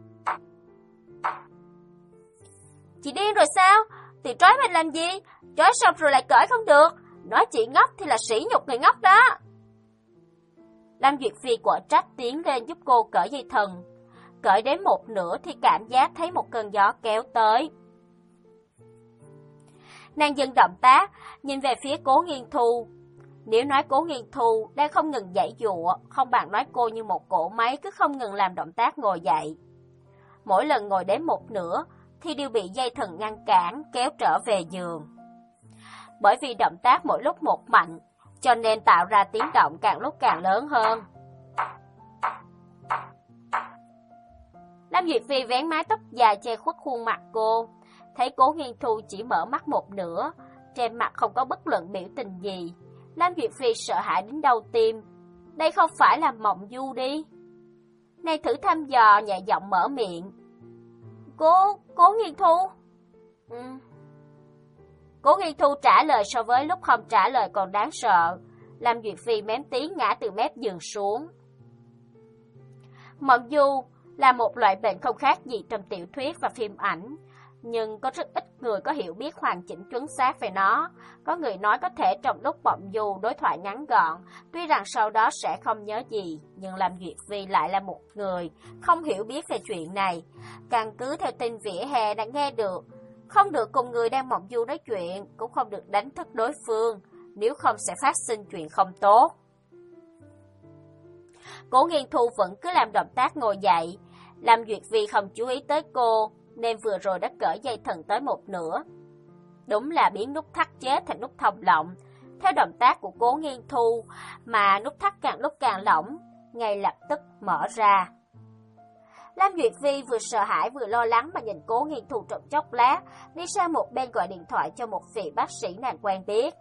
Chị điên rồi sao? Thì trói mình làm gì? Trói xong rồi lại cởi không được. Nói chị ngốc thì là sỉ nhục người ngốc đó. Lâm Duyệt Phi quở trách tiến lên giúp cô cởi dây thừng. Cởi đến một nửa thì cảm giác thấy một cơn gió kéo tới. Nàng dừng động tác, nhìn về phía Cố Nghiên Thu. Nếu nói Cố Nghiên Thu đang không ngừng giãy giụa, không bằng nói cô như một cỗ máy cứ không ngừng làm động tác ngồi dậy. Mỗi lần ngồi đến một nửa thì đều bị dây thừng ngăn cản, kéo trở về giường. Bởi vì động tác mỗi lúc một mạnh, cho nên tạo ra tiếng động càng lúc càng lớn hơn. Lâm Duyệt Phi vén mái tóc dài che khuất khuôn mặt cô, thấy Cố Nghiên Thu chỉ mở mắt một nửa, trên mặt không có bất luận biểu tình gì. Lâm Duyệt Phi sợ hãi đến đau tim. Đây không phải là mộng du đi. Nàng thử thăm dò nhẹ giọng mở miệng. Cố, Cố Nghiên Thu. Ừ. Cố Nghiên Thu trả lời so với lúc không trả lời còn đáng sợ. Lâm Duyệt Phi mém tí ngã từ mép giường xuống. Mộng du là một loại bệnh không khác gì trong tiểu thuyết và phim ảnh, nhưng có rất ít người có hiểu biết hoàn chỉnh chuẩn xác về nó. Có người nói có thể trong lúc mộng du đối thoại ngắn gọn, tuy rằng sau đó sẽ không nhớ gì, nhưng Lâm Duyệt Phi lại là một người không hiểu biết về chuyện này. Căn cứ theo tin vỉa hè đã nghe được, không được cùng người đang mộng du nói chuyện, cũng không được đánh thức đối phương, nếu không sẽ phát sinh chuyện không tốt. Cố Nghiên Thu vẫn cứ làm động tác ngồi dậy. Lâm Duyệt Phi không chú ý tới cô, nên vừa rồi đã cởi dây thừng tới một nửa. Đúng là biến nút thắt chế thành nút thòng lọng. Theo động tác của Cố Nghiên Thu mà nút thắt càng lúc càng lỏng, ngay lập tức mở ra. Lâm Duyệt Phi vừa sợ hãi vừa lo lắng mà nhìn Cố Nghiên Thu trong chốc lát, đi sang một bên gọi điện thoại cho một vị bác sĩ nàng quen biết.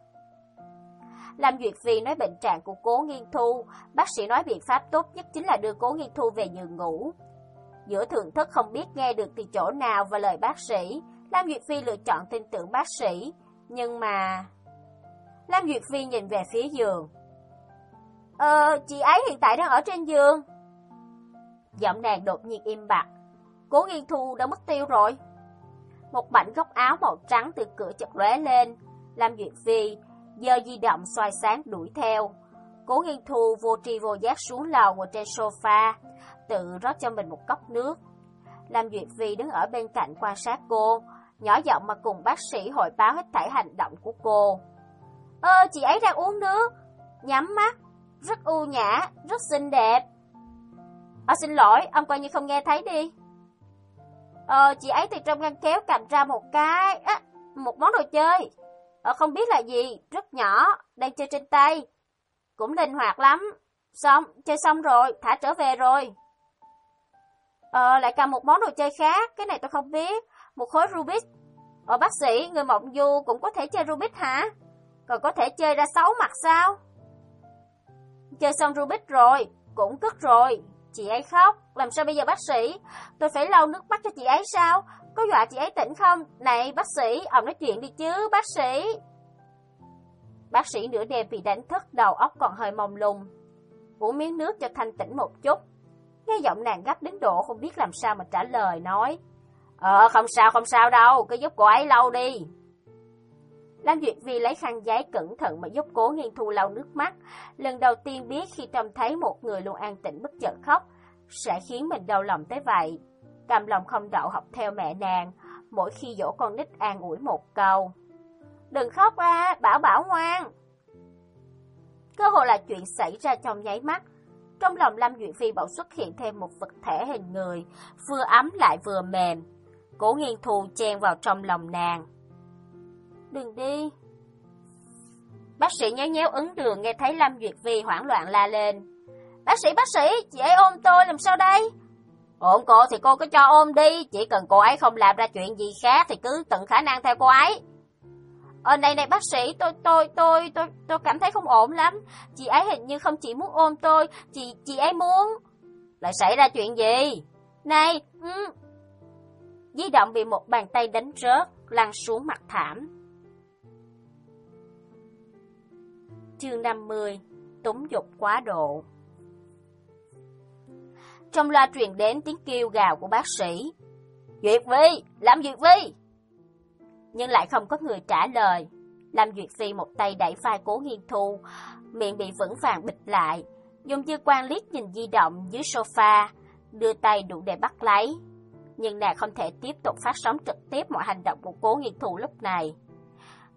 Lâm Duyệt Phi nói bệnh trạng của Cố Nghiên Thu, bác sĩ nói biện pháp tốt nhất chính là đưa Cố Nghiên Thu về giường ngủ. Giữa thượng thất không biết nghe được từ chỗ nào và lời bác sĩ, Lâm Duyệt Phi lựa chọn tin tưởng bác sĩ, nhưng mà... Lâm Duyệt Phi nhìn về phía giường. Ờ, chị ấy hiện tại đang ở trên giường. Giọng nàng đột nhiên im bặt. Cố Nghiên Thu đã mất tiêu rồi. Một mảnh góc áo màu trắng từ cửa chợt lóe lên. Lâm Duyệt Phi giơ di động xoay sáng đuổi theo. Cố Nghiên Thu vô tri vô giác xuống lầu ngồi trên sofa, tự rót cho mình một cốc nước. Lâm Duyệt Phi đứng ở bên cạnh quan sát cô, nhỏ giọng mà cùng bác sĩ hội báo hết thảy hành động của cô. Ơ, chị ấy đang uống nước, nhắm mắt, rất ưu nhã, rất xinh đẹp. Ờ, xin lỗi, ông coi như không nghe thấy đi. Ờ, chị ấy từ trong ngăn kéo cầm ra một cái, á, một món đồ chơi. Ờ, không biết là gì, rất nhỏ, đang chơi trên tay. Cũng linh hoạt lắm. Xong, chơi xong rồi, thả trở về rồi. Ờ, lại cầm một món đồ chơi khác, cái này tôi không biết. Một khối Rubik. Ờ, bác sĩ, người mộng du cũng có thể chơi Rubik hả? Còn có thể chơi ra sáu mặt sao? Chơi xong Rubik rồi, cũng cất rồi. Chị ấy khóc, làm sao bây giờ bác sĩ? Tôi phải lau nước mắt cho chị ấy sao? Có dọa chị ấy tỉnh không? Này bác sĩ, ông nói chuyện đi chứ, bác sĩ. Bác sĩ nửa đêm vì đánh thức, đầu óc còn hơi mông lung. Uống miếng nước cho thanh tĩnh một chút. Nghe giọng nàng gấp đến độ không biết làm sao mà trả lời, nói. Ờ, không sao, không sao đâu, cứ giúp cô ấy lau đi. Lâm Duyệt Phi lấy khăn giấy cẩn thận mà giúp Cố Nghiên Thu lau nước mắt. Lần đầu tiên biết khi trông thấy một người luôn an tĩnh bất chợt khóc, sẽ khiến mình đau lòng tới vậy. Cầm lòng không đậu học theo mẹ nàng, mỗi khi dỗ con nít an ủi một câu. Đừng khóc à, Bảo Bảo ngoan. Cơ hội là chuyện xảy ra trong nháy mắt. Trong lòng Lâm Duyệt Phi bỗng xuất hiện thêm một vật thể hình người, vừa ấm lại vừa mềm. Cố Nghiên Thu chen vào trong lòng nàng. Đừng đi. Bác sĩ nhéo nhéo ấn đường, nghe thấy Lâm Duyệt Phi hoảng loạn la lên. Bác sĩ, bác sĩ, chị ấy ôm tôi làm sao đây? Ôm cô thì cô cứ cho ôm đi, chỉ cần cô ấy không làm ra chuyện gì khác thì cứ tận khả năng theo cô ấy. Ờ này này bác sĩ, tôi tôi tôi tôi tôi cảm thấy không ổn lắm. Chị ấy hình như không chỉ muốn ôm tôi, chị chị ấy muốn. Lại xảy ra chuyện gì? Này, ừ. Di động bị một bàn tay đánh rớt, lăn xuống mặt thảm. Chương năm mươi, túng dục quá độ. Trong loa truyền đến tiếng kêu gào của bác sĩ. Duyệt Phi, Lâm Duyệt Phi. Nhưng lại không có người trả lời. Lâm Duyệt Phi một tay đẩy vai Cố Nghiên Thu, miệng bị vững vàng bịt lại, dùng dư quan liếc nhìn di động dưới sofa, đưa tay đủ để bắt lấy. Nhưng nàng không thể tiếp tục phát sóng trực tiếp mọi hành động của Cố Nghiên Thu lúc này.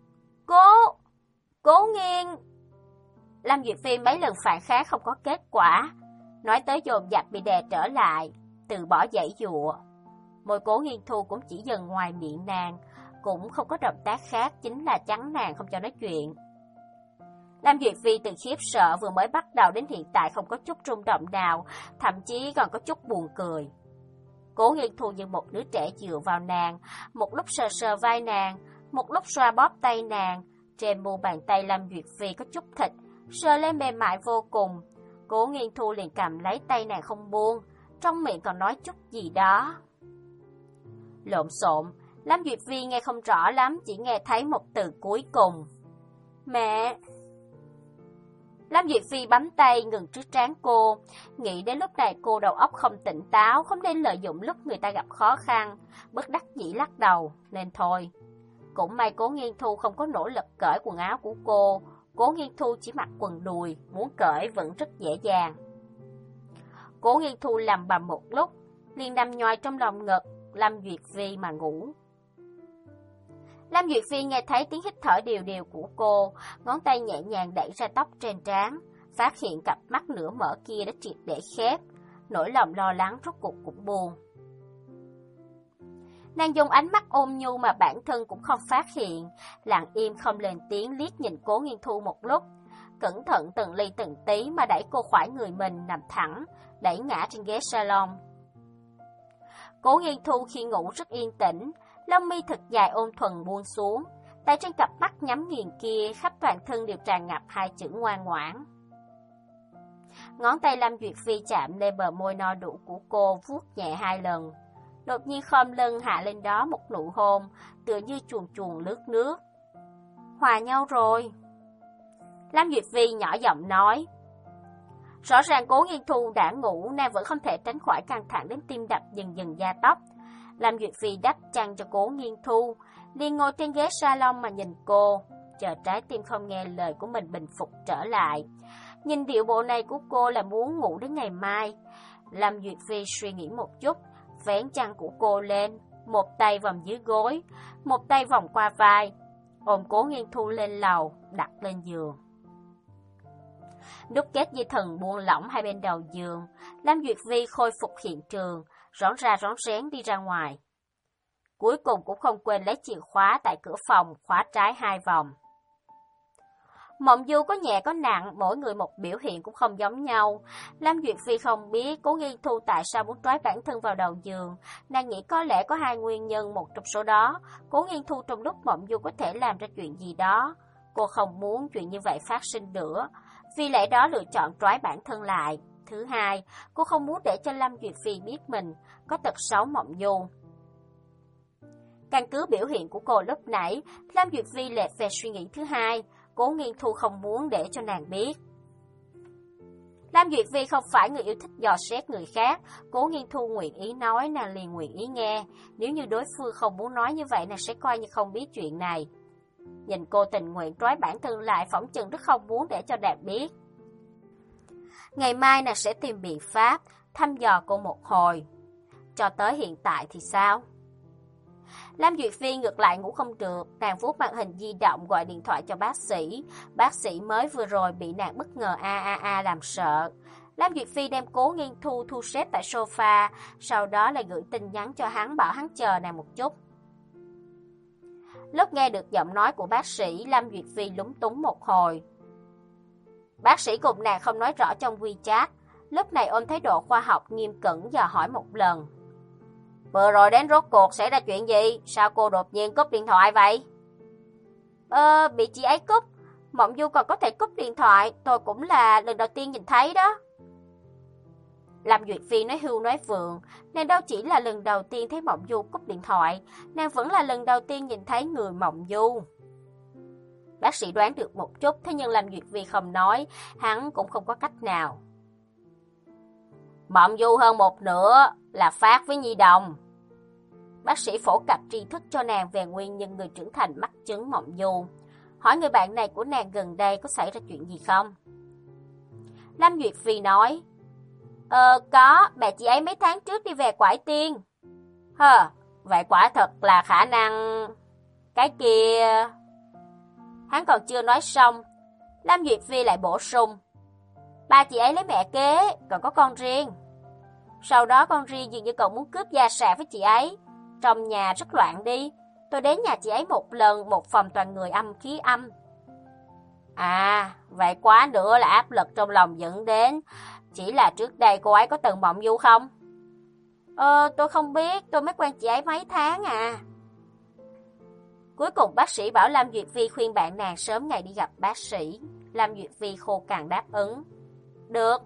Cố, Cố Nghiên. Lâm Duyệt Phi mấy lần phản kháng không có kết quả, nói tới dồn dập bị đè trở lại, từ bỏ giãy giụa. Môi Cố Nghiên Thu cũng chỉ dần ngoài miệng nàng, cũng không có động tác khác, chính là chắn nàng không cho nói chuyện. Lâm Duyệt Phi từ khiếp sợ vừa mới bắt đầu đến hiện tại không có chút rung động nào, thậm chí còn có chút buồn cười. Cố Nghiên Thu như một đứa trẻ dựa vào nàng, một lúc sờ sờ vai nàng, một lúc xoa bóp tay nàng. Trên mu bàn tay Lâm Duyệt Phi có chút thịt, sờ lên mềm mại vô cùng. Cố Nghiên Thu liền cầm lấy tay nàng không buông, trong miệng còn nói chút gì đó. Lộn xộn, Lâm Duyệt Phi nghe không rõ lắm, chỉ nghe thấy một từ cuối cùng. Mẹ. Lâm Duyệt Phi bấm tay ngừng trước trán cô, nghĩ đến lúc này cô đầu óc không tỉnh táo, không nên lợi dụng lúc người ta gặp khó khăn, bất đắc dĩ lắc đầu, nên thôi. Cũng may Cố Nghiên Thu không có nỗ lực cởi quần áo của cô, Cố Nghiên Thu chỉ mặc quần đùi, muốn cởi vẫn rất dễ dàng. Cố Nghiên Thu lầm bầm một lúc, liền nằm nhoài trong lòng ngực Lâm Duyệt Phi mà ngủ. Lâm Duyệt Phi nghe thấy tiếng hít thở đều đều của cô, ngón tay nhẹ nhàng đẩy ra tóc trên trán, phát hiện cặp mắt nửa mở kia đã triệt để khép, nỗi lòng lo lắng rốt cuộc cũng buông. Nàng dùng ánh mắt ôn nhu mà bản thân cũng không phát hiện, lặng im không lên tiếng liếc nhìn Cố Nghiên Thu một lúc, cẩn thận từng ly từng tí mà đẩy cô khỏi người mình nằm thẳng, đẩy ngã trên ghế salon. Cố Nghiên Thu khi ngủ rất yên tĩnh, lông mi thật dài ôn thuần buông xuống, tay trên cặp mắt nhắm nghiền kia khắp toàn thân đều tràn ngập hai chữ ngoan ngoãn. Ngón tay Lâm Duyệt Phi chạm lên bờ môi no đủ của cô, vuốt nhẹ hai lần, đột nhiên khom lưng hạ lên đó một nụ hôn, tựa như chuồn chuồn lướt nước. Hòa nhau rồi. Lâm Duyệt Phi nhỏ giọng nói. Rõ ràng Cố Nghiên Thu đã ngủ, nàng vẫn không thể tránh khỏi căng thẳng đến tim đập dần dần gia tốc. Lâm Duyệt Phi đắp chăn cho Cố Nghiên Thu, liền ngồi trên ghế salon mà nhìn cô, chờ trái tim không nghe lời của mình bình phục trở lại. Nhìn điệu bộ này của cô là muốn ngủ đến ngày mai. Lâm Duyệt Phi suy nghĩ một chút, vén chăn của cô lên, một tay vòng dưới gối, một tay vòng qua vai, ôm Cố Nghiên Thu lên lầu, đặt lên giường. Đúc kết dây thần buông lỏng hai bên đầu giường, Lâm Duyệt Phi khôi phục hiện trường, rón ra rón rén đi ra ngoài. Cuối cùng cũng không quên lấy chìa khóa tại cửa phòng, khóa trái hai vòng. Mộng Du có nhẹ có nặng, mỗi người một biểu hiện cũng không giống nhau. Lâm Duyệt Phi không biết Cố Nghiên Thu tại sao muốn trói bản thân vào đầu giường. Nàng nghĩ có lẽ có hai nguyên nhân, một trong số đó, Cố Nghiên Thu trong lúc Mộng Du có thể làm ra chuyện gì đó. Cô không muốn chuyện như vậy phát sinh nữa, vì lẽ đó lựa chọn trói bản thân lại. Thứ hai, cô không muốn để cho Lâm Duyệt Phi biết mình có tật xấu Mộng Du. Căn cứ biểu hiện của cô lúc nãy, Lâm Duyệt Phi lệch về suy nghĩ thứ hai, Cố Nghiên Thu không muốn để cho nàng biết. Lâm Duyệt Phi không phải người yêu thích dò xét người khác, Cố Nghiên Thu nguyện ý nói, nàng liền nguyện ý nghe. Nếu như đối phương không muốn nói như vậy, nàng sẽ coi như không biết chuyện này. Nhìn cô tình nguyện trói bản thân lại, phỏng chừng rất không muốn để cho nàng biết. Ngày mai nàng sẽ tìm biện pháp thăm dò cô một hồi. Cho tới hiện tại thì sao? Lâm Duyệt Phi ngược lại ngủ không được, nàng vuốt màn hình di động gọi điện thoại cho bác sĩ. Bác sĩ mới vừa rồi bị nàng bất ngờ a a a làm sợ. Lâm Duyệt Phi đem Cố Nghiên Thu thu xếp tại sofa, sau đó lại gửi tin nhắn cho hắn bảo hắn chờ nàng một chút. Lúc nghe được giọng nói của bác sĩ, Lâm Duyệt Phi lúng túng một hồi. Bác sĩ cùng nàng không nói rõ trong WeChat, lúc này ôm thái độ khoa học nghiêm cẩn dò hỏi một lần. Vừa rồi đến rốt cuộc xảy ra chuyện gì? Sao cô đột nhiên cúp điện thoại vậy? Ờ, bị chị ấy cúp. Mộng Du còn có thể cúp điện thoại, tôi cũng là lần đầu tiên nhìn thấy đó. Lâm Duyệt Phi nói hưu nói vượng, nàng đâu chỉ là lần đầu tiên thấy Mộng Du cúp điện thoại, nàng vẫn là lần đầu tiên nhìn thấy người Mộng Du. Bác sĩ đoán được một chút, thế nhưng Lâm Duyệt Phi không nói, hắn cũng không có cách nào. Mộng Du hơn một nửa là phát với nhi đồng. Bác sĩ phổ cập tri thức cho nàng về nguyên nhân người trưởng thành mắc chứng Mộng Du. Hỏi người bạn này của nàng gần đây có xảy ra chuyện gì không? Lâm Duyệt Phi nói, Ờ, có, bà chị ấy mấy tháng trước đi về Quải Tiên. Hờ, vậy quả thật là khả năng... Cái kia... Hắn còn chưa nói xong, Lâm Duyệt Phi lại bổ sung. Ba chị ấy lấy mẹ kế, còn có con riêng. Sau đó con riêng dường như cậu muốn cướp gia sản với chị ấy. Trong nhà rất loạn đi. Tôi đến nhà chị ấy một lần, một phòng toàn người âm khí âm. À, vậy quá nữa là áp lực trong lòng dẫn đến. Chỉ là trước đây cô ấy có từng mộng du không? Ờ, tôi không biết, tôi mới quen chị ấy mấy tháng à. Cuối cùng bác sĩ bảo Lâm Duyệt Phi khuyên bạn nàng sớm ngày đi gặp bác sĩ. Lâm Duyệt Phi khô cằn đáp ứng. Được.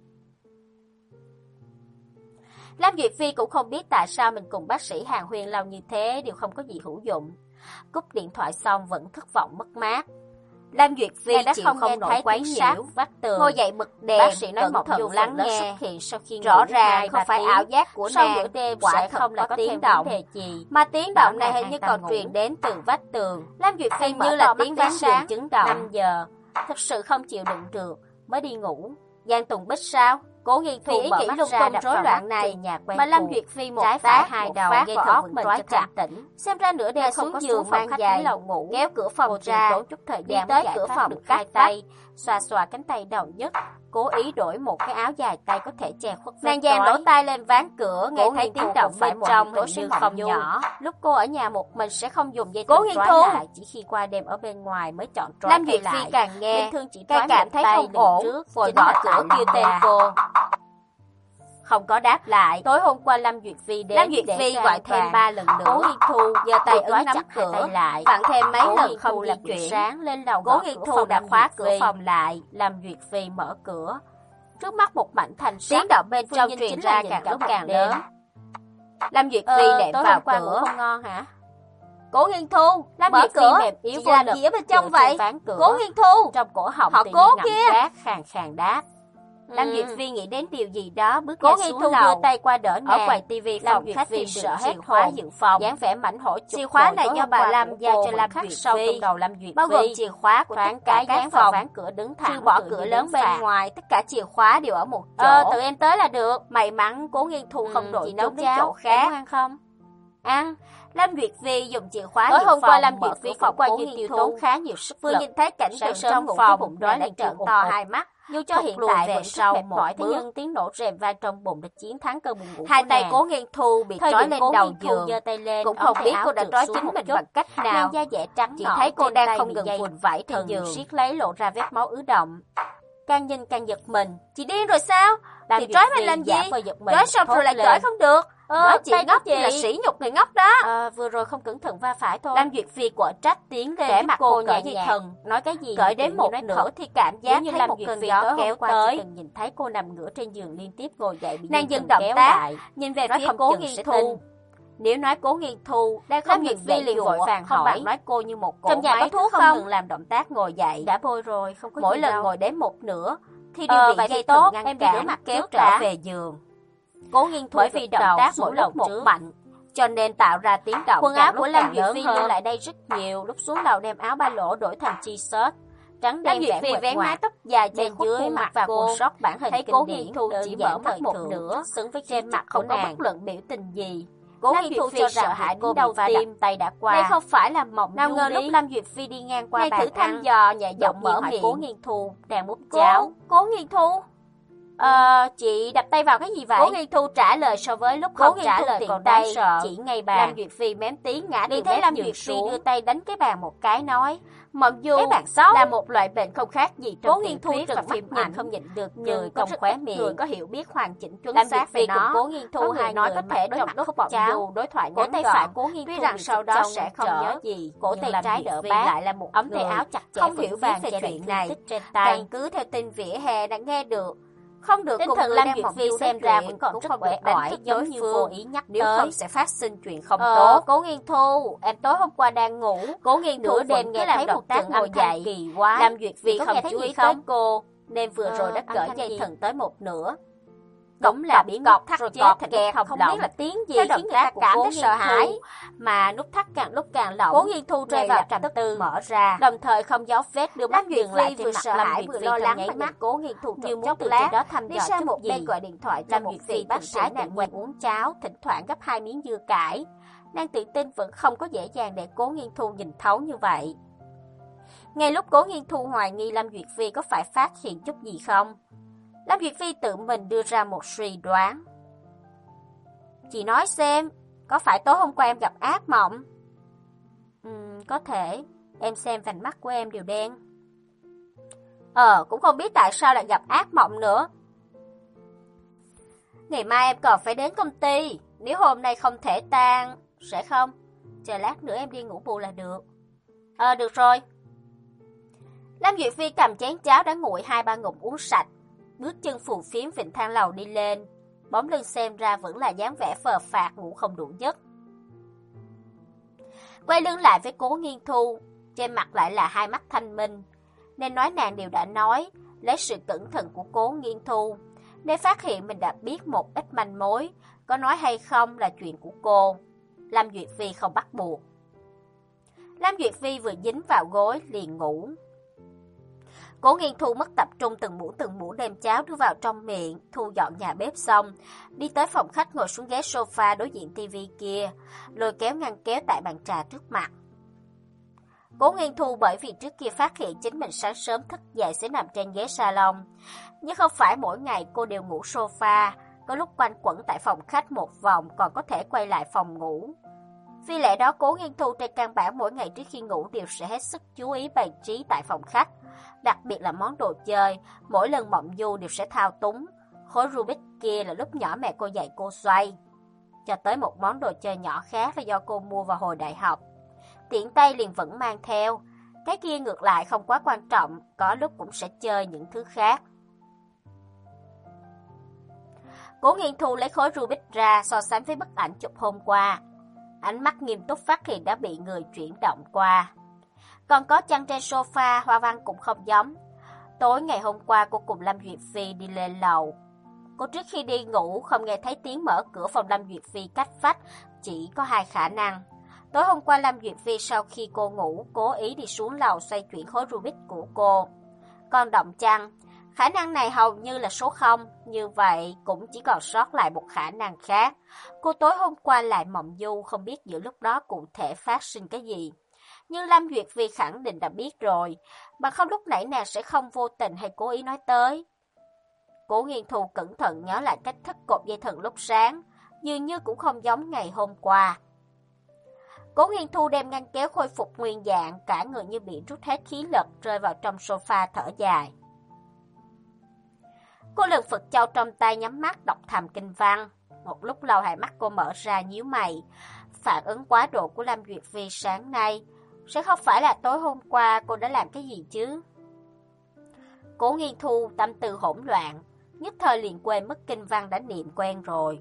Lâm Duyệt Phi cũng không biết tại sao mình cùng bác sĩ Hàn Huyên lâu như thế đều không có gì hữu dụng. Cúp điện thoại xong vẫn thất vọng mất mát. Lâm Duyệt Phi đã không, không nổi quấy nhiễu vách tường. Ngồi dậy bật đèn, bác sĩ nói một dù lắng nghe. Xuất hiện sau khi rõ ràng không phải ảo giác của nàng. Sau bữa đêm sẽ không là có tiếng động gì. Mà tiếng động này hình như còn truyền đến từ vách tường. Lâm Duyệt Phi như là tiếng ván sáng chứng động. năm giờ, thật sự không chịu đựng được, mới đi ngủ. Giang Tùng Bích sao? Cố Nghiên Thu mở mắt ra đập rối loạn này, mà Lâm Duyệt Phi một trái phải hai đầu gây vào óc mình cho thanh tỉnh. Xem ra nửa đêm không có giường mang giày, ngủ kéo cửa phòng ra, tốn chút thời gian tới cửa phòng cắt tay, xoa xoa cánh tay đầu nhất, cố ý đổi một cái áo dài tay có thể che khuất vết. Nàng dàn lỗ tai lên ván cửa, nghe thấy tiếng động bên trong hình như không nhỏ. Lúc cô ở nhà một mình sẽ không dùng dây thừng trói lại, chỉ khi qua đêm ở bên ngoài mới chọn trói lại. Lâm Duyệt Phi càng nghe càng cảm thấy không ổn, vội gõ cửa kêu tên cô. Không có đáp lại. Tối hôm qua Lâm Duyệt Phi đến. Lâm Duyệt Phi gọi thêm ba lần nữa. Cố Nghiên Thu giơ tay ấn nắm cửa tay lại, vặn thêm mấy Cố lần không di chuyển. Sáng lên lầu Cố Nghiên Thu đã khóa cửa phòng lại. Lâm Duyệt Phi mở cửa. Trước mắt một mảnh thành sắc. Tiếng động bên trong truyền ra càng lúc càng lớn. Lâm Duyệt Phi đệm vào cửa. Không ngon hả? Cố Nghiên Thu, Lâm Duyệt Phi mềm yếu vô lực. Gì ở bên trong vậy? Cố Nghiên Thu, trong cổ họng họ Cố kia. Khàn khàn đáp. Lâm Duyệt Phi nghĩ đến điều gì đó, bước Cố Nghiên Thu đưa tay qua đỡ nàng. Ở quầy tivi phòng khách tìm sợ hết khóa dự phòng, dáng vẻ mảnh hổ chụp. Chìa khóa này do bà Lâm giao cho Lâm Duyệt Phi, trong đầu Lâm Duyệt bao gồm chìa khóa của tất cả các phòng, ván cửa đứng thẳng, trừ bỏ cửa lớn bên ngoài, tất cả chìa khóa đều ở một chỗ. Ờ, tự em tới là được. May mắn Cố Nghiên Thu không đổi nấu đến chỗ khác. Ăn không? Ăn. Lâm Duyệt Phi dùng chìa khóa dự phòng. Tối hôm qua Lâm Duyệt Phi phòng qua Cố Nghiên Thu tốn khá nhiều sức lực. Vừa nhìn thấy cảnh tượng trong phòng, bụng đói lại trợn to hai mắt. Dù cho hiện tại về sau một thế nhưng tiếng nổ rèm vang trong bụng đã chiến thắng cơn buồn ngủ. Hai tay Cố Nghiên Thu bị trói lên đầu giường, giơ tay lên, cũng không biết cô đã trói chính mình bằng cách nào. Nàng da dẻ trắng chỉ thấy cô đang không ngừng quỳnh vẫy trên giường, siết lấy lộ ra vết máu ứ động. Càng nhìn càng giật mình. Chị điên rồi sao? Thì trói mình làm gì? Trói xong rồi lại cởi không được. Ờ, nói chị ngốc thì là sỉ nhục người ngốc đó. À, vừa rồi không cẩn thận va phải thôi. Lâm Duyệt Phi quở trách tiến lên, để mặt cô nhẹ nhàng nói cái gì, nói cái một nửa thì cảm giác như thấy một cơn gió kéo tới. Từng nhìn thấy cô nằm ngửa trên giường liên tiếp ngồi dậy bị nàng dừng động tác, nhìn về phía Cố Nghiên Thu. Nếu nói Cố Nghiên Thu đang không Duyệt Phi liền vội vàng hỏi, bạn nói cô như một cỗ trong nhà có thuốc không? Không ngừng làm động tác ngồi dậy. Đã bôi rồi, không có mỗi lần đâu. Ngồi đến một nửa thì đều bị dây tốt em đi rửa mặt kéo trở về giường. Cố Nghiên Thu bởi vì động tác mỗi lúc một mạnh, cho nên tạo ra tiếng động. Quần áo của Lâm Duyệt Phi đưa lại đây rất nhiều. Lúc xuống lầu đem áo ba lỗ đổi thành t-shirt trắng đen Duyệt Phi vén mái tóc dài bên dưới mặt và cô sót bản hình thấy Cố Nghiên Thu chỉ mở mắt một nửa, xứng với trên mặt không có bất luận biểu tình gì. Cố Nghiên Thu cho sợ hãi đến đầu tim, tay đã qua. Đây không phải là mộng nào ngờ lúc Lâm Duyệt Phi đi ngang qua bàn thử thăm dò nhẹ giọng mở miệng. Cố Nghiên Thu đang múc cháo. Cố Nghiên Thu, Ờ, chị đập tay vào cái gì vậy? Cố Nghiên Thu trả lời so với lúc không trả lời còn đáng sợ. Chỉ ngay bàn. Lâm Duyệt Phi mém tiếng ngã từ thấy Lâm Duyệt Phi đưa tay đánh cái bàn một cái nói, mộng du cái bàn xấu là một loại bệnh không khác gì trong Cố Nghiên Thu từng phim ảnh không nhịn được người cong khóe miệng, người có hiểu biết hoàn chỉnh chuẩn xác về nó. Cố Nghiên Thu hai nói có thể trong lúc bọc cháo đối thoại ngắn gọn. Cổ tay phải Cố Nghiên Thu rằng sau đó sẽ không nhớ gì. Cổ tay trái đỡ bát lại là một ống tay áo chặt chẽ không hiểu bàn về chuyện này. Căn cứ theo tin vỉa hè đã nghe được. Không được, tinh thần Lâm Duyệt Phi xem ra vẫn còn rất uể oải, giống như vô ý nhắc nếu tới. Không sẽ phát sinh chuyện không ờ, tốt. Cố Nghiên Thu, em tối hôm qua đang ngủ. Cố Nghiên Thu đêm nghe thấy một tác ngồi dậy kỳ quá. Lâm Duyệt Phi không chú ý tới cô, nên vừa rồi đã cởi dây thừng tới một nửa. Cũng là biến cọc thắt rồi cọt kẹt, không biết là tiếng gì khiến người ta cảm thấy sợ hãi. Mà nút thắt càng lúc càng lỏng. Cố Nghiên Thu rơi vào trầm tư, mở ra, đồng thời không giấu vết đưa mắt dừng lại trên mặt Lâm Duyệt Phi, lo lắng nháy mắt. Cố Nghiên Thu như muốn từ trên đó thăm dò đi sang một bên gọi điện thoại cho một vị bác sĩ nàng quen uống cháo, thỉnh thoảng gấp hai miếng dưa cải. Nàng tự tin vẫn không có dễ dàng để Cố Nghiên Thu nhìn thấu như vậy. Ngay lúc Cố Nghiên Thu hoài nghi Lâm Duyệt Phi có phải phát hiện chút gì không, Lâm Duyệt Phi tự mình đưa ra một suy đoán. Chị nói xem, có phải tối hôm qua em gặp ác mộng? Ừm, có thể, em xem vành mắt của em đều đen. Ờ, cũng không biết tại sao lại gặp ác mộng nữa. Ngày mai em còn phải đến công ty, nếu hôm nay không thể tan, sẽ không? Chờ lát nữa em đi ngủ bù là được. Ờ, được rồi. Lâm Duyệt Phi cầm chén cháo đã nguội hai ba ngụm uống sạch, bước chân phù phiếm vịnh thang lầu đi lên, bóng lưng xem ra vẫn là dáng vẻ phờ phạc ngủ không đủ giấc. Quay lưng lại với Cố Nghiên Thu, trên mặt lại là hai mắt thanh minh, nên nói nàng đều đã nói, lấy sự cẩn thận của Cố Nghiên Thu, nên phát hiện mình đã biết một ít manh mối, có nói hay không là chuyện của cô. Lâm Duyệt Phi không bắt buộc. Lâm Duyệt Phi vừa dính vào gối liền ngủ. Cố Nghiên Thu mất tập trung từng muỗng từng muỗng đem cháo đưa vào trong miệng, thu dọn nhà bếp xong, đi tới phòng khách ngồi xuống ghế sofa đối diện tivi kia, lôi kéo ngăn kéo tại bàn trà trước mặt. Cố Nghiên Thu bởi vì trước kia phát hiện chính mình sáng sớm thức dậy sẽ nằm trên ghế salon, nhưng không phải mỗi ngày cô đều ngủ sofa, có lúc quanh quẩn tại phòng khách một vòng còn có thể quay lại phòng ngủ. Vì lẽ đó Cố Nghiên Thu trên căn bản mỗi ngày trước khi ngủ đều sẽ hết sức chú ý bày trí tại phòng khách, đặc biệt là món đồ chơi, mỗi lần mộng du đều sẽ thao túng. Khối Rubik kia là lúc nhỏ mẹ cô dạy cô xoay, cho tới một món đồ chơi nhỏ khác là do cô mua vào hồi đại học. Tiện tay liền vẫn mang theo, cái kia ngược lại không quá quan trọng, có lúc cũng sẽ chơi những thứ khác. Cố Nghiên Thu lấy khối Rubik ra so sánh với bức ảnh chụp hôm qua, ánh mắt nghiêm túc phát hiện đã bị người chuyển động qua. Còn có chăn trên sofa, hoa văn cũng không giống. Tối ngày hôm qua cô cùng Lâm Duyệt Phi đi lên lầu. Cô trước khi đi ngủ không nghe thấy tiếng mở cửa phòng Lâm Duyệt Phi cách vách, chỉ có hai khả năng. Tối hôm qua Lâm Duyệt Phi sau khi cô ngủ, cố ý đi xuống lầu xoay chuyển khối Rubik của cô. Còn động chăn, khả năng này hầu như là số không, như vậy cũng chỉ còn sót lại một khả năng khác. Cô tối hôm qua lại mộng du, không biết giữa lúc đó cụ thể phát sinh cái gì. Nhưng Lâm Duyệt Phi khẳng định đã biết rồi, mà không lúc nãy nàng sẽ không vô tình hay cố ý nói tới. Cố Nghiên Thu cẩn thận nhớ lại cách thức cột dây thừng lúc sáng, dường như cũng không giống ngày hôm qua. Cố Nghiên Thu đem ngăn kéo khôi phục nguyên dạng, cả người như bị rút hết khí lực, rơi vào trong sofa thở dài. Cô lần Phật châu trong tay nhắm mắt đọc thầm kinh văn. Một lúc lâu hai mắt cô mở ra nhíu mày, phản ứng quá độ của Lâm Duyệt Phi sáng nay, sẽ không phải là tối hôm qua cô đã làm cái gì chứ? Cố Nghiên Thu tâm tư hỗn loạn, nhất thời liền quên mất kinh văn đã niệm quen rồi.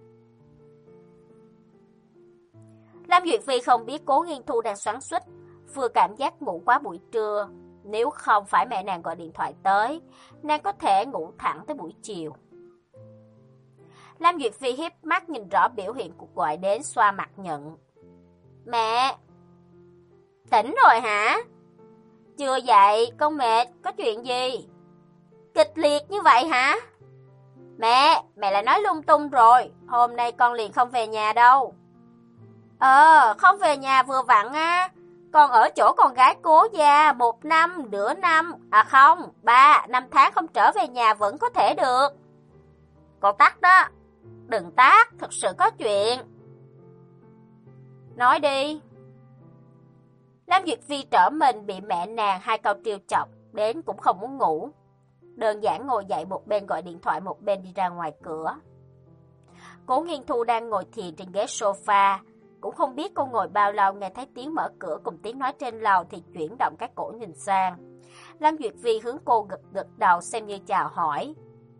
Lâm Duyệt Phi không biết Cố Nghiên Thu đang xoắn xuýt, vừa cảm giác ngủ quá buổi trưa, nếu không phải mẹ nàng gọi điện thoại tới, nàng có thể ngủ thẳng tới buổi chiều. Lâm Duyệt Phi híp mắt nhìn rõ biểu hiện cuộc gọi đến, xoa mặt nhận. Mẹ! Tỉnh rồi hả? Chưa dậy, con mệt, có chuyện gì? Kịch liệt như vậy hả? Mẹ, mẹ lại nói lung tung rồi, hôm nay con liền không về nhà đâu. Ờ, không về nhà vừa vặn á, con ở chỗ con gái Cố gia một năm, nửa năm, à không, ba, năm tháng không trở về nhà vẫn có thể được. Con tắt đó, đừng tắt, thật sự có chuyện. Nói đi. Lâm Duyệt Phi trở mình bị mẹ nàng hai câu trêu chọc, đến cũng không muốn ngủ. Đơn giản ngồi dậy một bên gọi điện thoại một bên đi ra ngoài cửa. Cố Nghiên Thu đang ngồi thiền trên ghế sofa, cũng không biết cô ngồi bao lâu nghe thấy tiếng mở cửa cùng tiếng nói trên lầu thì chuyển động cái cổ nhìn sang. Lâm Duyệt Phi hướng cô gật gật đầu xem như chào hỏi.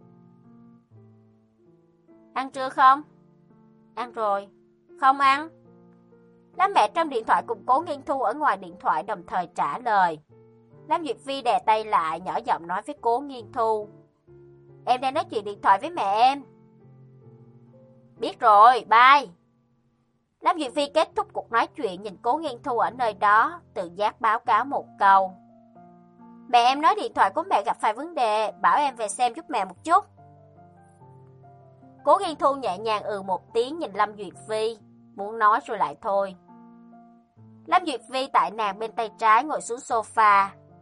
Ăn trưa không? Ăn rồi. Không ăn? Lâm mẹ trong điện thoại cùng Cố Nghiên Thu ở ngoài điện thoại đồng thời trả lời. Lâm Duyệt Phi đè tay lại, nhỏ giọng nói với Cố Nghiên Thu. Em đang nói chuyện điện thoại với mẹ em. Biết rồi, bye. Lâm Duyệt Phi kết thúc cuộc nói chuyện, nhìn Cố Nghiên Thu ở nơi đó, tự giác báo cáo một câu. Mẹ em nói điện thoại của mẹ gặp phải vấn đề, bảo em về xem giúp mẹ một chút. Cố Nghiên Thu nhẹ nhàng ừ một tiếng nhìn Lâm Duyệt Phi, muốn nói rồi lại thôi. Lâm Duyệt Phi tại nàng bên tay trái ngồi xuống sofa,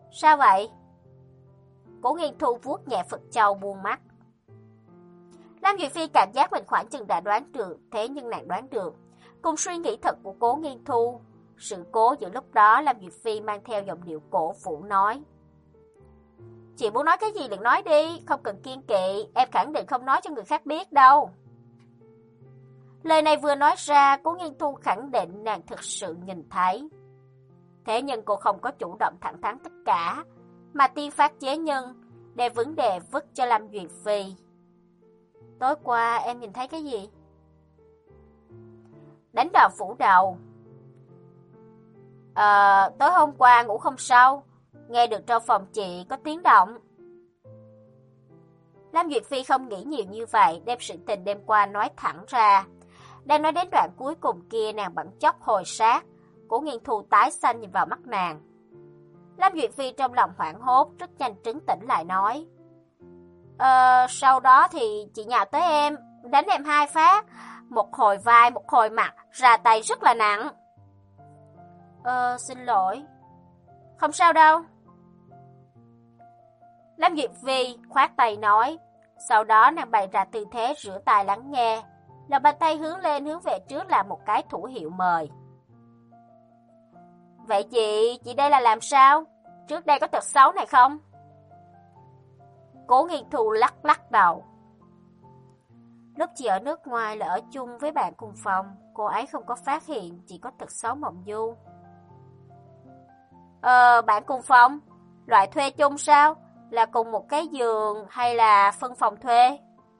Sao vậy? Cố Nghiên Thu vuốt nhẹ Phật Châu buông mắt. Lam Duyệt Phi cảm giác mình khoảng chừng đã đoán được, thế nhưng nàng đoán được. Cùng suy nghĩ thật của Cố Nghiên Thu, sự cố giữa lúc đó Lam Duyệt Phi mang theo giọng điệu cổ vũ nói. Chị muốn nói cái gì liền nói đi, không cần kiêng kỵ, em khẳng định không nói cho người khác biết đâu. Lời này vừa nói ra, Cố Nghiên Thu khẳng định nàng thực sự nhìn thấy. Thế nhưng cô không có chủ động thẳng thắn tất cả, mà tiên phát chế nhân, đem vấn đề vứt cho Lam Duyệt Phi. Tối qua em nhìn thấy cái gì? Đánh đòn phủ đầu. Ờ, tối hôm qua ngủ không sâu, nghe được trong phòng chị có tiếng động. Lam Duyệt Phi không nghĩ nhiều như vậy, đem sự tình đêm qua nói thẳng ra. Đang nói đến đoạn cuối cùng kia, nàng bỗng chốc hồi sát. Cố Nghiên Thu tái xanh nhìn vào mắt nàng. Lam Duyệt Phi trong lòng hoảng hốt, rất nhanh trấn tĩnh lại nói. Ờ, sau đó thì chị nhào tới em, đánh em hai phát, một hồi vai, một hồi mặt, ra tay rất là nặng. Ờ, xin lỗi. Không sao đâu. Lam Duyệt Phi khoát tay nói, sau đó nàng bày ra tư thế rửa tay lắng nghe, lòng bàn tay hướng lên hướng về trước là một cái thủ hiệu mời. Vậy chị, chị đây là làm sao? Trước đây có tật xấu này không? Cố Nghiên Thu lắc lắc đầu. Lúc chị ở nước ngoài là ở chung với bạn cùng phòng, cô ấy không có phát hiện chị có tật xấu mộng du. Ờ, bạn cùng phòng? Loại thuê chung sao? Là cùng một cái giường hay là phân phòng thuê?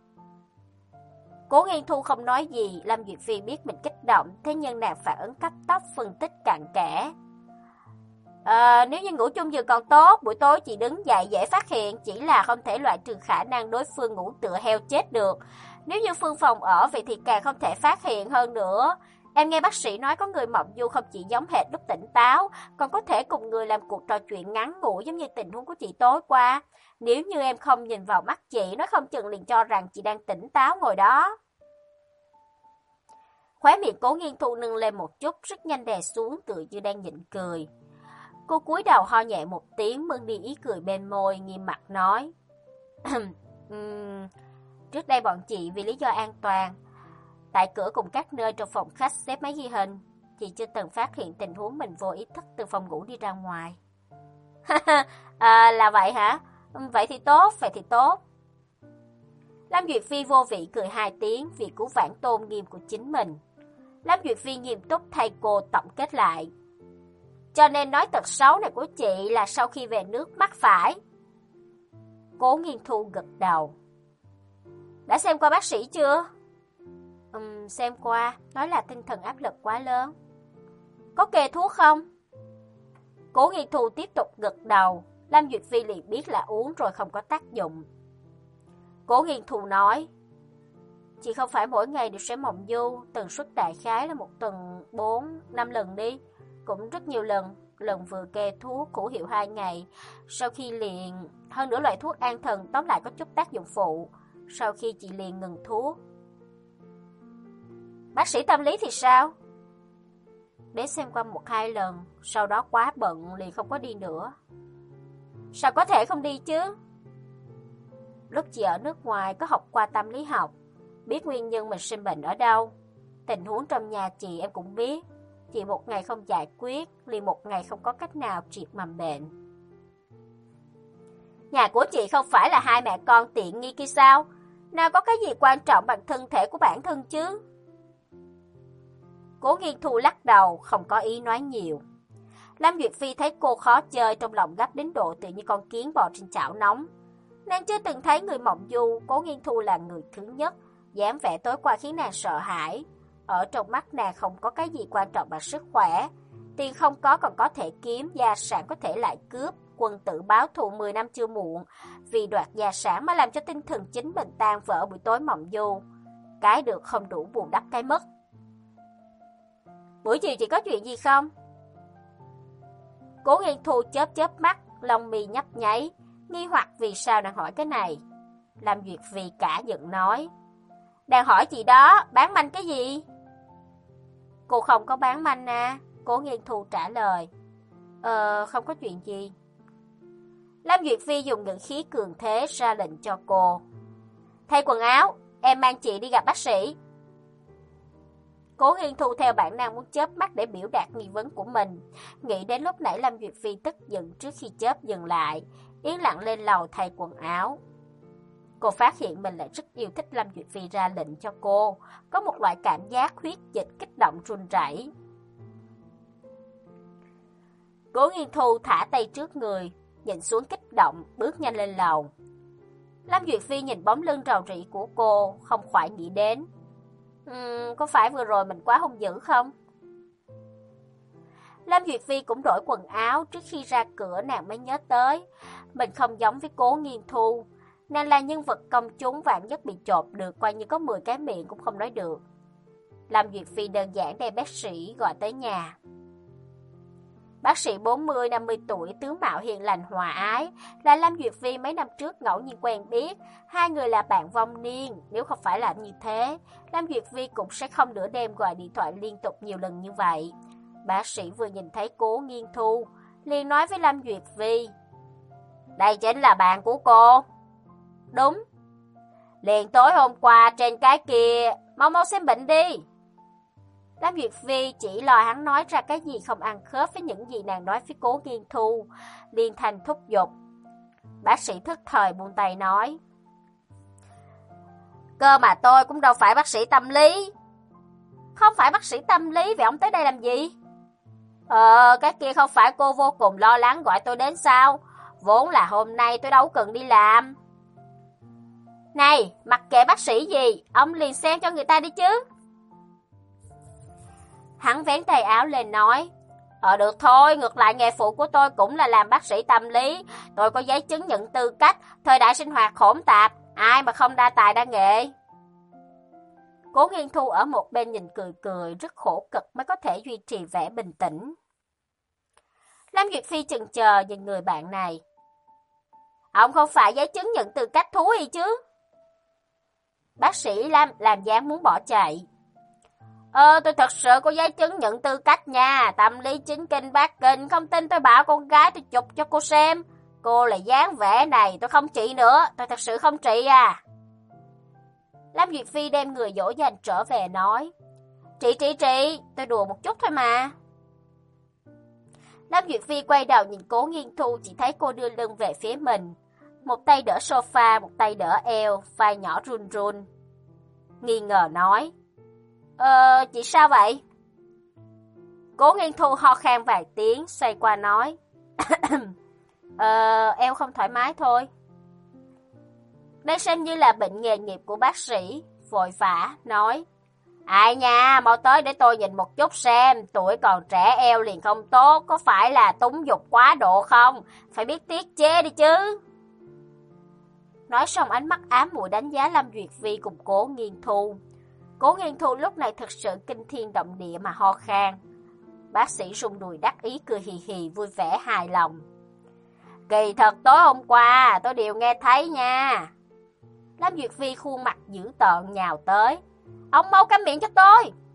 Cố Nghiên Thu không nói gì, Lam Duyệt Phi biết mình kích động, thế nhưng nàng phản ứng cấp tốc phân tích cặn kẽ. À, nếu như ngủ chung giường còn tốt, buổi tối chị đứng dậy dễ phát hiện, chỉ là không thể loại trừ khả năng đối phương ngủ tựa heo chết được. Nếu như phương phòng ở vậy thì càng không thể phát hiện hơn nữa. Em nghe bác sĩ nói có người mộng du không chỉ giống hệt lúc tỉnh táo, còn có thể cùng người làm cuộc trò chuyện ngắn ngủi giống như tình huống của chị tối qua. Nếu như em không nhìn vào mắt chị, nói không chừng liền cho rằng chị đang tỉnh táo ngồi đó. Khóe miệng Cố Nghiên Thu nâng lên một chút, rất nhanh đè xuống tựa như đang nhịn cười. Cô cúi đầu ho nhẹ một tiếng, mơn đi ý cười bên môi, nghiêm mặt nói. uhm, trước đây bọn chị vì lý do an toàn, tại cửa cùng các nơi trong phòng khách xếp máy ghi hình, chị chưa từng phát hiện tình huống mình vô ý thức từ phòng ngủ đi ra ngoài. À, là vậy hả? Vậy thì tốt, vậy thì tốt. Lam Duyệt Phi vô vị cười hai tiếng vì cứu vãn tôn nghiêm của chính mình. Lam Duyệt Phi nghiêm túc thay cô tổng kết lại. Cho nên nói tật xấu này của chị là sau khi về nước mắc phải. Cố Nghiên Thu gật đầu. Đã xem qua bác sĩ chưa? Ừm, xem qua, nói là tinh thần áp lực quá lớn. Có kê thuốc không? Cố Nghiên Thu tiếp tục gật đầu. Lam Duyệt Phi liền biết là uống rồi không có tác dụng. Cố Nghiên Thu nói, chị không phải mỗi ngày đều sẽ mộng du, tần suất đại khái là một tuần bốn năm lần đi, cũng rất nhiều lần. Lần vừa kê thuốc hữu hiệu hai ngày, sau khi liền, hơn nữa loại thuốc an thần tóm lại có chút tác dụng phụ, sau khi chị liền ngừng thuốc. Bác sĩ tâm lý thì sao? Đến xem qua một hai lần, sau đó quá bận liền không có đi nữa. Sao có thể không đi chứ? Lúc chị ở nước ngoài có học qua tâm lý học, biết nguyên nhân mình sinh bệnh ở đâu. Tình huống trong nhà chị em cũng biết. Chị một ngày không giải quyết, liền một ngày không có cách nào triệt mầm bệnh. Nhà của chị không phải là hai mẹ con tiện nghi kia sao? Nào có cái gì quan trọng bằng thân thể của bản thân chứ? Cố Nghiên Thu lắc đầu, không có ý nói nhiều. Lam Duyệt Phi thấy cô khó chơi, trong lòng gấp đến độ tự như con kiến bò trên chảo nóng. Nàng chưa từng thấy người mộng du, Cố Nghiên Thu là người thứ nhất, dáng vẻ tối qua khiến nàng sợ hãi. Ở trong mắt nàng không có cái gì quan trọng bằng sức khỏe. Tiền không có còn có thể kiếm, gia sản có thể lại cướp, quân tử báo thù mười năm chưa muộn. Vì đoạt gia sản mà làm cho tinh thần chính mình tan vỡ buổi tối mộng du. Cái được không đủ bù đắp cái mất. Buổi chiều chị có chuyện gì không? Cố Nghiên Thu chớp chớp mắt, lông mi nhấp nháy, nghi hoặc vì sao nàng hỏi cái này. Lam Duyệt Phi cả giận nói, đang hỏi chị đó, bán manh cái gì? Cô không có bán manh à? Cố Nghiên Thu trả lời, Ờ, không có chuyện gì. Lâm Duyệt Phi dùng ngữ khí cường thế ra lệnh cho cô. Thay quần áo, em mang chị đi gặp bác sĩ. Cố Nghiên Thu theo bản năng muốn chớp mắt để biểu đạt nghi vấn của mình. Nghĩ đến lúc nãy Lâm Duyệt Phi tức giận trước khi chớp dừng lại, yên lặng lên lầu thay quần áo. Cô phát hiện mình lại rất yêu thích Lâm Duyệt Phi ra lệnh cho cô, có một loại cảm giác huyết dịch kích động run rẩy. Cố Nghiên Thu thả tay trước người, nhìn xuống kích động, bước nhanh lên lầu. Lâm Duyệt Phi nhìn bóng lưng rầu rĩ của cô, không khỏi nghĩ đến. Uhm, có phải vừa rồi mình quá hung dữ không? Lâm Duyệt Phi cũng đổi quần áo, trước khi ra cửa nàng mới nhớ tới. Mình không giống với Cố Nghiên Thu. Nàng là nhân vật công chúng, vạn nhất bị chộp được, coi như có mười cái miệng cũng không nói được. Lâm Duyệt Phi đơn giản đem bác sĩ gọi tới nhà. Bác sĩ bốn mươi năm mươi tuổi, tướng mạo hiền lành hòa ái, là Lâm Duyệt Phi mấy năm trước ngẫu nhiên quen biết. Hai người là bạn vong niên, nếu không phải làm như thế, Lâm Duyệt Phi cũng sẽ không nửa đêm gọi điện thoại liên tục nhiều lần như vậy. Bác sĩ vừa nhìn thấy Cố Nghiên Thu, liền nói với Lâm Duyệt Phi. Đây chính là bạn của cô. Đúng. Liền tối hôm qua trên cái kia, mau mau xem bệnh đi. Lâm Duyệt Phi chỉ lo hắn nói ra cái gì không ăn khớp với những gì nàng nói với Cố Nghiên Thu, liền thành thúc giục. Bác sĩ thức thời buông tay nói. Cơ mà tôi cũng đâu phải bác sĩ tâm lý. Không phải bác sĩ tâm lý, vậy ông tới đây làm gì? Ờ, cái kia không phải cô vô cùng lo lắng gọi tôi đến sao? Vốn là hôm nay tôi đâu cần đi làm. Này, mặc kệ bác sĩ gì, ông liền xem cho người ta đi chứ. Hắn vén tay áo lên nói. Ờ được thôi, ngược lại nghề phụ của tôi cũng là làm bác sĩ tâm lý. Tôi có giấy chứng nhận tư cách, thời đại sinh hoạt hỗn tạp, ai mà không đa tài đa nghệ. Cố Nghiên Thu ở một bên nhìn cười cười, rất khổ cực mới có thể duy trì vẻ bình tĩnh. Lâm Duyệt Phi chần chờ nhìn người bạn này. Ông không phải giấy chứng nhận tư cách thú y chứ? Bác sĩ Lâm làm dáng muốn bỏ chạy. Ờ, tôi thật sự có giấy chứng nhận tư cách nha, tâm lý chính kinh bác kinh, không tin tôi bảo con gái tôi chụp cho cô xem. Cô là dáng vẻ này, tôi không trị nữa, tôi thật sự không trị à. Lâm Duyệt Phi đem người dỗ dành trở về nói. Trị trị trị, tôi đùa một chút thôi mà. Lâm Duyệt Phi quay đầu nhìn Cố Nghiên Thu, chỉ thấy cô đưa lưng về phía mình. Một tay đỡ sofa, một tay đỡ eo, vai nhỏ run run. Nghi ngờ nói. Ờ, chị sao vậy? Cố Nghiên Thu ho khan vài tiếng, xoay qua nói. Ờ, eo không thoải mái thôi. Đây xem như là bệnh nghề nghiệp của bác sĩ, vội vã, nói. Ai nha, mau tới để tôi nhìn một chút xem, tuổi còn trẻ eo liền không tốt, có phải là túng dục quá độ không? Phải biết tiết chế đi chứ. Nói xong ánh mắt ám muội đánh giá Lâm Duyệt Phi cùng Cố Nghiên Thu. Cố Nghiên Thu lúc này thực sự kinh thiên động địa mà ho khan. Bác sĩ rung đùi đắc ý cười hì hì vui vẻ hài lòng. Kỳ thật tối hôm qua tôi đều nghe thấy nha. Lâm Duyệt Phi khuôn mặt dữ tợn nhào tới. Ông mau câm miệng cho tôi.